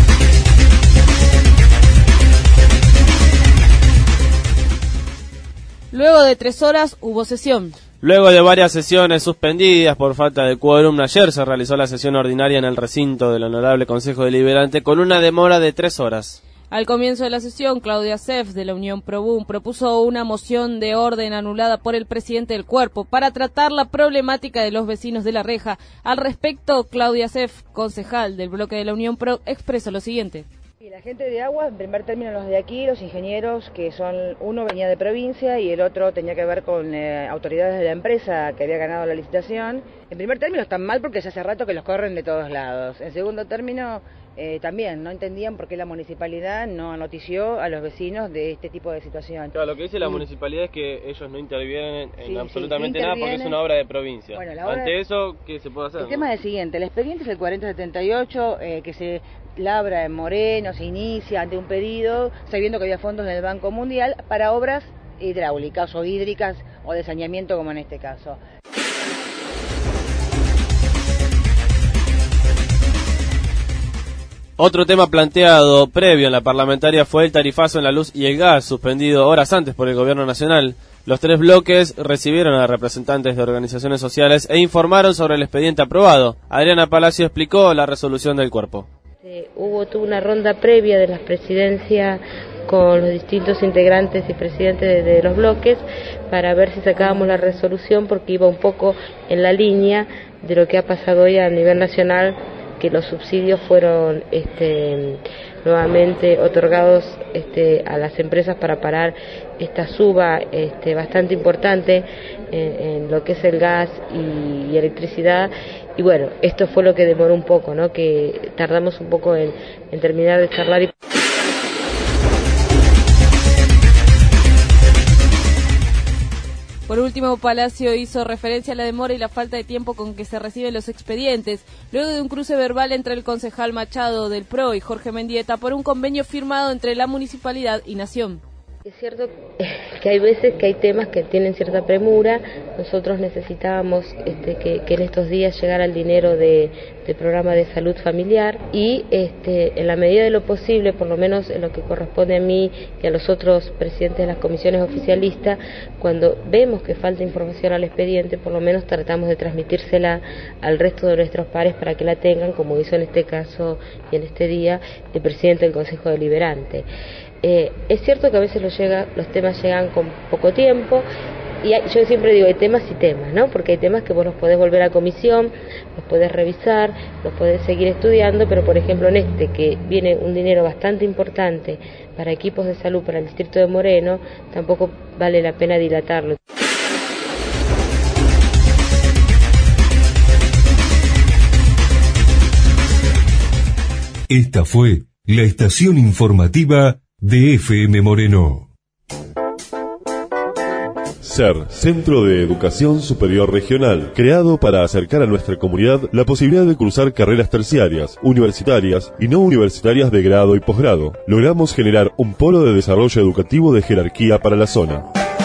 Luego de tres horas hubo sesión. Luego de varias sesiones suspendidas por falta de quórum, ayer se realizó la sesión ordinaria en el recinto del Honorable Consejo Deliberante con una demora de tres horas. Al comienzo de la sesión, Claudia Seff, de la Unión Probum, propuso una moción de orden anulada por el presidente del cuerpo para tratar la problemática de los vecinos de La Reja. Al respecto, Claudia Seff, concejal del bloque de la Unión Pro, expresó lo siguiente. Y la gente de agua, en primer término los de aquí, los ingenieros, que son, uno venía de provincia y el otro tenía que ver con eh, autoridades de la empresa que había ganado la licitación. En primer término están mal porque ya hace rato que los corren de todos lados. En segundo término, eh, también no entendían por qué la municipalidad no notició a los vecinos de este tipo de situación. Claro, lo que dice la y, municipalidad es que ellos no intervienen en sí, absolutamente sí, nada porque es una obra de provincia. Bueno, la obra Ante de... eso, ¿qué se puede hacer? El ¿no? tema es el siguiente, el expediente es el cuarenta setenta y ocho, eh, que se labra en Moreno, se inicia ante un pedido, sabiendo que había fondos en el Banco Mundial para obras hidráulicas o hídricas o de saneamiento como en este caso. Otro tema planteado previo en la parlamentaria fue el tarifazo en la luz y el gas, suspendido horas antes por el gobierno nacional. Los tres bloques recibieron a representantes de organizaciones sociales e informaron sobre el expediente aprobado. Adriana Palacio explicó la resolución del cuerpo. Eh, hubo tuvo una ronda previa de las presidencias con los distintos integrantes y presidentes de, de los bloques para ver si sacábamos la resolución, porque iba un poco en la línea de lo que ha pasado hoy a nivel nacional, que los subsidios fueron este, nuevamente otorgados este, a las empresas para parar esta suba este, bastante importante en, en lo que es el gas y, y electricidad. Y bueno, esto fue lo que demoró un poco, ¿no? Que tardamos un poco en, en terminar de charlar. Y... Por último, Palacio hizo referencia a la demora y la falta de tiempo con que se reciben los expedientes, luego de un cruce verbal entre el concejal Machado del P R O y Jorge Mendieta por un convenio firmado entre la municipalidad y Nación. Es cierto que hay veces que hay temas que tienen cierta premura. Nosotros necesitábamos este, que, que en estos días llegara el dinero de, del programa de salud familiar y este, en la medida de lo posible, por lo menos en lo que corresponde a mí y a los otros presidentes de las comisiones oficialistas, cuando vemos que falta información al expediente, por lo menos tratamos de transmitírsela al resto de nuestros pares para que la tengan, como hizo en este caso y en este día el presidente del Consejo Deliberante. Eh, es cierto que a veces los, llega, los temas llegan con poco tiempo y hay, yo siempre digo, hay temas y temas, ¿no? Porque hay temas que vos los podés volver a comisión, los podés revisar, los podés seguir estudiando, pero por ejemplo en este, que viene un dinero bastante importante para equipos de salud para el distrito de Moreno, tampoco vale la pena dilatarlo. Esta fue la estación informativa de F M Moreno. SER, Centro de Educación Superior Regional, creado para acercar a nuestra comunidad la posibilidad de cursar carreras terciarias, universitarias y no universitarias de grado y posgrado. Logramos generar un polo de desarrollo educativo de jerarquía para la zona.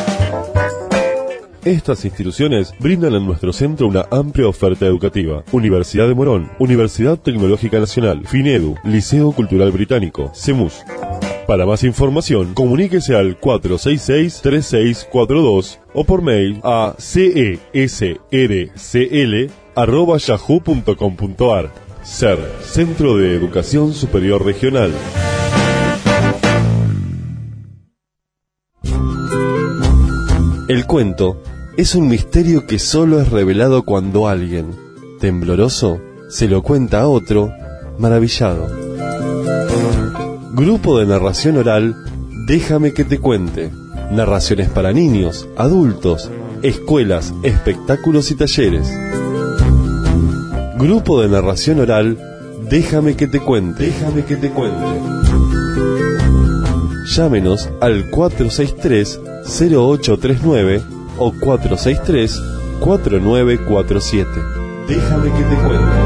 Estas instituciones brindan a nuestro centro una amplia oferta educativa. Universidad de Morón, Universidad Tecnológica Nacional, FINEDU, Liceo Cultural Británico, CEMUS. Para más información, comuníquese al cuatro seis seis, tres seis cuatro dos o por mail a cesrcl arroba yahoo punto com punto ar. SER, Centro de Educación Superior Regional. El cuento es un misterio que solo es revelado cuando alguien, tembloroso, se lo cuenta a otro, maravillado. Grupo de narración oral, Déjame que te cuente. Narraciones para niños, adultos, escuelas, espectáculos y talleres. Grupo de narración oral, Déjame que te cuente. Déjame que te cuente. Llámenos al cuatro seis tres, cero ocho tres nueve o cuatro seis tres, cuatro nueve cuatro siete. Déjame que te cuente.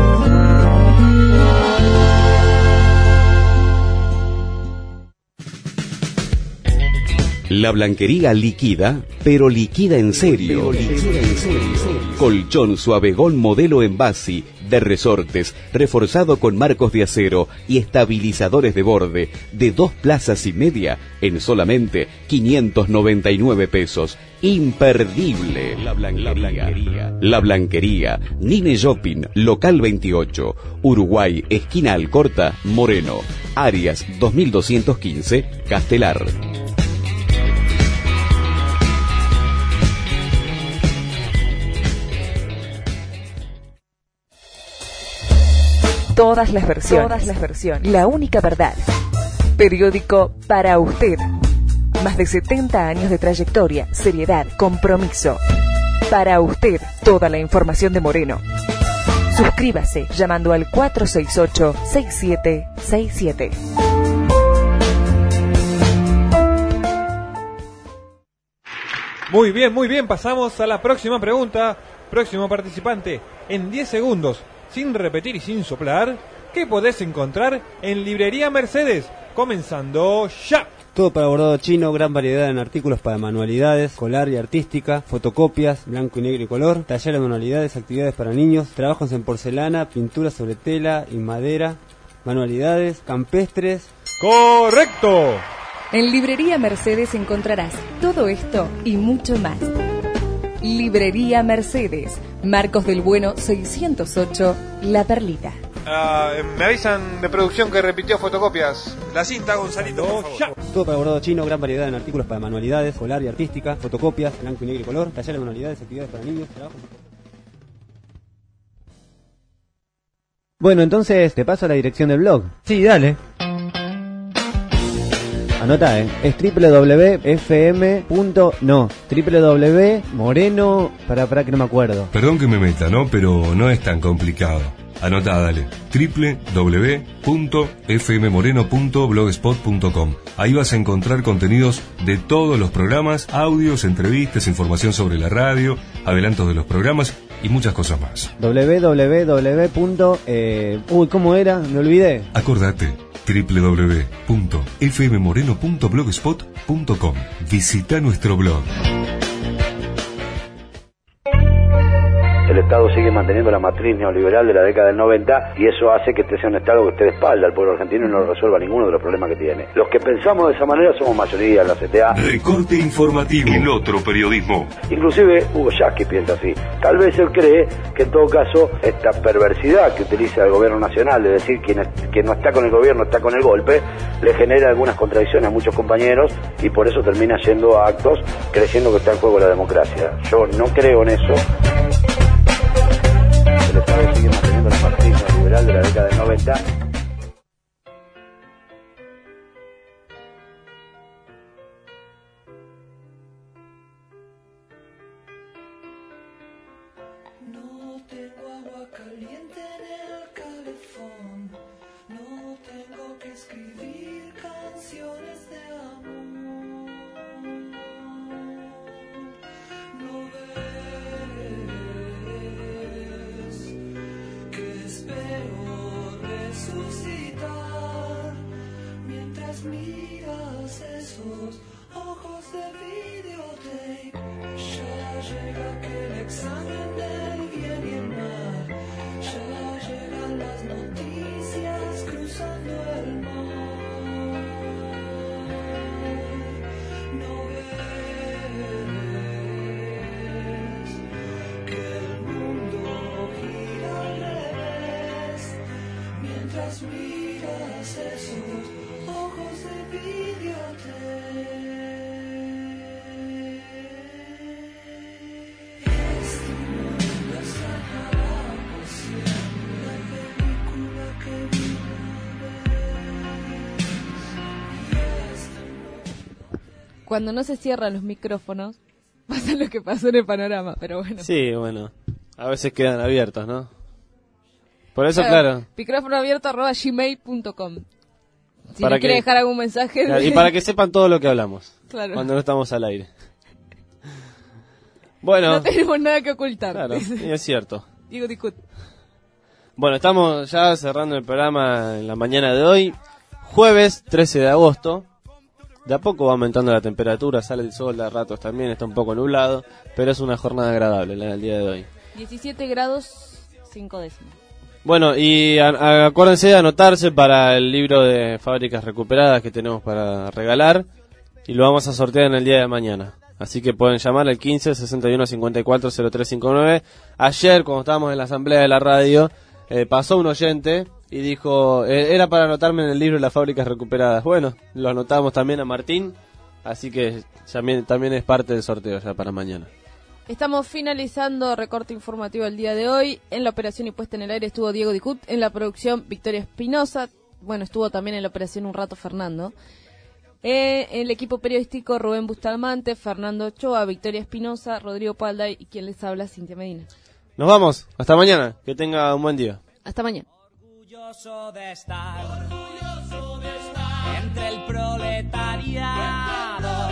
La Blanquería liquida, pero liquida en serio. Colchón Suavegón modelo Envasi, de resortes, reforzado con marcos de acero y estabilizadores de borde, de dos plazas y media, en solamente quinientos noventa y nueve pesos. Imperdible. La Blanquería. La Blanquería. Nine Shopping, local veintiocho, Uruguay, esquina Alcorta, Moreno. Arias dos mil doscientos quince, Castelar. Todas las versiones. Todas las versiones. La única verdad. Periódico para usted. Más de setenta años de trayectoria, seriedad, compromiso. Para usted, toda la información de Moreno. Suscríbase llamando al cuatro seis ocho, seis siete seis siete. Muy bien, muy bien, pasamos a la próxima pregunta. Próximo participante, en diez segundos, sin repetir y sin soplar, ¿qué podés encontrar en Librería Mercedes? Comenzando ya. Todo para bordado chino, gran variedad en artículos para manualidades, escolar y artística, fotocopias, blanco y negro y color, taller de manualidades, actividades para niños, trabajos en porcelana, pinturas sobre tela y madera, manualidades, campestres. ¡Correcto! En Librería Mercedes encontrarás todo esto y mucho más. Librería Mercedes, Marcos del Bueno seiscientos ocho, La Perlita. Uh, me avisan de producción que repitió fotocopias. La cinta, Gonzalito, por favor. Ya. Todo para bordado chino, gran variedad en artículos para manualidades, escolar y artística, fotocopias, blanco y negro y color, taller de manualidades, actividades para niños, trabajos. Bueno, entonces te paso la dirección del blog. Sí, dale. Anota, eh. Es www.fm. No, www.moreno. Para, para que no me acuerdo. Perdón que me meta, ¿no? Pero no es tan complicado. Anotá, dale. doble u doble u doble u punto f m moreno punto blogspot punto com. Ahí vas a encontrar contenidos de todos los programas, audios, entrevistas, información sobre la radio, adelantos de los programas y muchas cosas más. doble u doble u doble u punto eh, Uy, ¿cómo era? Me olvidé. Acordate. doble u doble u doble u punto f m moreno punto blogspot punto com. Visita nuestro blog. El Estado sigue manteniendo la matriz neoliberal de la década del noventa y eso hace que este sea un Estado que esté de espalda al pueblo argentino y no resuelva ninguno de los problemas que tiene. Los que pensamos de esa manera somos mayoría en la C T A. Recorte informativo. El otro periodismo. Inclusive Hugo Yasky piensa así. Tal vez él cree que en todo caso esta perversidad que utiliza el gobierno nacional, de decir quien, es, quien no está con el gobierno está con el golpe, le genera algunas contradicciones a muchos compañeros y por eso termina yendo a actos creyendo que está en juego la democracia. Yo no creo en eso. El Estado sigue manteniendo la matriz neoliberal de la década del noventa. No tengo agua caliente en el calefón, no tengo que escribir canciones de amor. No ves que espero resucitar mientras miras esos ojos de videotape. Ya llega aquel examen del bien y el mal, ya llegan las noticias cruzando el mar. No ves que el mundo gira al revés mientras miras esos ojos de videotape. Cuando no se cierran los micrófonos, pasa lo que pasó en el panorama, pero bueno. Sí, bueno, a veces quedan abiertos, ¿no? Por eso, claro. claro. Micrófono abierto arroba gmail punto com. Si para me que, quiere dejar algún mensaje. Claro, y para que sepan todo lo que hablamos. Claro. Cuando no estamos al aire. Bueno. No tenemos nada que ocultar. Claro, y es cierto. Digo, discut. Bueno, estamos ya cerrando el programa en la mañana de hoy. Jueves trece de agosto. De a poco va aumentando la temperatura, sale el sol a ratos también, está un poco nublado, pero es una jornada agradable la del día de hoy. diecisiete grados, cinco décimas. Bueno, y a, a, acuérdense de anotarse para el libro de Fábricas Recuperadas que tenemos para regalar, y lo vamos a sortear en el día de mañana. Así que pueden llamar al quince, sesenta y uno, cincuenta y cuatro, cero tres cincuenta y nueve. Ayer, cuando estábamos en la asamblea de la radio, eh, pasó un oyente y dijo, eh, era para anotarme en el libro de las Fábricas Recuperadas. Bueno, lo anotamos también a Martín, así que también, también es parte del sorteo ya para mañana. Estamos finalizando recorte informativo el día de hoy. En la operación y puesta en el aire estuvo Diego Dicut, en la producción Victoria Espinosa, bueno, estuvo también en la operación un rato Fernando. Eh, el equipo periodístico Rubén Bustamante, Fernando Ochoa, Victoria Espinosa, Rodrigo Palday y quien les habla, Cintia Medina. Nos vamos. Hasta mañana. Que tenga un buen día. Hasta mañana. Orgulloso de estar, orgulloso de estar entre el proletariado.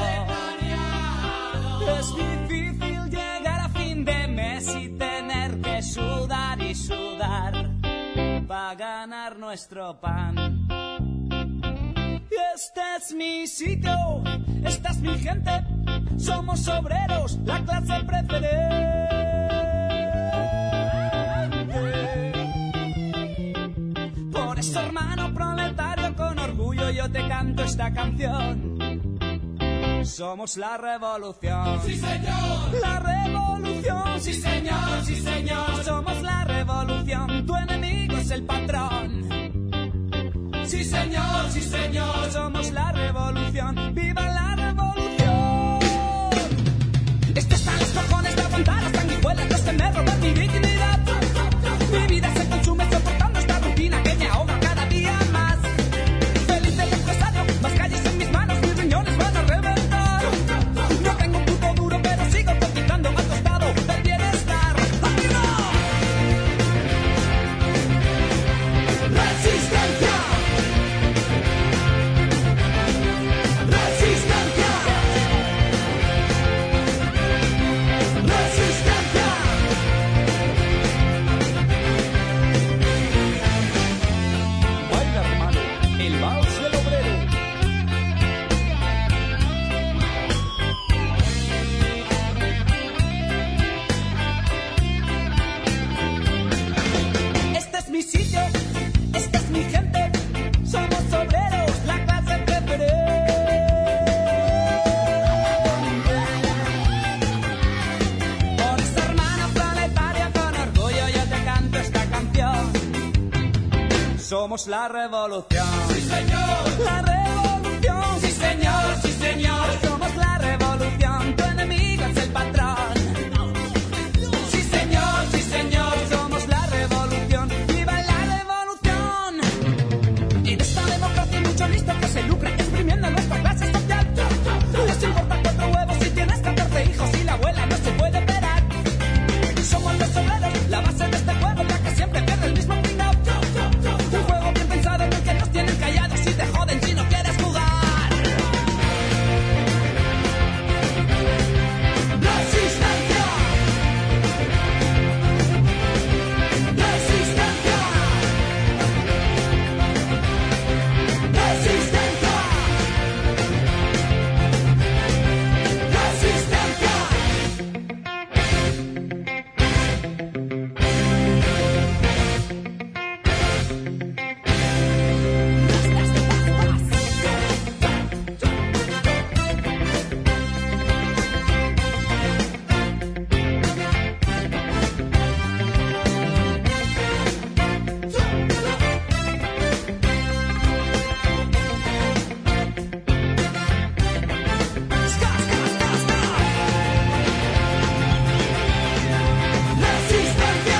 Es difícil llegar a fin de mes y tener que sudar y sudar para ganar nuestro pan. Y este es mi sitio, esta es mi gente, somos obreros, la clase preferente. Por eso, hermano proletario, con orgullo yo te canto esta canción. Somos la revolución. Sí, señor. La revolución. Sí, señor, sí, señor. Somos la revolución. Tu enemigo es el patrón. Sí, señor, sí, señor. Somos la revolución. ¡Viva la revolución! Esto está en los cojones de aguantar las sanguijuelas, los que me roban mi dignidad. Mi vida se consume soportando esta rutina que me ahoga cada día más. Feliz del empresario, más calles en mis manos, mis riñones van a reventar. No tengo un puto duro, pero sigo cotizando al costado del bienestar. ¡Arriba! ¡Resistencia! ¡Resistencia! ¡Resistencia! Baila, hermano, el vals del obrero. Este es mi sitio, esta es mi gente, somos obreros, la clase preferente. Por eso, hermana planetaria, con orgullo yo te canto esta canción. Somos la revolución. Sí, señor. La revolución. Sí, señor, sí, señor. Somos la revolución. Tu enemigo es el patrón. Sí, señor, sí, señor. Somos la revolución. ¡Viva la revolución! En esta democracia hay mucho listo que se lucra exprimiendo nuestra clase social. Les importa cuatro huevos si tienes catorce hijos y la abuela no se puede esperar. Somos los obreros, la base de este juego, ya que siempre pierde el mismo pringao. Un juego bien pensado en el que nos tienen callados y te joden si no quieres jugar. Resistencia. Resistencia. Resistencia. Resistencia. Resistencia.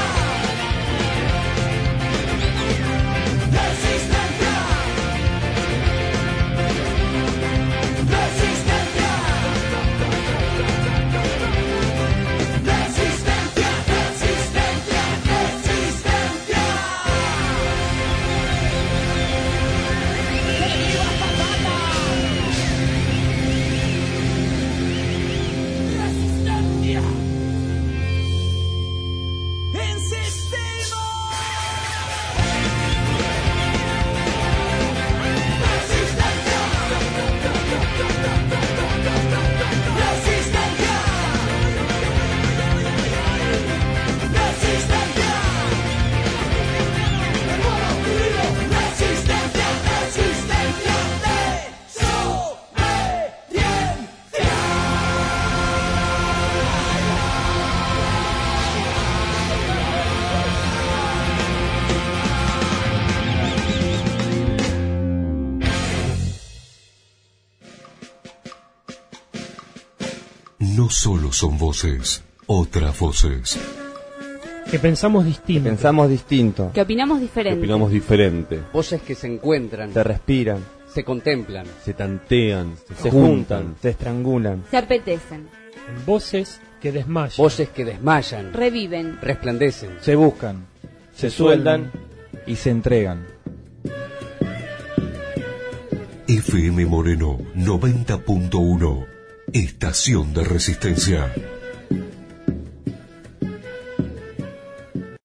Resistencia. Resistencia. Resistencia. Resistencia. Resistencia. ¡Viva Zapata! Resistencia. Insistimos. Resistencia. Resistencia. Resistencia. Resistencia. Resistencia. No solo son voces, otras voces. Que pensamos distinto. Pensamos distinto. Que opinamos diferente. Opinamos diferente. Voces que se encuentran, Se respiran. se contemplan. Se tantean. Se juntan. Se estrangulan. Se apetecen. En voces que desmayan. Voces que desmayan. Reviven. Resplandecen. Se buscan. Se sueldan y se entregan. F M Moreno noventa punto uno. Estación de Resistencia.